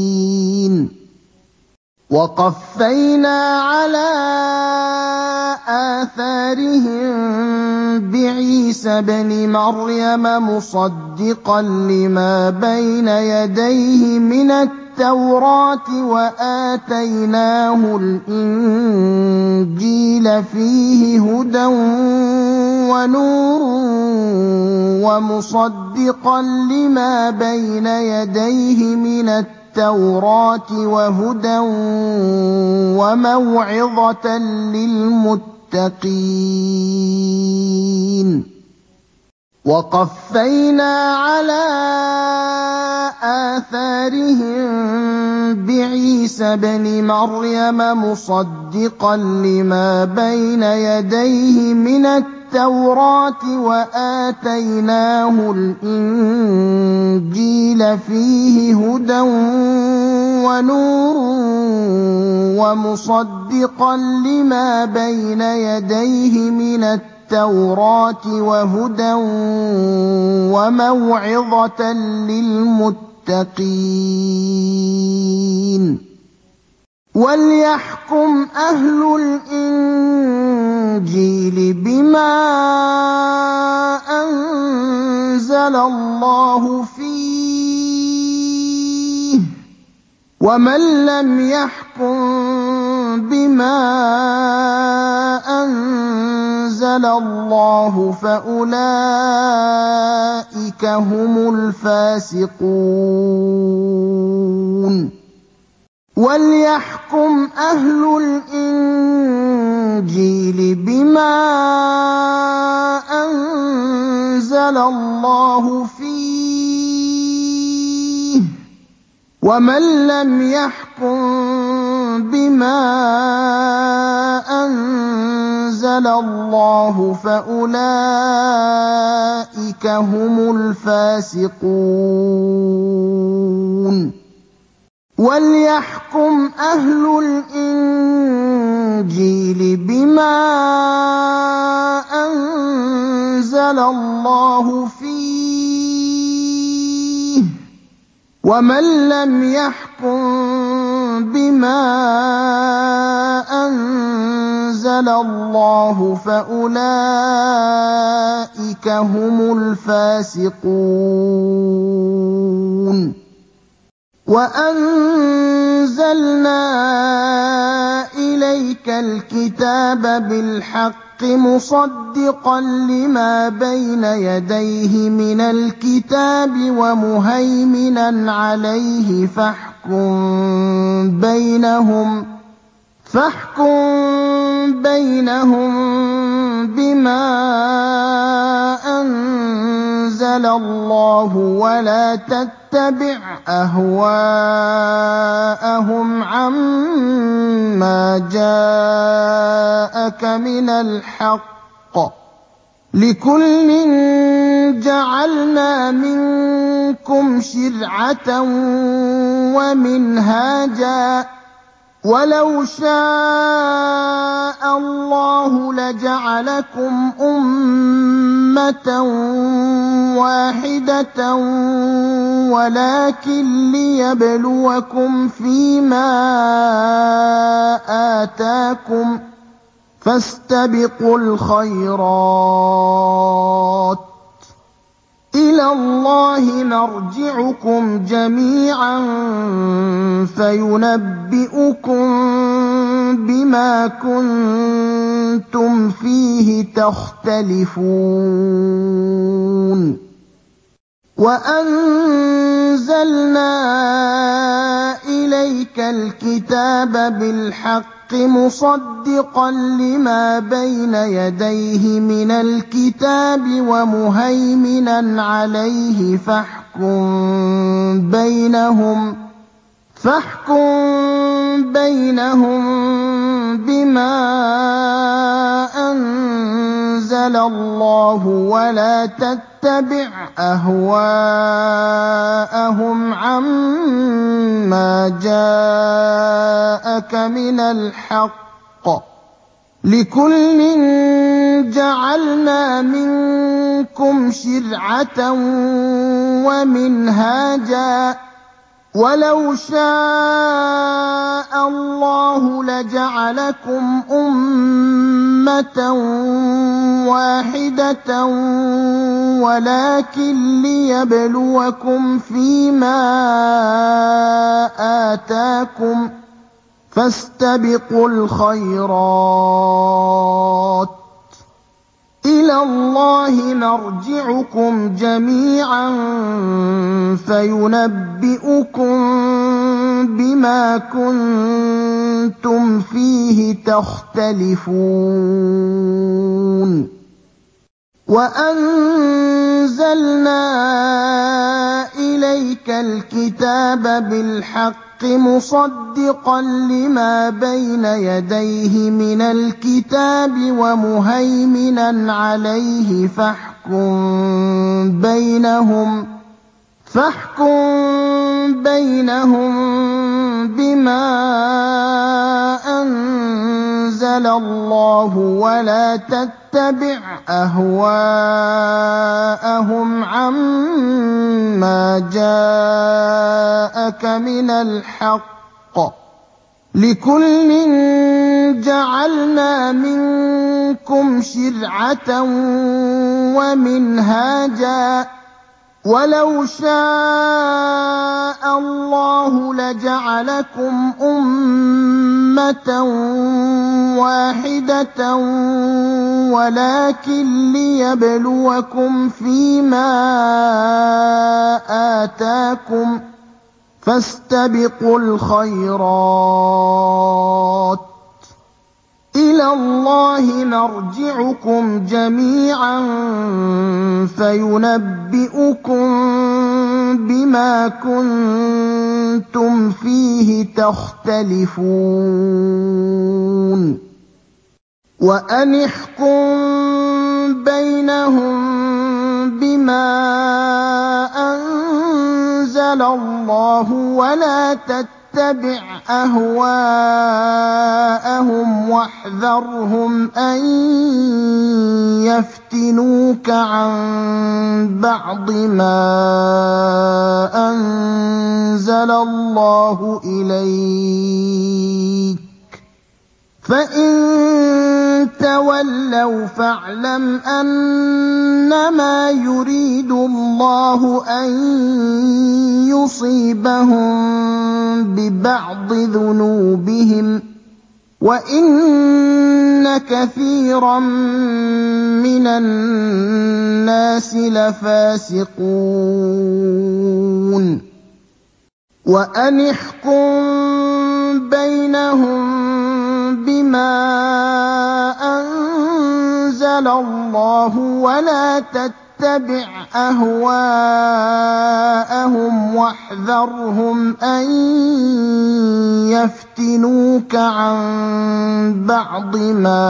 للمتقين وقفينا على آثارهم بعيسى ابْنِ مَرْيَمَ مُصَدِّقًا لِّمَا بَيْنَ يَدَيْهِ مِنَ التَّوْرَاةِ وَآتَيْنَاهُ الْإِنجِيلَ فِيهِ هُدًى وَنُورٌ وَمُصَدِّقًا لِّمَا بَيْنَ يَدَيْهِ مِنَ التَّوْرَاةِ وَهُدًى وَمَوْعِظَةً لِّلْمُتَّقِينَ وَقَفَّيْنَا عَلَىٰ آثَارِهِم بِعِيسَى ابْنِ مَرْيَمَ مُصَدِّقًا لِّمَا بَيْنَ يَدَيْهِ مِنَ التَّوْرَاةِ وَآتَيْنَاهُ الْإِنجِيلَ فِيهِ هُدًى وَنُورٌ وَمُصَدِّقًا لِّمَا بَيْنَ يَدَيْهِ مِنَ التَّوْرَاةِ وَهُدًى وَمَوْعِظَةً لِّلْمُتَّقِينَ وَلْيَحْكُمْ أَهْلُ الْإِنجِيلِ بِمَا أَنزَلَ اللَّهُ فِيهِ ۚ وَمَن لَّمْ يَحْكُم بِمَا أَنزَلَ اللَّهُ فَأُولَٰئِكَ هُمُ الْفَاسِقُونَ وَلْيَحْكُمْ أَهْلُ الْإِنجِيلِ بِمَا أَنزَلَ اللَّهُ فِيهِ ۚ وَمَن لَّمْ يَحْكُم بِمَا أَنزَلَ اللَّهُ فَأُولَٰئِكَ هُمُ الْفَاسِقُونَ وَلْيَحْكُمْ أَهْلُ الْإِنجِيلِ بِمَا أَنزَلَ اللَّهُ فِيهِ ۚ وَمَن لَّمْ يَحْكُم بِمَا أَنزَلَ اللَّهُ فَأُولَٰئِكَ هُمُ الْفَاسِقُونَ وَأَنزَلْنَا إِلَيْكَ الْكِتَابَ بِالْحَقِّ مُصَدِّقًا لِّمَا بَيْنَ يَدَيْهِ مِنَ الْكِتَابِ وَمُهَيْمِنًا عَلَيْهِ فاحكم بينهم بما أنزل الله ولا تتبع أهواءهم عما جاءك من الحق لكل جعلنا منكم شرعة ومنهاجا ولو شاء الله لجعلكم أمة واحدة ولكن ليبلوكم فيما آتاكم فاستبقوا الخيرات إلى الله مرجعكم جميعا فينبئكم بما كنتم فيه تختلفون وأنزلنا إليك الكتاب بالحق مصدقا لما بين يديه من الكتاب ومهيمنا عليه فاحكم بينهم بما أنزل الله ولا تتبع أهواءهم عما جاءك من الحق لكل جعلنا منكم شرعة ومنهاجا ولو شاء الله اللَّهُ لَجَعَلَكُمْ أُمَّةً وَاحِدَةً وَلَٰكِن لِّيَبْلُوَكُمْ فِيمَا آتَاكُمْ ۖ فَاسْتَبِقُوا الْخَيْرَاتِ ۚ إِلَى اللَّهِ مَرْجِعُكُمْ جَمِيعًا فَيُنَبِّئُكُم بِمَا كُنتُمْ فِيهِ تَخْتَلِفُونَ وَأَنزَلْنَا إِلَيْكَ الْكِتَابَ بِالْحَقِّ مُصَدِّقًا لِّمَا بَيْنَ يَدَيْهِ مِنَ الْكِتَابِ وَمُهَيْمِنًا عَلَيْهِ فاحكم بينهم بما أنزل الله ولا تتبع أهواءهم عما جاءك من الحق ۚ لِكُلٍّ جَعَلْنَا مِنكُمْ شِرْعَةً وَمِنْهَاجًا ۚ وَلَوْ شَاءَ اللَّهُ لَجَعَلَكُمْ أُمَّةً وَاحِدَةً وَلَٰكِن لِّيَبْلُوَكُمْ فِيمَا آتَاكُمْ ۖ فَاسْتَبِقُوا الْخَيْرَاتِ ۚ إِلَى اللَّهِ مَرْجِعُكُمْ جَمِيعًا فَيُنَبِّئُكُم بِمَا كُنتُمْ فِيهِ تَخْتَلِفُونَ وَأَنِ احْكُم بَيْنَهُم بِمَا أَنزَلَ اللَّهُ وَلَا تَتَّبِعْ أَهْوَاءَهُمْ وَاحْذَرْهُمْ أَن يَفْتِنُوكَ عَن بَعْضِ مَا أَنزَلَ اللَّهُ إِلَيْكَ ۖ فَإِن تَوَلَّوْا فَاعْلَمْ أَنَّمَا يُرِيدُ اللَّهُ أَن يُصِيبَهُم بِبَعْضِ ذُنُوبِهِمْ ۗ وَإِنَّ كَثِيرًا مِّنَ النَّاسِ لَفَاسِقُونَ وَأَنِ احْكُم بَيْنَهُم بِمَا أَنزَلَ اللَّهُ وَلَا تَتَّبِعْ أَهْوَاءَهُمْ وَاحْذَرْهُمْ أَن يَفْتِنُوكَ عَن بَعْضِ مَا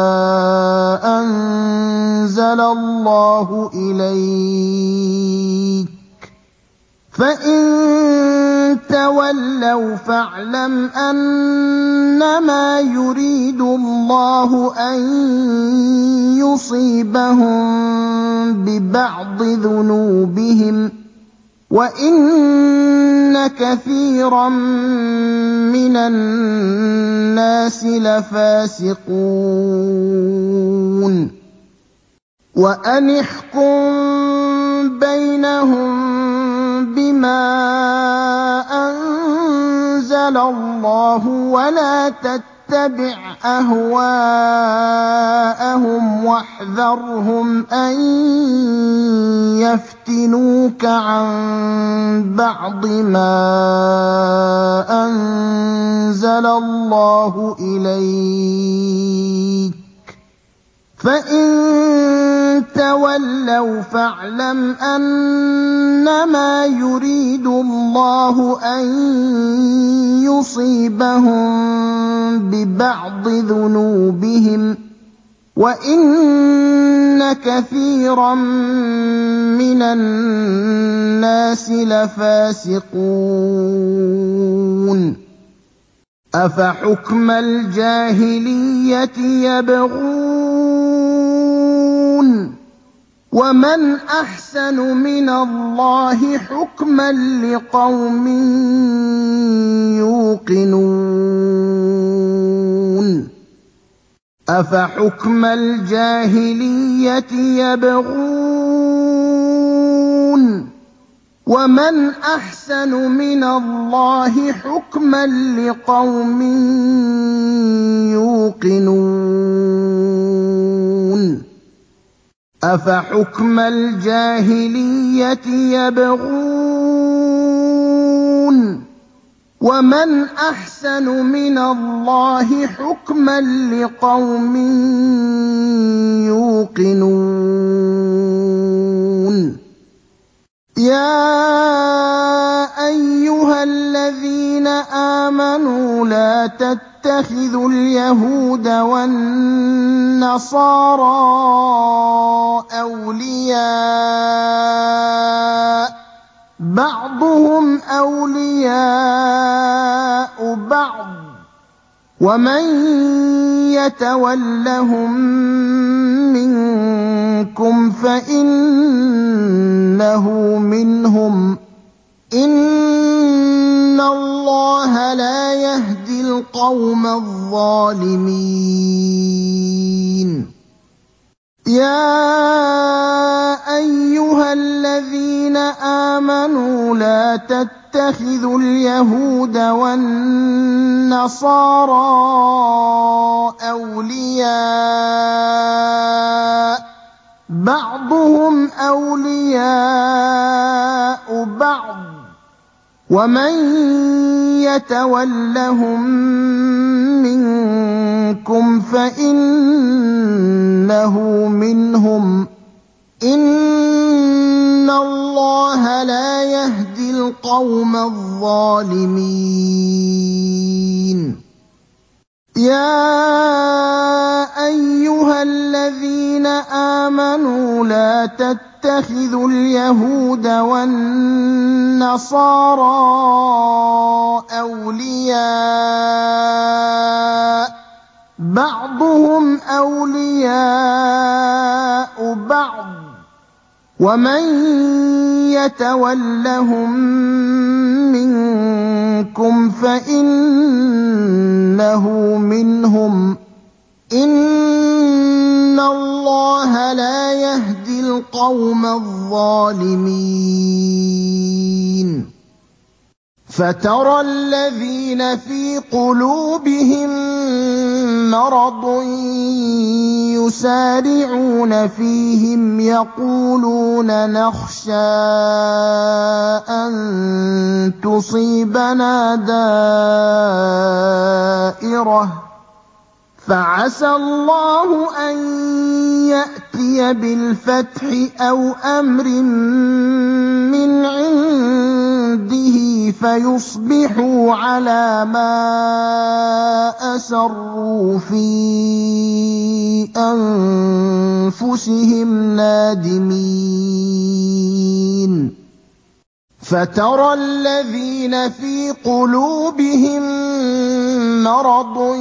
أَنزَلَ اللَّهُ إِلَيْكَ ۖ فَإِن تَوَلَّوْا فَاعْلَمْ أَنَّمَا يُرِيدُ اللَّهُ أَن يُصِيبَهُم بِبَعْضِ ذُنُوبِهِمْ ۗ وَإِنَّ كَثِيرًا مِّنَ النَّاسِ لَفَاسِقُونَ وَأَنِ احْكُم بَيْنَهُم بِمَا أَنزَلَ اللَّهُ وَلَا تَتَّبِعْ أَهْوَاءَهُمْ وَاحْذَرْهُمْ أَن يَفْتِنُوكَ عَن بَعْضِ مَا أَنزَلَ اللَّهُ إِلَيْكَ ۖ فَإِن تَوَلَّوْا فَاعْلَمْ أَنَّمَا يُرِيدُ اللَّهُ أَن يُصِيبَهُم بِبَعْضِ ذُنُوبِهِمْ ۗ وَإِنَّ كَثِيرًا مِّنَ النَّاسِ لَفَاسِقُونَ أَفَحُكْمَ الْجَاهِلِيَّةِ يَبْغُونَ وَمَنْ أَحْسَنُ مِنَ اللَّهِ حُكْمًا لِّقَوْمٍ يُوقِنُونَ أَفَحُكْمَ الْجَاهِلِيَّةِ يَبْغُونَ وَمَنْ أَحْسَنُ مِنَ اللَّهِ حُكْمًا لِّقَوْمٍ يُوقِنُونَ أَفَحُكْمَ الْجَاهِلِيَّةِ يَبْغُونَ وَمَنْ أَحْسَنُ مِنَ اللَّهِ حُكْمًا لِّقَوْمٍ يُوقِنُونَ يَا أَيُّهَا الَّذِينَ آمَنُوا لَا تَتَّخِذُوا الْيَهُودَ وَالنَّصَارَىٰ أَوْلِيَاءَ ۘ بَعْضُهُمْ أَوْلِيَاءُ بَعْضٍ ۚ وَمَن يَتَوَلَّهُم مِّنكُمْ فَإِنَّهُ مِنْهُمْ ۗ إِنَّ اللَّهَ لَا يَهْدِي الْقَوْمَ الظَّالِمِينَ يَا أَيُّهَا الَّذِينَ آمَنُوا لَا تَتَّخِذُوا الْيَهُودَ وَالنَّصَارَىٰ أَوْلِيَاءَ ۘ بَعْضُهُمْ أَوْلِيَاءُ بَعْضٍ ۚ وَمَن يَتَوَلَّهُم مِّنكُمْ فَإِنَّهُ مِنْهُمْ ۗ إِنَّ اللَّهَ لَا يَهْدِي الْقَوْمَ الظَّالِمِينَ يَا أَيُّهَا الَّذِينَ آمَنُوا لَا تَتَّخِذُوا الْيَهُودَ وَالنَّصَارَىٰ أَوْلِيَاءَ ۘ بَعْضُهُمْ أَوْلِيَاءُ بَعْضٍ ۚ وَمَن يَتَوَلَّهُم مِّنكُمْ فَإِنَّهُ مِنْهُمْ ۗ إِنَّ اللَّهَ لَا يَهْدِي الْقَوْمَ الظَّالِمِينَ فَتَرَى الَّذِينَ فِي قُلُوبِهِم مَّرَضٌ يُسَارِعُونَ فِيهِمْ يَقُولُونَ نَخْشَىٰ أَن تُصِيبَنَا دَائِرَةٌ ۚ فَعَسَى اللَّهُ أَن يَأْتِيَ بِالْفَتْحِ أَوْ أَمْرٍ مِّنْ عِندِهِ فَيُصْبِحُوا عَلَىٰ مَا أَسَرُّوا فِي أَنفُسِهِمْ نَادِمِينَ فَتَرَى الَّذِينَ فِي قُلُوبِهِم مَّرَضٌ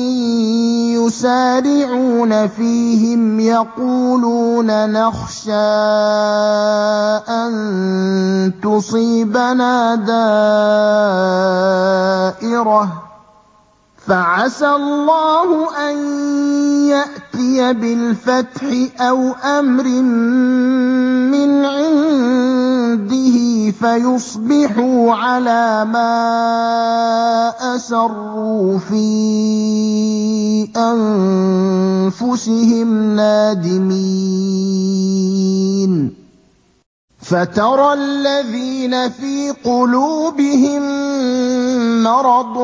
يُسَارِعُونَ فِيهِمْ يَقُولُونَ نَخْشَىٰ أَن تُصِيبَنَا دَائِرَةٌ ۚ فَعَسَى اللَّهُ أَن يَأْتِيَ بِالْفَتْحِ أَوْ أَمْرٍ مِّنْ عِندِهِ فَيُصْبِحُوا عَلَىٰ مَا أَسَرُّوا فِي أَنفُسِهِمْ نَادِمِينَ فَتَرَى الَّذِينَ فِي قُلُوبِهِم مَّرَضٌ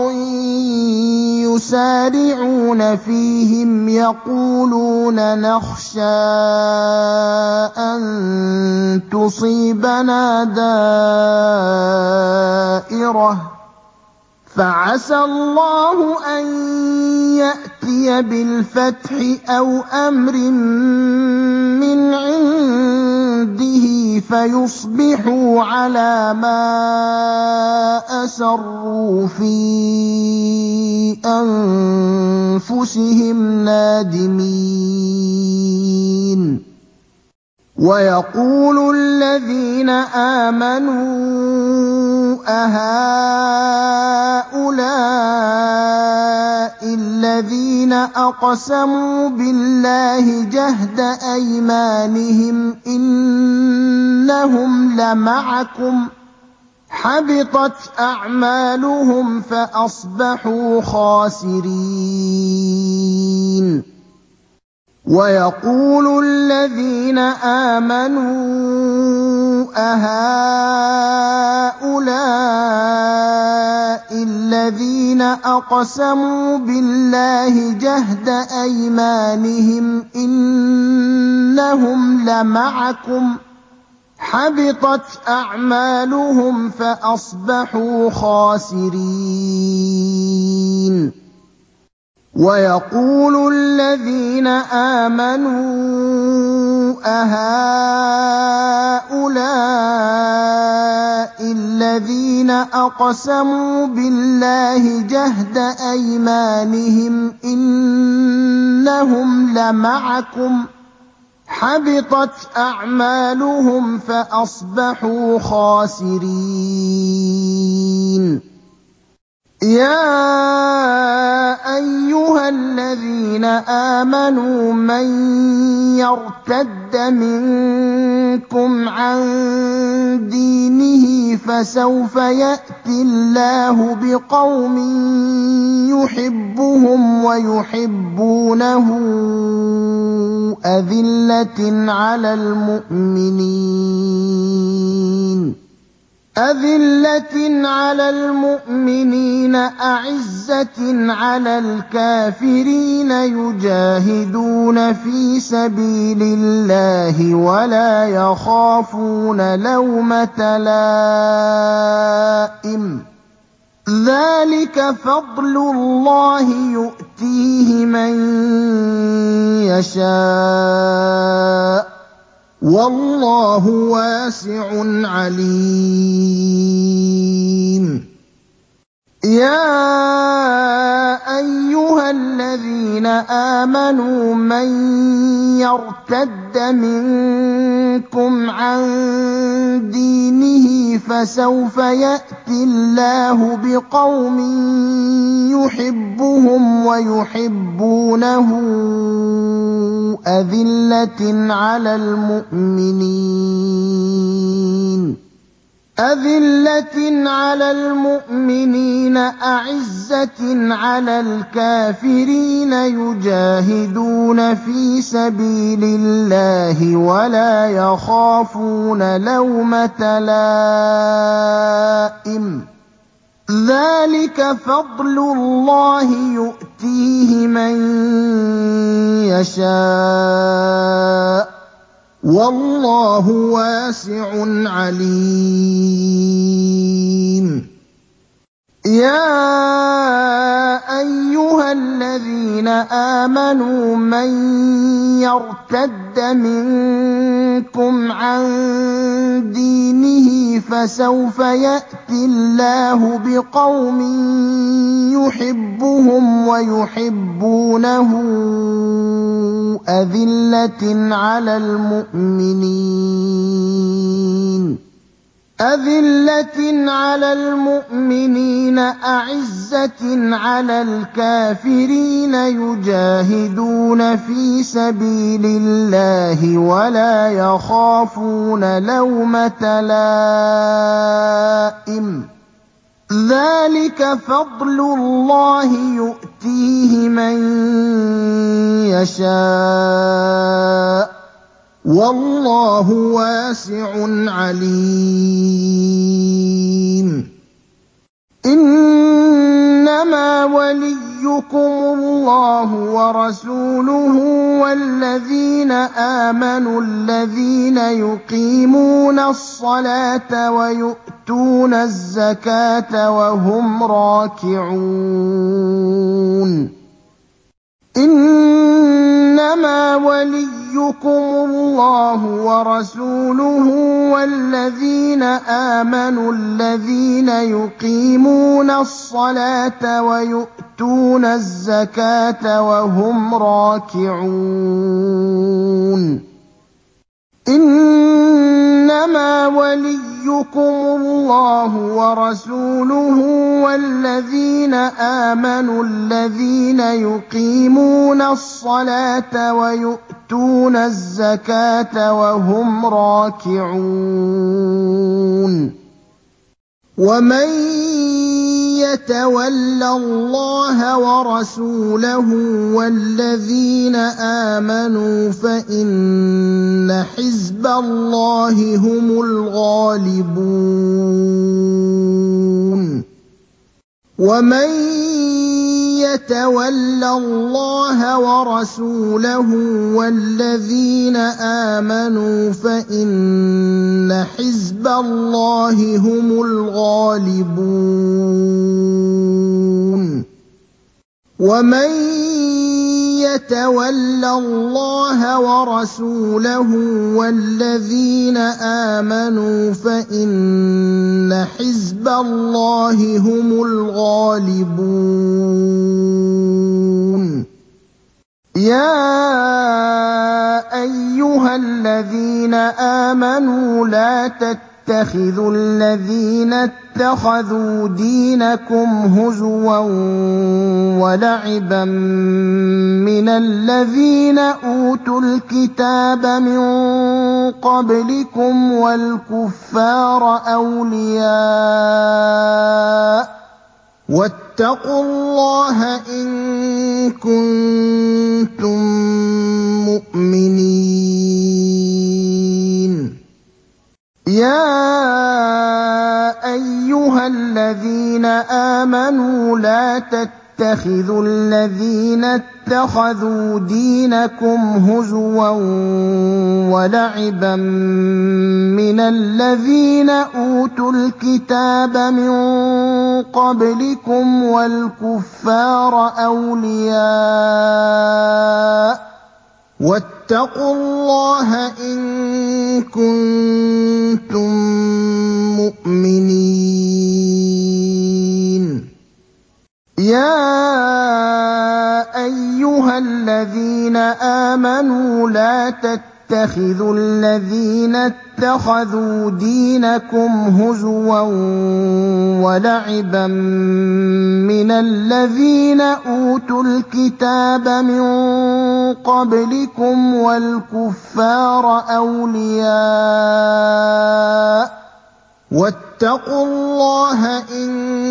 يُسَارِعُونَ فِيهِمْ يَقُولُونَ نَخْشَىٰ أَن تُصِيبَنَا دَائِرَةٌ ۚ فَعَسَى اللَّهُ أَن يَأْتِيَ بِالْفَتْحِ أَوْ أَمْرٍ مِّنْ عِندِهِ فَيُصْبِحُوا عَلَىٰ مَا أَسَرُّوا فِي أَنفُسِهِمْ نَادِمِينَ وَيَقُولُ الَّذِينَ آمَنُوا أَهَٰؤُلَاءِ الَّذِينَ أَقْسَمُوا بِاللَّهِ جَهْدَ أَيْمَانِهِمْ إِنَّهُمْ لَمَعَكُمْ ۚ حَبِطَتْ أَعْمَالُهُمْ فَأَصْبَحُوا خَاسِرِينَ وَيَقُولُ الَّذِينَ آمَنُوا أَهَٰؤُلَاءِ الَّذِينَ أَقْسَمُوا بِاللَّهِ جَهْدَ أَيْمَانِهِمْ إِنَّهُمْ لَمَعَكُمْ ۚ حَبِطَتْ أَعْمَالُهُمْ فَأَصْبَحُوا خَاسِرِينَ وَيَقُولُ الَّذِينَ آمَنُوا أَهَٰؤُلَاءِ الَّذِينَ أَقْسَمُوا بِاللَّهِ جَهْدَ أَيْمَانِهِمْ إِنَّهُمْ لَمَعَكُمْ ۚ حَبِطَتْ أَعْمَالُهُمْ فَأَصْبَحُوا خَاسِرِينَ يَا أَيُّهَا الَّذِينَ آمَنُوا مَن يَرْتَدَّ مِنكُمْ عَن دِينِهِ فَسَوْفَ يَأْتِي اللَّهُ بِقَوْمٍ يُحِبُّهُمْ وَيُحِبُّونَهُ أَذِلَّةٍ عَلَى الْمُؤْمِنِينَ أَعِزَّةٍ عَلَى الْكَافِرِينَ يُجَاهِدُونَ فِي سَبِيلِ اللَّهِ وَلَا يَخَافُونَ لَوْمَةَ لَائِمٍ ۚ ذَٰلِكَ فَضْلُ اللَّهِ يُؤْتِيهِ مَن يَشَاءُ ۚ وَاللَّهُ وَاسِعٌ عَلِيمٌ يَا أَيُّهَا الَّذِينَ آمَنُوا مَن يَرْتَدَّ مِنكُمْ عَن دِينِهِ فَسَوْفَ يَأْتِي اللَّهُ بِقَوْمٍ يُحِبُّهُمْ وَيُحِبُّونَهُ أَذِلَّةٍ عَلَى الْمُؤْمِنِينَ أَعِزَّةٍ عَلَى الْكَافِرِينَ يُجَاهِدُونَ فِي سَبِيلِ اللَّهِ وَلَا يَخَافُونَ لَوْمَةَ لَائِمٍ ۚ ذَٰلِكَ فَضْلُ اللَّهِ يُؤْتِيهِ مَن يَشَاءُ ۚ وَاللَّهُ وَاسِعٌ عَلِيمٌ يَا أَيُّهَا الَّذِينَ آمَنُوا مَن يَرْتَدَّ مِنكُمْ عَن دِينِهِ فَسَوْفَ يَأْتِي اللَّهُ بِقَوْمٍ يُحِبُّهُمْ وَيُحِبُّونَهُ أَذِلَّةٍ عَلَى الْمُؤْمِنِينَ أَعِزَّةٍ عَلَى الْكَافِرِينَ يُجَاهِدُونَ فِي سَبِيلِ اللَّهِ وَلَا يَخَافُونَ لَوْمَةَ لَائِمٍ ۚ ذَٰلِكَ فَضْلُ اللَّهِ يُؤْتِيهِ مَن يَشَاءُ ۚ وَاللَّهُ وَاسِعٌ عَلِيمٌ إِنَّمَا وَلِيُّكُمُ اللَّهُ وَرَسُولُهُ وَالَّذِينَ آمَنُوا الَّذِينَ يُقِيمُونَ الصَّلَاةَ وَيُؤْتُونَ الزَّكَاةَ وَهُمْ رَاكِعُونَ إِنَّمَا وَلِيُّكُمُ اللَّهُ وَرَسُولُهُ وَالَّذِينَ آمَنُوا الَّذِينَ يُقِيمُونَ الصَّلَاةَ وَيُؤْتُونَ الزَّكَاةَ وَهُمْ راكعون إِنَّمَا وَلِيُّكُمُ اللَّهُ وَرَسُولُهُ وَالَّذِينَ آمَنُوا الَّذِينَ يُقِيمُونَ الصَّلَاةَ وَيُؤْتُونَ الزَّكَاةَ وَهُمْ رَاكِعُونَ وَمَن يَتَوَلَّ اللَّهَ وَرَسُولَهُ وَالَّذِينَ آمَنُوا فَإِنَّ حِزْبَ اللَّهِ هُمُ الْغَالِبُونَ وَمَن يَتَوَلَّ اللَّهَ وَرَسُولَهُ وَالَّذِينَ آمَنُوا فَإِنَّ حِزْبَ اللَّهِ هُمُ الْغَالِبُونَ وَمَن يَتَوَلَّ اللَّهَ وَرَسُولَهُ وَالَّذِينَ آمَنُوا فَإِنَّ حِزْبَ اللَّهِ هُمُ الْغَالِبُونَ يَا أَيُّهَا الَّذِينَ آمَنُوا لَا تَتَّخِذُوا الَّذِينَ اتَّخَذُوا دِينَكُمْ هُزُوًا وَلَعِبًا مِّنَ الَّذِينَ أُوتُوا الْكِتَابَ مِن قَبْلِكُمْ وَالْكُفَّارَ أَوْلِيَاءَ ۚ وَاتَّقُوا اللَّهَ إِن كُنتُم مُّؤْمِنِينَ يَا أَيُّهَا الَّذِينَ آمَنُوا لَا تَتَّخِذُوا الَّذِينَ اتَّخَذُوا دِينَكُمْ هُزُوًا وَلَعِبًا مِّنَ الَّذِينَ أُوتُوا الْكِتَابَ مِن قَبْلِكُمْ وَالْكُفَّارَ أَوْلِيَاءَ ۚ وَاتَّقُوا اللَّهَ إِن كُنتُم مُّؤْمِنِينَ يَا أَيُّهَا الَّذِينَ آمَنُوا لَا تَتَّخِذُوا الَّذِينَ اتَّخَذُوا دِينَكُمْ هُزُوًا وَلَعِبًا مِّنَ الَّذِينَ أُوتُوا الْكِتَابَ مِن قَبْلِكُمْ وَالْكُفَّارَ أَوْلِيَاءَ ۚ وَاتَّقُوا اللَّهَ إِن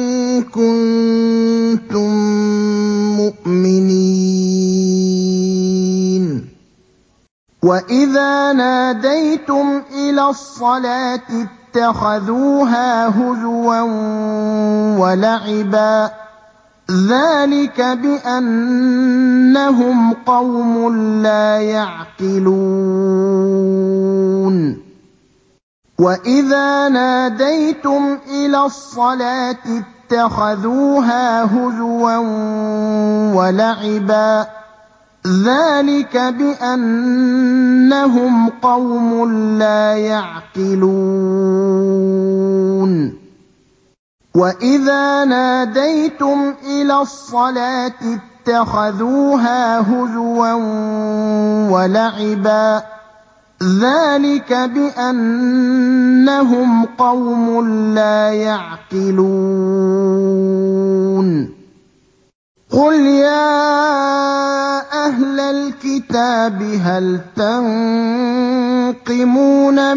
كُنتُم مُّؤْمِنِينَ وَإِذَا نَادَيْتُمْ إِلَى الصَّلَاةِ اتَّخَذُوهَا هُزُوًا وَلَعِبًا ۚ ذَٰلِكَ بِأَنَّهُمْ قَوْمٌ لَّا يَعْقِلُونَ وَإِذَا نَادَيْتُمْ إِلَى الصَّلَاةِ اتَّخَذُوهَا هُزُوًا وَلَعِبًا ۚ ذَٰلِكَ بِأَنَّهُمْ قَوْمٌ لَّا يَعْقِلُونَ وَإِذَا نَادَيْتُمْ إِلَى الصَّلَاةِ اتَّخَذُوهَا هُزُوًا وَلَعِبًا ۚ ذَٰلِكَ بِأَنَّهُمْ قَوْمٌ لَّا يَعْقِلُونَ قُلْ يَا أَهْلَ الْكِتَابِ هَلْ تَنقِمُونَ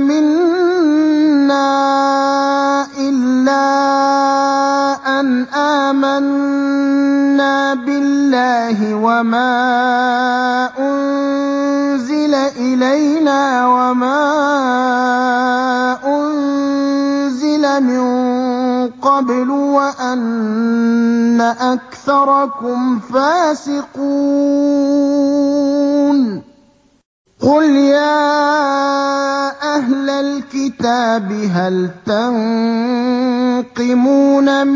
مِنَّا إِلَّا أَنْ آمَنَّا بِاللَّهِ وَمَا أُنزِلَ إِلَيْنَا وَمَا أُنزِلَ مِن قَبْلُ وَأَنَّ أَكْثَرَكُمْ فَاسِقُونَ قُلْ يَا أَهْلَ الْكِتَابِ هَلْ تَنقِمُونَ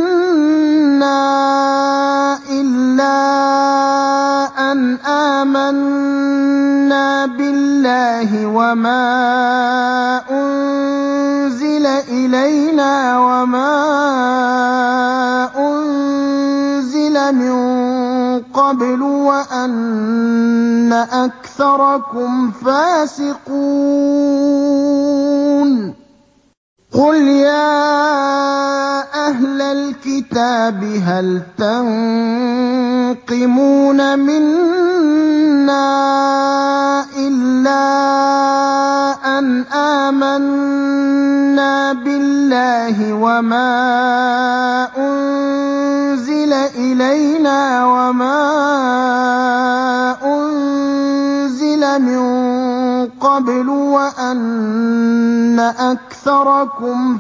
مِنَّا إِلَّا أَنْ آمَنَّا بِاللَّهِ وَمَا أُنزِلَ إِلَيْنَا وَمَا أُنزِلَ مِن قَبْلُ وَأَنَّ أَكْثَرَكُمْ فَاسِقُونَ قُلْ يَا أَهْلَ الْكِتَابِ هَلْ تَنقِمُونَ مِنَّا إِلَّا أَنْ آمَنَّا بِاللَّهِ وَمَا أُنزِلَ إِلَيْنَا وَمَا أُنزِلَ مِن قَبْلُ وَأَنَّ أَكْثَرَكُمْ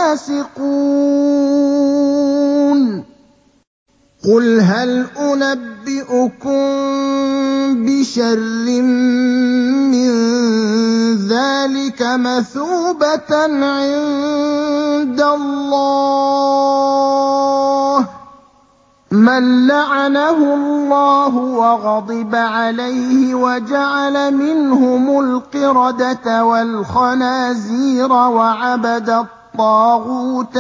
فَاسِقُونَ قُلْ هَلْ أُنَبِّئُكُم بِشَرٍّ مِّن ذَٰلِكَ مَثُوبَةً عِندَ اللَّهِ مَن لَّعَنَهُ اللَّهُ وَغَضِبَ عَلَيْهِ وَجَعَلَ مِنْهُمُ الْقِرَدَةَ وَالْخَنَازِيرَ وَعَبَدَ الطَّاغُوتَ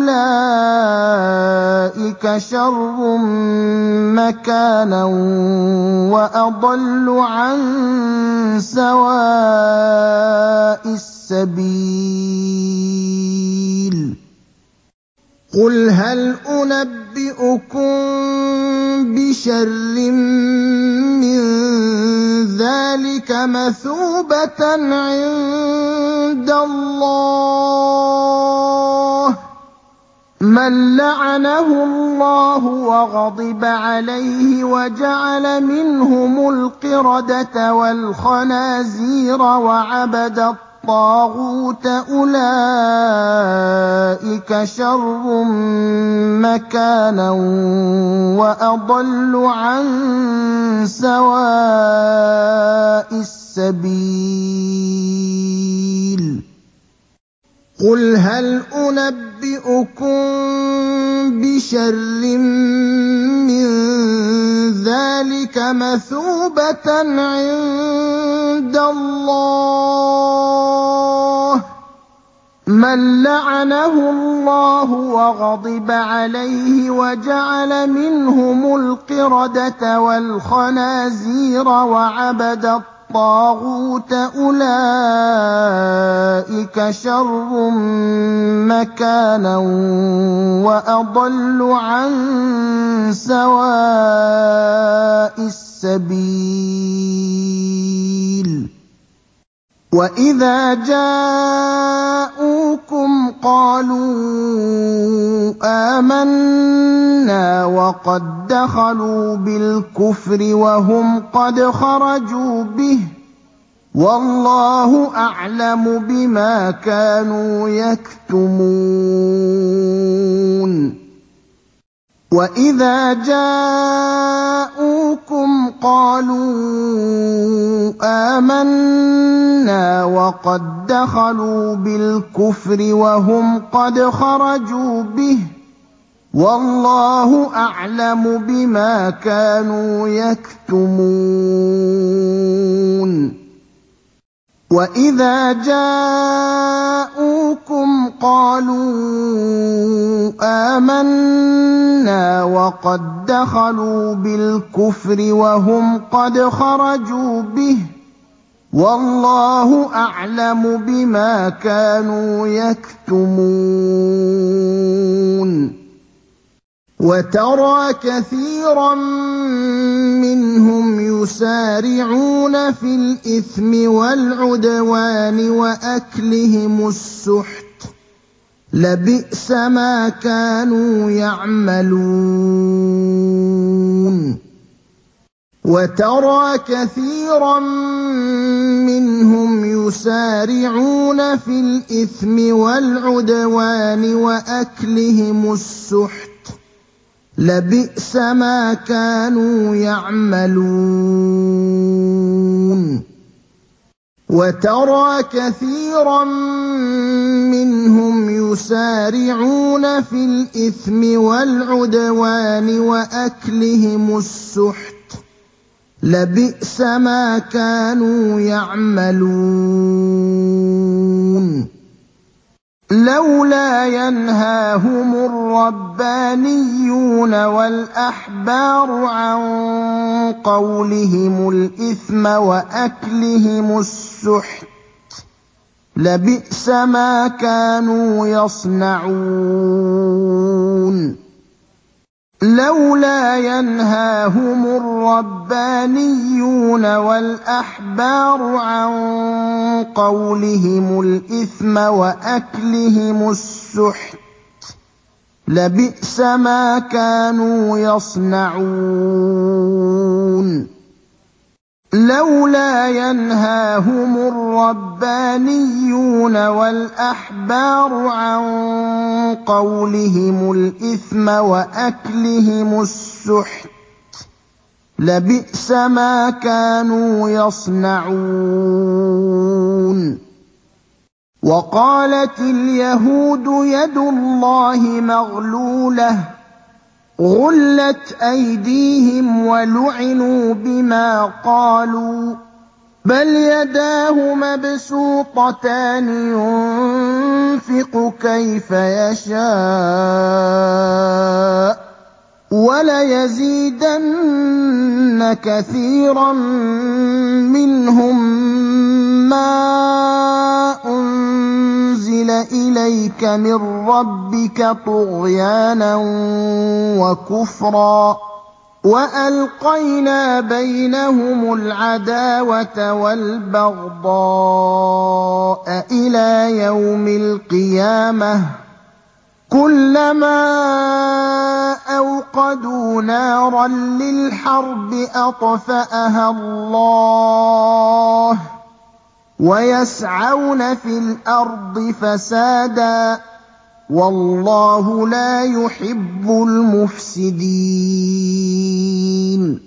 أُولَٰئِكَ شَرٌّ مَّكَانًا وَأَضَلُّ عَن سَوَاءِ السَّبِيلِ قُلْ هَلْ أُنَبِّئُكُم بِشَرٍّ مِّن ذَٰلِكَ مَثُوبَةً عِندَ اللَّهِ مَن لَّعَنَهُ اللَّهُ وَغَضِبَ عَلَيْهِ وَجَعَلَ مِنْهُمُ الْقِرَدَةَ وَالْخَنَازِيرَ وَعَبَدَ الطَّاغُوتَ أُولَٰئِكَ شَرٌّ مَّكَانًا وَأَضَلُّ عَن سَوَاءِ السَّبِيلِ قُلْ هَلْ أُنَبِّئُكُم بِشَرٍّ مِّن ذَٰلِكَ مَثُوبَةً عِندَ اللَّهِ مَن لَّعَنَهُ اللَّهُ وَغَضِبَ عَلَيْهِ وَجَعَلَ مِنْهُمُ الْقِرَدَةَ وَالْخَنَازِيرَ وَعَبَدَ الطَّاغُوتَ أُولَٰئِكَ شَرٌّ مَّكَانًا وَأَضَلُّ عَن سَوَاءِ السَّبِيلِ وَإِذَا جَاءُوكُمْ قَالُوا آمَنَّا وَقَد دَّخَلُوا بِالْكُفْرِ وَهُمْ قَدْ خَرَجُوا بِهِ ۚ وَاللَّهُ أَعْلَمُ بِمَا كَانُوا يَكْتُمُونَ وَإِذَا جَاءُوكُمْ قَالُوا آمَنَّا وَقَد دَّخَلُوا بِالْكُفْرِ وَهُمْ قَدْ خَرَجُوا بِهِ ۚ وَاللَّهُ أَعْلَمُ بِمَا كَانُوا يَكْتُمُونَ وَإِذَا جَاءُوكُمْ قَالُوا آمَنَّا وَقَد دَّخَلُوا بِالْكُفْرِ وَهُمْ قَدْ خَرَجُوا بِهِ ۚ وَاللَّهُ أَعْلَمُ بِمَا كَانُوا يَكْتُمُونَ وَتَرَىٰ كَثِيرًا مِّنْهُمْ يُسَارِعُونَ فِي الْإِثْمِ وَالْعُدْوَانِ وَأَكْلِهِمُ السُّحْتَ ۚ لَبِئْسَ مَا كَانُوا يَعْمَلُونَ وَتَرَىٰ كَثِيرًا مِّنْهُمْ يُسَارِعُونَ فِي الْإِثْمِ وَالْعُدْوَانِ وَأَكْلِهِمُ السُّحْتَ ۚ لَبِئْسَ مَا كَانُوا يَعْمَلُونَ وَتَرَىٰ كَثِيرًا مِّنْهُمْ يُسَارِعُونَ فِي الْإِثْمِ وَالْعُدْوَانِ وَأَكْلِهِمُ السُّحْتَ ۚ لَبِئْسَ مَا كَانُوا يَعْمَلُونَ لولا ينهاهم الربانيون والأحبار عن قولهم الإثم وأكلهم السحت لبئس ما كانوا يصنعون لولا ينهاهم الربانيون والأحبار عن قولهم الإثم وأكلهم السحت لبئس ما كانوا يصنعون لولا ينهاهم الربانيون والأحبار عن قولهم الإثم وأكلهم السحت لبئس ما كانوا يصنعون وقالت اليهود يد الله مغلولة غلت أيديهم ولعنوا بما قالوا بل يداه مبسوطتان ينفق كيف يشاء وليزيدن كثيرا منهم ما أنزل إليك من ربك طغيانا وكفرا وألقينا بينهم العداوة والبغضاء إلى يوم القيامة كلما أوقدوا نارا للحرب أطفأها الله ويسعون في الأرض فسادا والله لا يحب المفسدين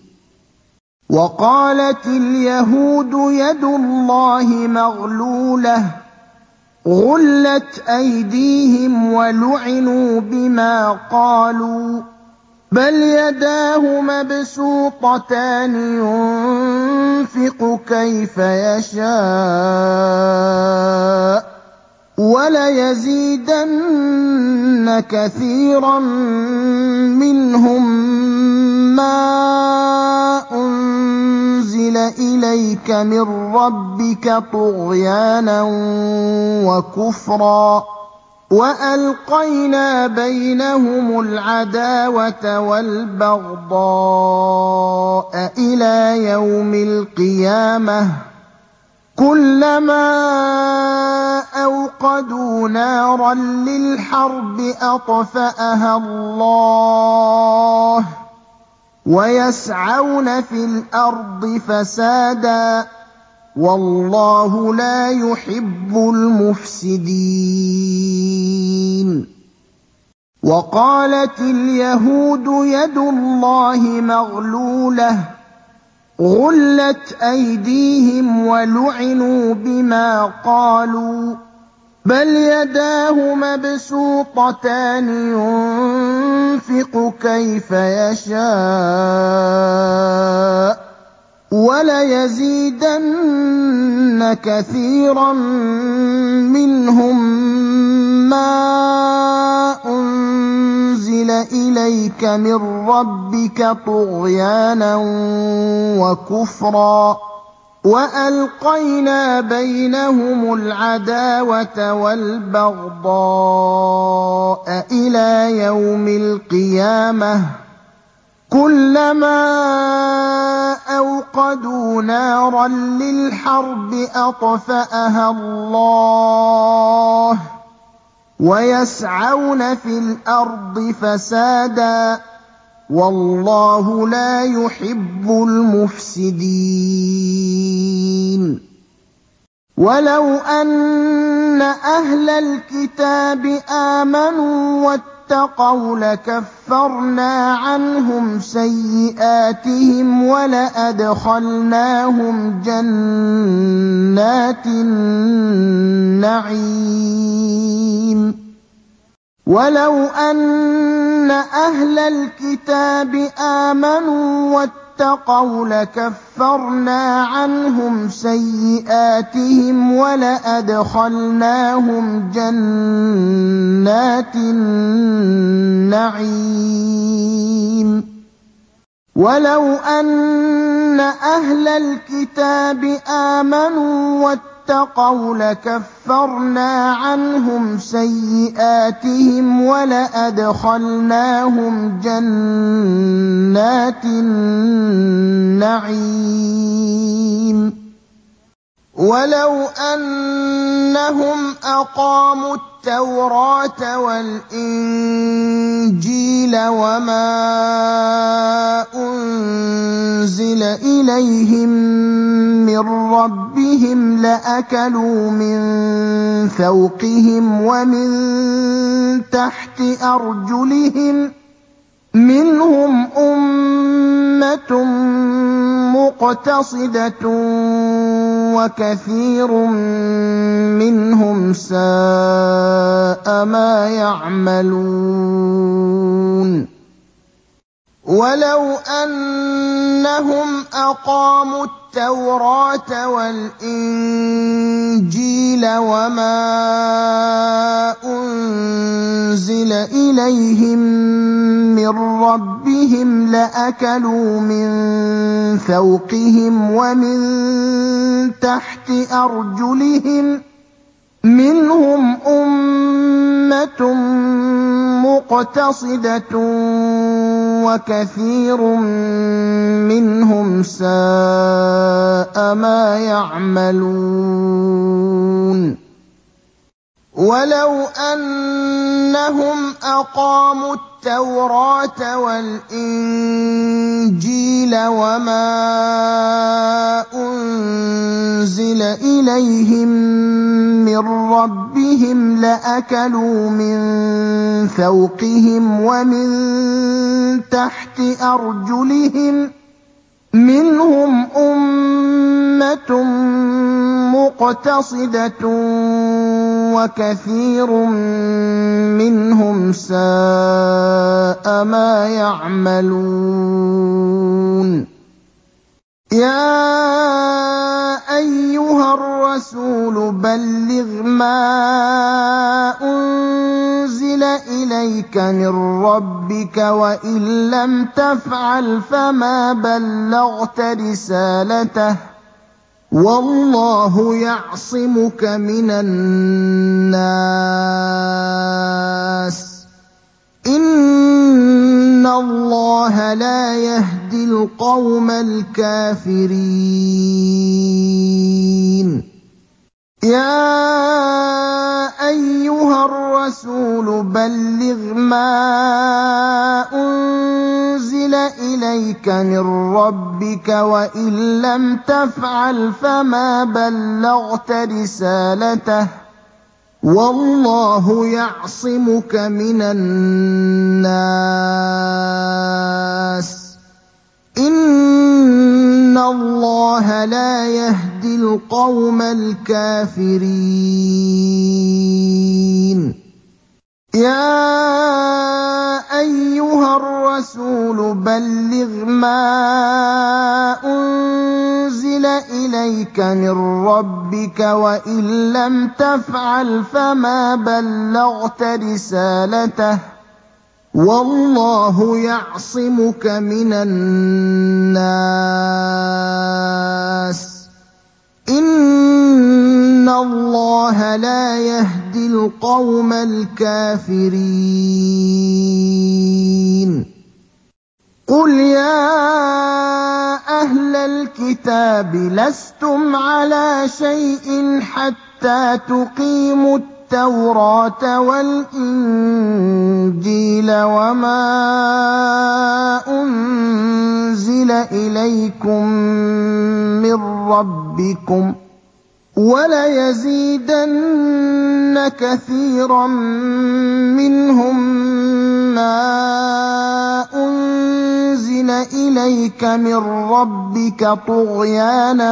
وقالت اليهود يد الله مغلولة غلت أيديهم ولعنوا بما قالوا بل يداه مبسوطتان ينفق كيف يشاء وليزيدن كثيرا منهم ما أنزل إليك من ربك طغيانا وكفرا وألقينا بينهم العداوة والبغضاء إلى يوم القيامة كلما أوقدوا نارا للحرب أطفأها الله ويسعون في الأرض فسادا والله لا يحب المفسدين وقالت اليهود يد الله مغلولة غلت أيديهم ولعنوا بما قالوا بل يداه مبسوطتان ينفق كيف يشاء وليزيدن كثيرا منهم ما أنزل إليك من ربك طغيانا وكفرا وألقينا بينهم العداوة والبغضاء إلى يوم القيامة كلما أوقدوا نارا للحرب أطفأها الله ويسعون في الأرض فسادا والله لا يحب المفسدين ولو أن أهل الكتاب آمنوا واتقوا لكفرنا عنهم سيئاتهم ولأدخلناهم جنات النعيم ولو أن أهل الكتاب آمنوا واتقوا لكفرنا عنهم سيئاتهم ولأدخلناهم جنات النعيم ولو أن أهل الكتاب آمنوا واتقوا لكفرنا عنهم سيئاتهم ولأدخلناهم جنات النعيم ولو أنهم أقاموا التوراة والإنجيل وما أنزل إليهم من ربهم لأكلوا من فوقهم ومن تحت أرجلهم منهم أمة مقتصدة وكثير منهم ساء ما يعملون ولو أنهم أقاموا التوراة والإنجيل وما أنزل إليهم من ربهم لأكلوا من فوقهم ومن تحت أرجلهم منهم أمة مقتصدة وكثير منهم ساء ما يعملون ولو أنهم أقاموا التوراة والإنجيل وما أنزل إليهم من ربهم لأكلوا من فوقهم ومن تحت أرجلهم منهم أمة مقتصدة وكثير منهم ساء ما يعملون يا أيها الرسول بلغ ما أنزل إليك من ربك وإن لم تفعل فما بلغت رسالته والله يعصمك من الناس إن الله لا يهدي القوم الكافرين يا أيها الرسول بلغ ما أنزل إليك من ربك وإن لم تفعل فما بلغت رسالته والله يعصمك من الناس إن الله لا يهدي القوم الكافرين يا أيها الرسول بلغ ما أنزل إليك من ربك وإن لم تفعل فما بلغت رسالته والله يعصمك من الناس إن الله لا يهدي القوم الكافرين قل يا أهل الكتاب لستم على شيء حتى تقيموا التوراة والإنجيل وما أنزل إليكم من ربكم وليزيدن كثيرا منهم ما أنزل إليك من ربك طغيانا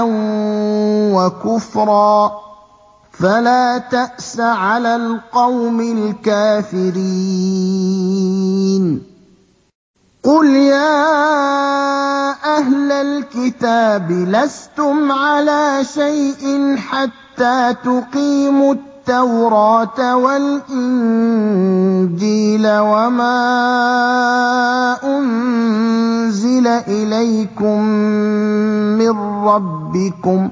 وكفرا فلا تأس على القوم الكافرين قل يا أهل الكتاب لستم على شيء حتى تقيموا التوراة والإنجيل وما أنزل إليكم من ربكم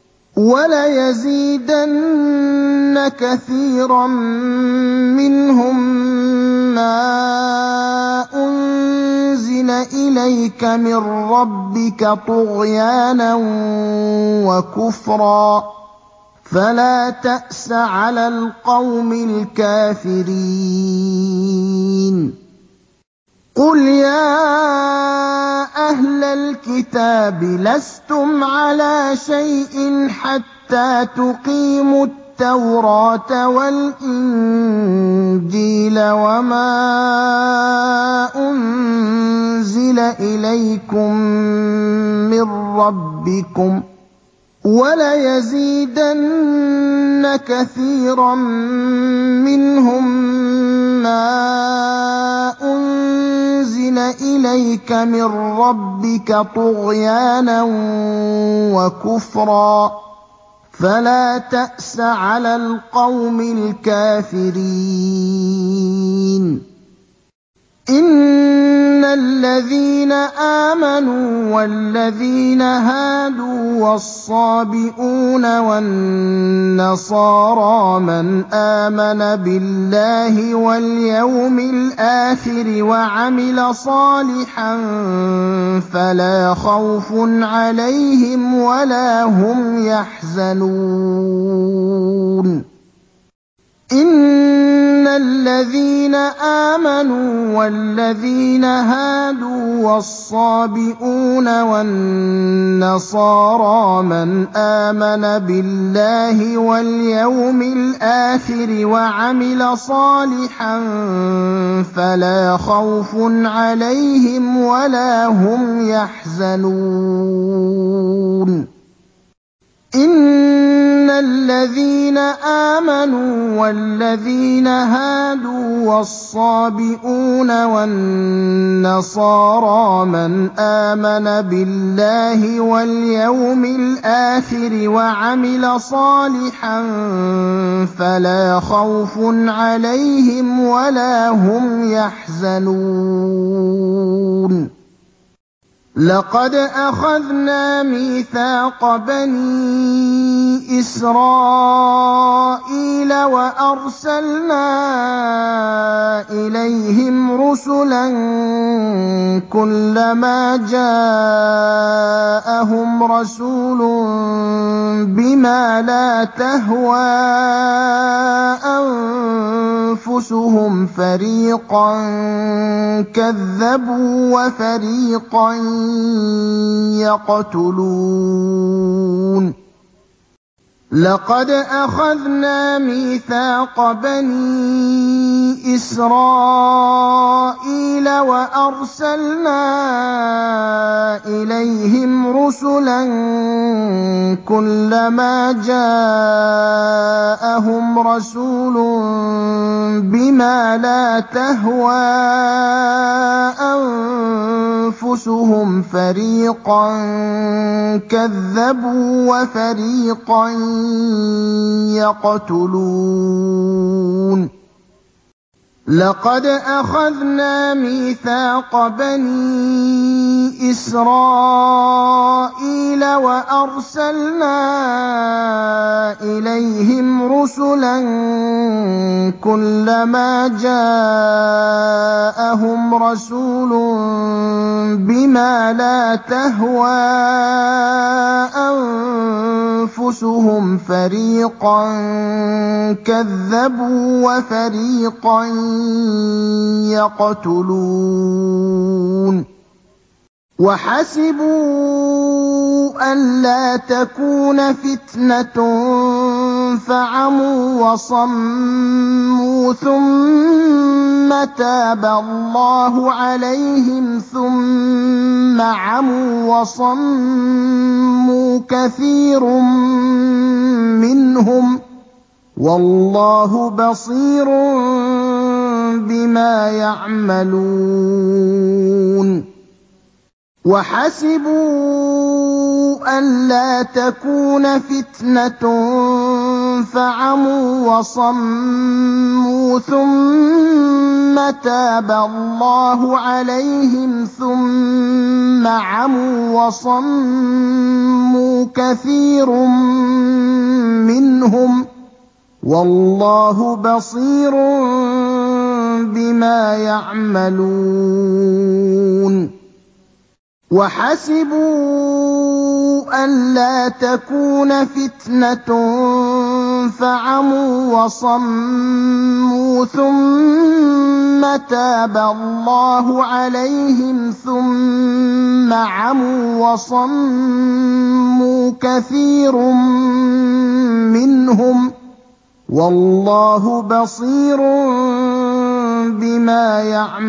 وَلَيَزِيدَنَّ كَثِيرًا مِّنْهُم مَّا أُنزِلَ إِلَيْكَ مِن رَّبِّكَ طُغْيَانًا وَكُفْرًا ۖ فَلَا تَأْسَ عَلَى الْقَوْمِ الْكَافِرِينَ قُلْ يَا أَهْلَ الْكِتَابِ لَسْتُمْ عَلَىٰ شَيْءٍ حَتَّىٰ تُقِيمُوا التَّوْرَاةَ وَالْإِنجِيلَ وَمَا أُنزِلَ إِلَيْكُم مِّن رَّبِّكُمْ ۗ وَلَيَزِيدَنَّ كَثِيرًا مِّنْهُم مَّا أُنزِلَ إِلَيْكَ مِن رَّبِّكَ طُغْيَانًا وَكُفْرًا ۖ فَلَا تَأْسَ عَلَى الْقَوْمِ الْكَافِرِينَ إِنَّ الَّذِينَ آمَنُوا وَالَّذِينَ هَادُوا وَالصَّابِئُونَ وَالنَّصَارَىٰ مَنْ آمَنَ بِاللَّهِ وَالْيَوْمِ الْآخِرِ وَعَمِلَ صَالِحًا فَلَا خَوْفٌ عَلَيْهِمْ وَلَا هُمْ يَحْزَنُونَ إِنَّ الَّذِينَ آمَنُوا وَالَّذِينَ هَادُوا وَالصَّابِئُونَ وَالنَّصَارَىٰ مَنْ آمَنَ بِاللَّهِ وَالْيَوْمِ الْآخِرِ وَعَمِلَ صَالِحًا فَلَا خَوْفٌ عَلَيْهِمْ وَلَا هُمْ يَحْزَنُونَ إِنَّ الَّذِينَ آمَنُوا وَالَّذِينَ هَادُوا وَالصَّابِئُونَ وَالنَّصَارَىٰ مَنْ آمَنَ بِاللَّهِ وَالْيَوْمِ الْآخِرِ وَعَمِلَ صَالِحًا فَلَا خَوْفٌ عَلَيْهِمْ وَلَا هُمْ يَحْزَنُونَ لَقَدْ أَخَذْنَا مِيثَاقَ بَنِي إِسْرَائِيلَ وَأَرْسَلْنَا إِلَيْهِمْ رُسُلًا كُلَّمَا جَاءَهُمْ رَسُولٌ بِمَا لَا تَهْوَىٰ أَنفُسُهُمْ فَرِيقًا كَذَّبُوا وَفَرِيقًا يَقْتُلُونَ لَقَدْ أَخَذْنَا مِيثَاقَ بَنِي إِسْرَائِيلَ وَأَرْسَلْنَا إِلَيْهِمْ رُسُلًا كُلَّمَا جَاءَهُمْ رَسُولٌ بِمَا لَا تَهْوَىٰ أَنفُسُهُمْ فَرِيقًا كَذَّبُوا وَفَرِيقًا يَقْتُلُونَ لَقَدْ أَخَذْنَا مِيثَاقَ بَنِي إِسْرَائِيلَ وَأَرْسَلْنَا إِلَيْهِمْ رُسُلًا كُلَّمَا جَاءَهُمْ رَسُولٌ بِمَا لَا تَهْوَىٰ أَنفُسُهُمْ فَرِيقًا كَذَّبُوا وَفَرِيقًا يَقْتُلُونَ وَحَسِبُوا أَلَّا تَكُونَ فِتْنَةٌ فَعَمُوا وَصَمُّوا ثُمَّ تَابَ اللَّهُ عَلَيْهِمْ ثُمَّ عَمُوا وَصَمُّوا كَثِيرٌ مِّنْهُمْ وَاللَّهُ بَصِيرٌ بِمَا يَعْمَلُونَ وَحَسِبُوا أَلَّا تَكُونَ فِتْنَةٌ فَعَمُوا وَصَمُّوا ثُمَّ تَابَ اللَّهُ عَلَيْهِمْ ثُمَّ عَمُوا وَصَمُّوا كَثِيرٌ مِّنْهُمْ ۚ وَاللَّهُ بَصِيرٌ بِمَا يَعْمَلُونَ وَحَسِبُوا أَلَّا تَكُونَ فِتْنَةٌ فَعَمُوا وَصَمُّوا ثُمَّ تَابَ اللَّهُ عَلَيْهِمْ ثُمَّ عَمُوا وَصَمُّوا كَثِيرٌ مِّنْهُمْ ۚ وَاللَّهُ بَصِيرٌ بِمَا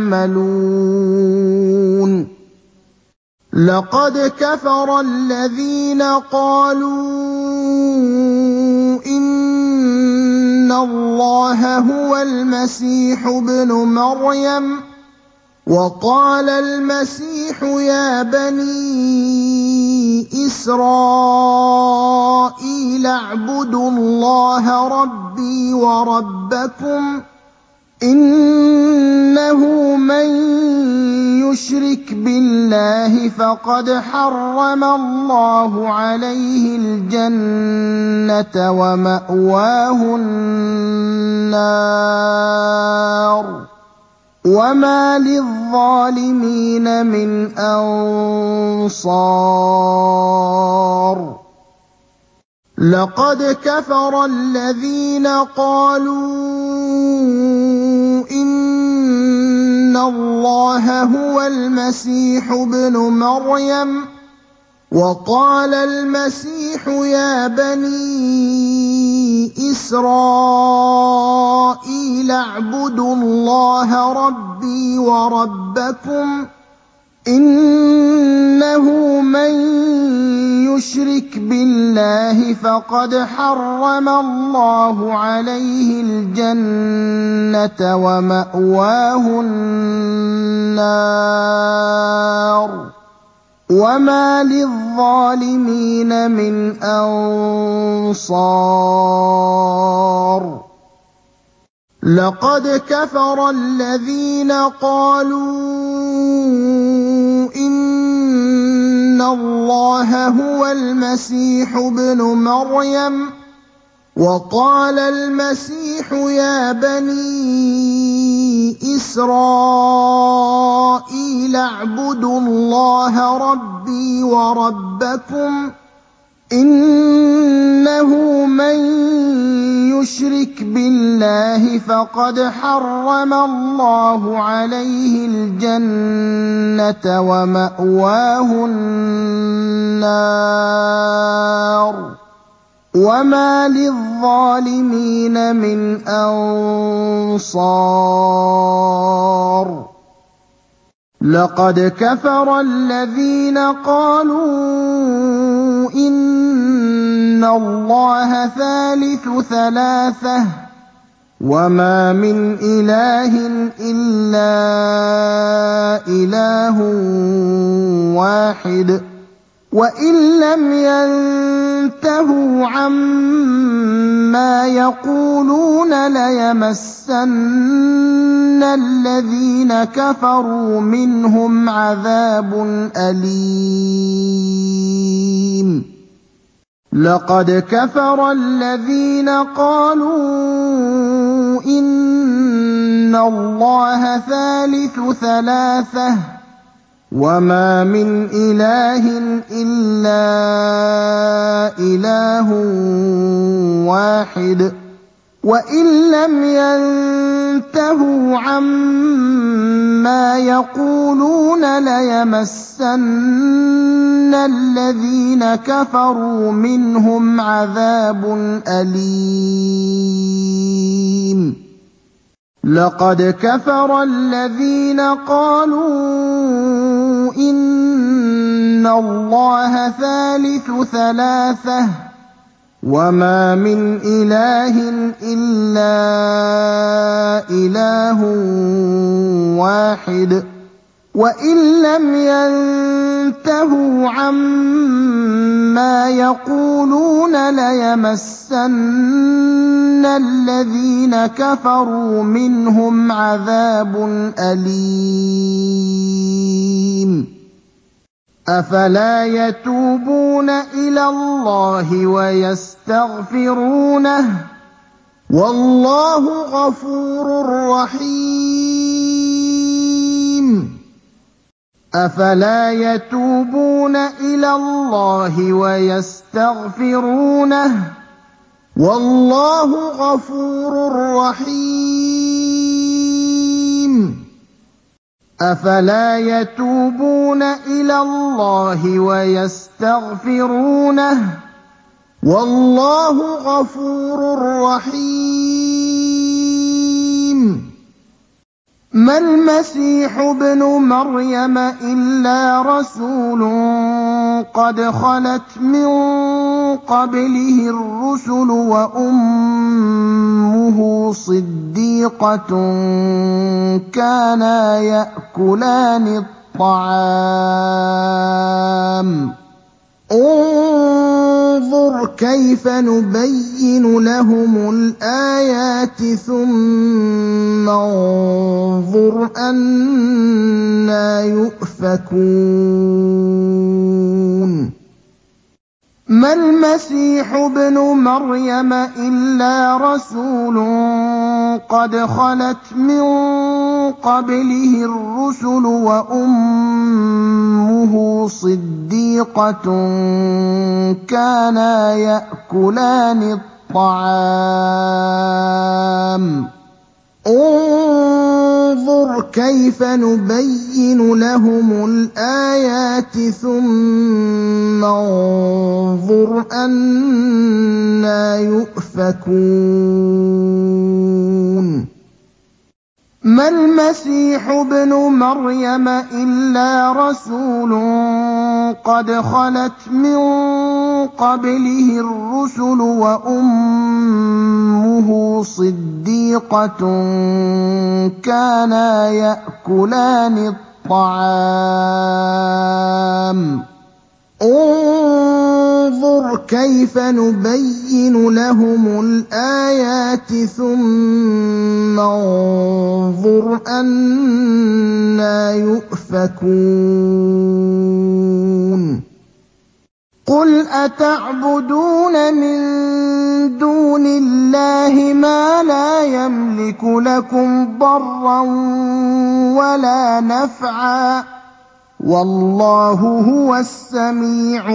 يَعْمَلُونَ لَقَدْ كَفَرَ الَّذِينَ قَالُوا إِنَّ اللَّهَ هُوَ الْمَسِيحُ ابْنُ مَرْيَمَ ۖ وَقَالَ الْمَسِيحُ يَا بَنِي إِسْرَائِيلَ اعْبُدُوا اللَّهَ رَبِّي وَرَبَّكُمْ ۖ إِنَّهُ مَن يُشْرِكْ بِاللَّهِ فَقَدْ حَرَّمَ اللَّهُ عَلَيْهِ الْجَنَّةَ وَمَأْوَاهُ النَّارُ ۖ وَمَا لِلظَّالِمِينَ مِنْ أَنصَارٍ لَقَدْ كَفَرَ الَّذِينَ قَالُوا إِنَّ اللَّهَ هُوَ الْمَسِيحُ ابْنُ مَرْيَمَ ۖ وَقَالَ الْمَسِيحُ يَا بَنِي إِسْرَائِيلَ اعْبُدُوا اللَّهَ رَبِّي وَرَبَّكُمْ ۖ إِنَّهُ مَن يُشْرِكْ بِاللَّهِ فَقَدْ حَرَّمَ اللَّهُ عَلَيْهِ الْجَنَّةَ وَمَأْوَاهُ النَّارُ ۖ وَمَا لِلظَّالِمِينَ مِنْ أَنصَارٍ لَقَدْ كَفَرَ الَّذِينَ قَالُوا إِنَّ اللَّهَ هُوَ الْمَسِيحُ ابْنُ مَرْيَمَ ۖ وَقَالَ الْمَسِيحُ يَا بَنِي إِسْرَائِيلَ اعْبُدُوا اللَّهَ رَبِّي وَرَبَّكُمْ ۖ إِنَّهُ مَن يُشْرِكْ بِاللَّهِ فَقَدْ حَرَّمَ اللَّهُ عَلَيْهِ الْجَنَّةَ وَمَأْوَاهُ النَّارُ ۖ وَمَا لِلظَّالِمِينَ مِنْ أَنصَارٍ لَقَدْ كَفَرَ الَّذِينَ قَالُوا إِنَّ اللَّهَ ثَالِثُ ثَلَاثَةٍ ۘ وَمَا مِنْ إِلَٰهٍ إِلَّا إِلَٰهٌ وَاحِدٌ ۚ وَإِن لَّمْ يَنتَهُوا عَمَّا يَقُولُونَ لَيَمَسَّنَّ الَّذِينَ كَفَرُوا مِنْهُمْ عَذَابٌ أَلِيمٌ لَقَدْ كَفَرَ الَّذِينَ قَالُوا إِنَّ اللَّهَ ثَالِثُ ثَلَاثَةٍ ۘ وَمَا مِنْ إِلَٰهٍ إِلَّا إِلَٰهٌ وَاحِدٌ ۚ وَإِن لَّمْ يَنتَهُوا عَمَّا يَقُولُونَ لَيَمَسَّنَّ الَّذِينَ كَفَرُوا مِنْهُمْ عَذَابٌ أَلِيمٌ لَقَدْ كَفَرَ الَّذِينَ قَالُوا إِنَّ اللَّهَ ثَالِثُ ثَلَاثَةٍ ۘ وَمَا مِنْ إِلَٰهٍ إِلَّا إِلَٰهٌ وَاحِدٌ ۚ وَإِن لَّمْ يَنتَهُوا عَمَّا يَقُولُونَ لَيَمَسَّنَّ الَّذِينَ كَفَرُوا مِنْهُمْ عَذَابٌ أَلِيمٌ أَفَلَا يَتُوبُونَ إِلَى اللَّهِ وَيَسْتَغْفِرُونَهُ ۗ وَاللَّهُ غَفُورٌ رَّحِيمٌ أَفَلَا يَتُوبُونَ إِلَى اللَّهِ وَيَسْتَغْفِرُونَهُ ۗ وَاللَّهُ غَفُورٌ رَّحِيمٌ أَفَلَا يَتُوبُونَ إِلَى اللَّهِ وَيَسْتَغْفِرُونَهُ ۗ وَاللَّهُ غَفُورٌ رَّحِيمٌ مَا الْمَسِيحُ ابْنُ مَرْيَمَ إِلَّا رَسُولٌ قَدْ خَلَتْ مِن قَبْلِهِ الرُّسُلُ وَأُمُّهُ صِدِّيقَةٌ كَانَا يَأْكُلَانِ الطَّعَامَ ۗ انظُرْ كَيْفَ نُبَيِّنُ لَهُمُ الْآيَاتِ ثُمَّ انظُرْ أَنَّىٰ يُؤْفَكُونَ مَا الْمَسِيحُ ابْنُ مَرْيَمَ إِلَّا رَسُولٌ قَدْ خَلَتْ مِن قَبْلِهِ الرُّسُلُ وَأُمُّهُ صِدِّيقَةٌ كَانَا يَأْكُلَانِ الطَّعَامَ ۗ انظُرْ كَيْفَ نُبَيِّنُ لَهُمُ الْآيَاتِ ثُمَّ انظُرْ أَنَّىٰ يُؤْفَكُونَ مَا الْمَسِيحُ ابْنُ مَرْيَمَ إِلَّا رَسُولٌ قَدْ خَلَتْ مِن قَبْلِهِ الرُّسُلُ وَأُمُّهُ صِدِّيقَةٌ كَانَا يَأْكُلَانِ الطَّعَامَ ۗ انظُرْ كَيْفَ نُبَيِّنُ لَهُمُ الْآيَاتِ ثُمَّ انظُرْ أَنَّىٰ يُؤْفَكُونَ قُلْ أَتَعْبُدُونَ مِن دُونِ اللَّهِ مَا لَا يَمْلِكُ لَكُمْ ضَرًّا وَلَا نَفْعًا ۚ وَاللَّهُ هُوَ السَّمِيعُ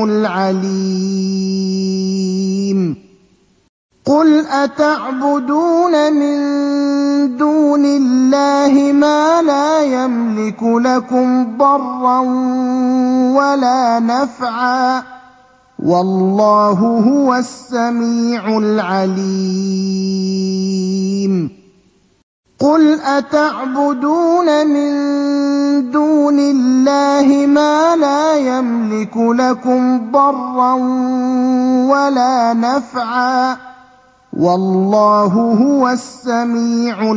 الْعَلِيمُ قُلْ أَتَعْبُدُونَ مِن دُونِ اللَّهِ مَا لَا يَمْلِكُ لَكُمْ ضَرًّا وَلَا نَفْعًا ۚ وَاللَّهُ هُوَ السَّمِيعُ الْعَلِيمُ قُلْ أَتَعْبُدُونَ مِن دُونِ اللَّهِ مَا لَا يَمْلِكُ لَكُمْ ضَرًّا وَلَا نَفْعًا ۚ وَاللَّهُ هُوَ السَّمِيعُ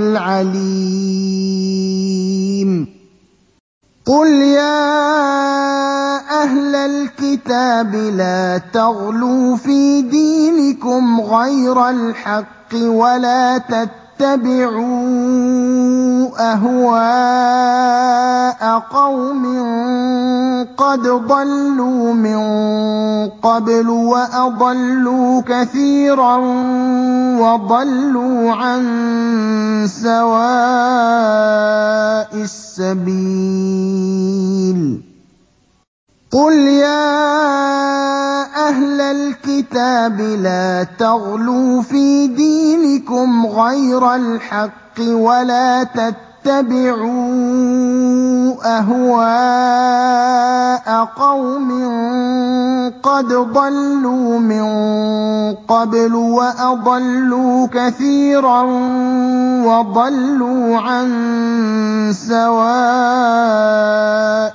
الْعَلِيمُ قُلْ يَا أَهْلَ الْكِتَابِ لَا تَغْلُوا فِي دِينِكُمْ غَيْرَ الْحَقِّ وَلَا تَتَّبِعُوا أَهْوَاءَ قَوْمٍ قَدْ ضَلُّوا مِن قَبْلُ وَأَضَلُّوا كَثِيرًا وَضَلُّوا عَن سَوَاءِ السَّبِيلِ قُلْ يَا أَهْلَ الْكِتَابِ لَا تَغْلُوا فِي دِينِكُمْ غَيْرَ الْحَقِّ وَلَا تَتَّبِعُوا أَهْوَاءَ قَوْمٍ قَدْ ضَلُّوا مِن قَبْلُ وَأَضَلُّوا كَثِيرًا وَضَلُّوا عَن سَوَاءِ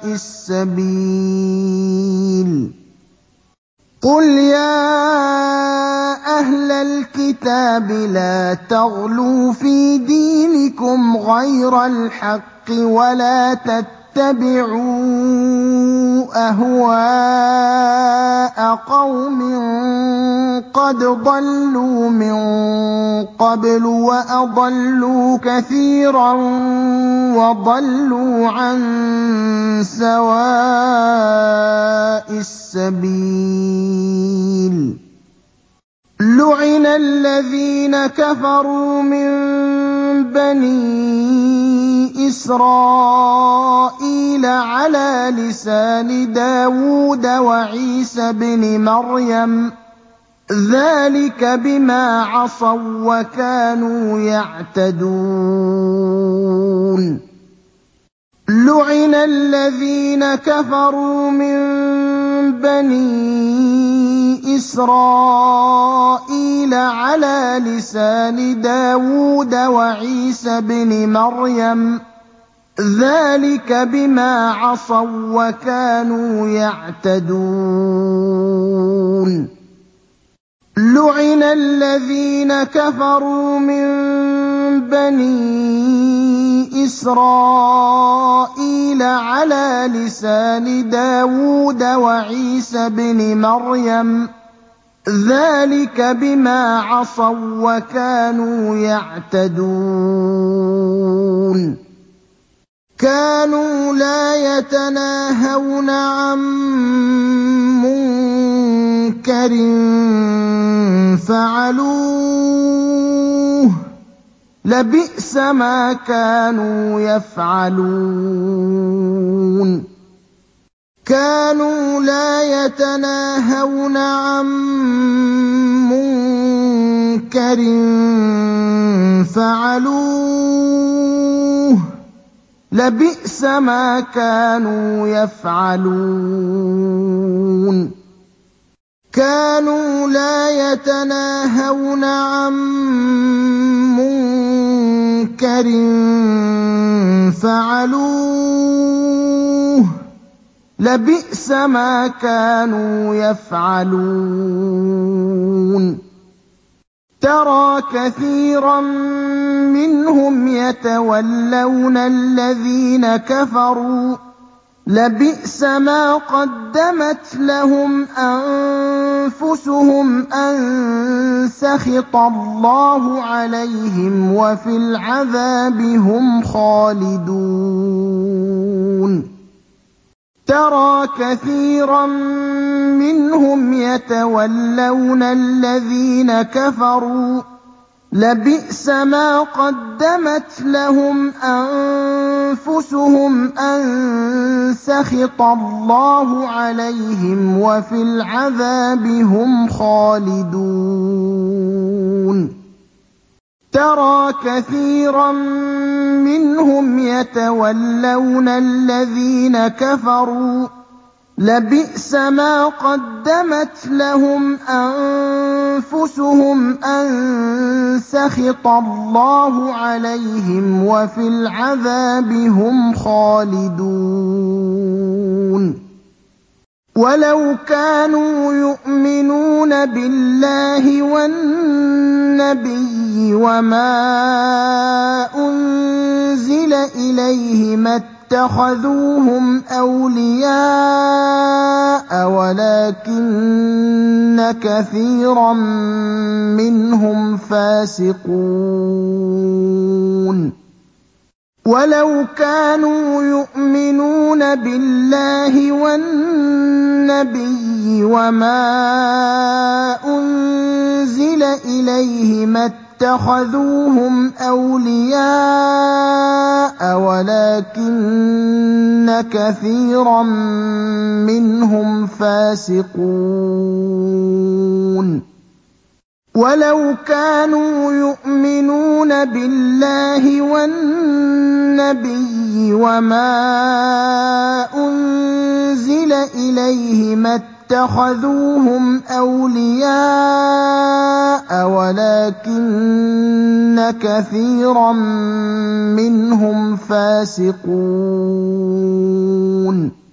السَّبِيلِ قُلْ يَا أَهْلَ الْكِتَابِ لَا تَغْلُوا فِي دِينِكُمْ غَيْرَ الْحَقِّ وَلَا تَتَّبِعُوا تَتَّبِعُوا أَهْوَاءَ قَوْمٍ قَدْ ضَلُّوا مِن قَبْلُ وَأَضَلُّوا كَثِيرًا وَضَلُّوا عَن سَوَاءِ السَّبِيلِ لُعِنَ الَّذِينَ كَفَرُوا مِن بَنِي إِسْرَائِيلَ عَلَىٰ لِسَانِ دَاوُودَ وَعِيسَى ابْنِ مَرْيَمَ ۚ ذَٰلِكَ بِمَا عَصَوا وَّكَانُوا يَعْتَدُونَ لُعِنَ الَّذِينَ كَفَرُوا مِن بَنِي إِسْرَائِيلَ عَلَىٰ لِسَانِ دَاوُودَ وَعِيسَى ابْنِ مَرْيَمَ ۚ ذَٰلِكَ بِمَا عَصَوا وَّكَانُوا يَعْتَدُونَ لُعِنَ الَّذِينَ كَفَرُوا مِن بَنِي إِسْرَائِيلَ عَلَىٰ لِسَانِ دَاوُودَ وَعِيسَى ابْنِ مَرْيَمَ ۚ ذَٰلِكَ بِمَا عَصَوا وَّكَانُوا يَعْتَدُونَ كَانُوا لَا يَتَنَاهَوْنَ عَن مُّنكَرٍ فَعَلُوهُ ۚ لَبِئْسَ مَا كَانُوا يَفْعَلُونَ كَانُوا لَا يَتَنَاهَوْنَ عَن مُّنكَرٍ فَعَلُوهُ ۚ لَبِئْسَ مَا كَانُوا يَفْعَلُونَ كَانُوا لَا يَتَنَاهَوْنَ عَن مُّنكَرٍ فَعَلُوهُ ۚ لَبِئْسَ مَا كَانُوا يَفْعَلُونَ تَرَىٰ كَثِيرًا مِّنْهُمْ يَتَوَلَّوْنَ الَّذِينَ كَفَرُوا ۚ لَبِئْسَ مَا قَدَّمَتْ لَهُمْ أَنفُسُهُمْ أَن سَخِطَ اللَّهُ عَلَيْهِمْ وَفِي الْعَذَابِ هُمْ خَالِدُونَ تَرَىٰ كَثِيرًا مِّنْهُمْ يَتَوَلَّوْنَ الَّذِينَ كَفَرُوا ۚ لَبِئْسَ مَا قَدَّمَتْ لَهُمْ أَنفُسُهُمْ أَن سَخِطَ اللَّهُ عَلَيْهِمْ وَفِي الْعَذَابِ هُمْ خَالِدُونَ تَرَىٰ كَثِيرًا مِّنْهُمْ يَتَوَلَّوْنَ الَّذِينَ كَفَرُوا ۚ لَبِئْسَ مَا قَدَّمَتْ لَهُمْ أَنفُسُهُمْ أَن سَخِطَ اللَّهُ عَلَيْهِمْ وَفِي الْعَذَابِ هُمْ خَالِدُونَ وَلَوْ كَانُوا يُؤْمِنُونَ بِاللَّهِ وَالنَّبِيِّ وَمَا أُنزِلَ إِلَيْهِ مَا اتَّخَذُوهُمْ أَوْلِيَاءَ وَلَٰكِنَّ كَثِيرًا مِّنْهُمْ فَاسِقُونَ وَلَوْ كَانُوا يُؤْمِنُونَ بِاللَّهِ وَالنَّبِيِّ وَمَا أُنزِلَ إِلَيْهِ مَا اتَّخَذُوهُمْ أَوْلِيَاءَ وَلَٰكِنَّ كَثِيرًا مِّنْهُمْ فَاسِقُونَ وَلَوْ كَانُوا يُؤْمِنُونَ بِاللَّهِ وَالنَّبِيِّ وَمَا أُنزِلَ إِلَيْهِ مَا اتَّخَذُوهُمْ أَوْلِيَاءَ وَلَٰكِنَّ كَثِيرًا مِّنْهُمْ فَاسِقُونَ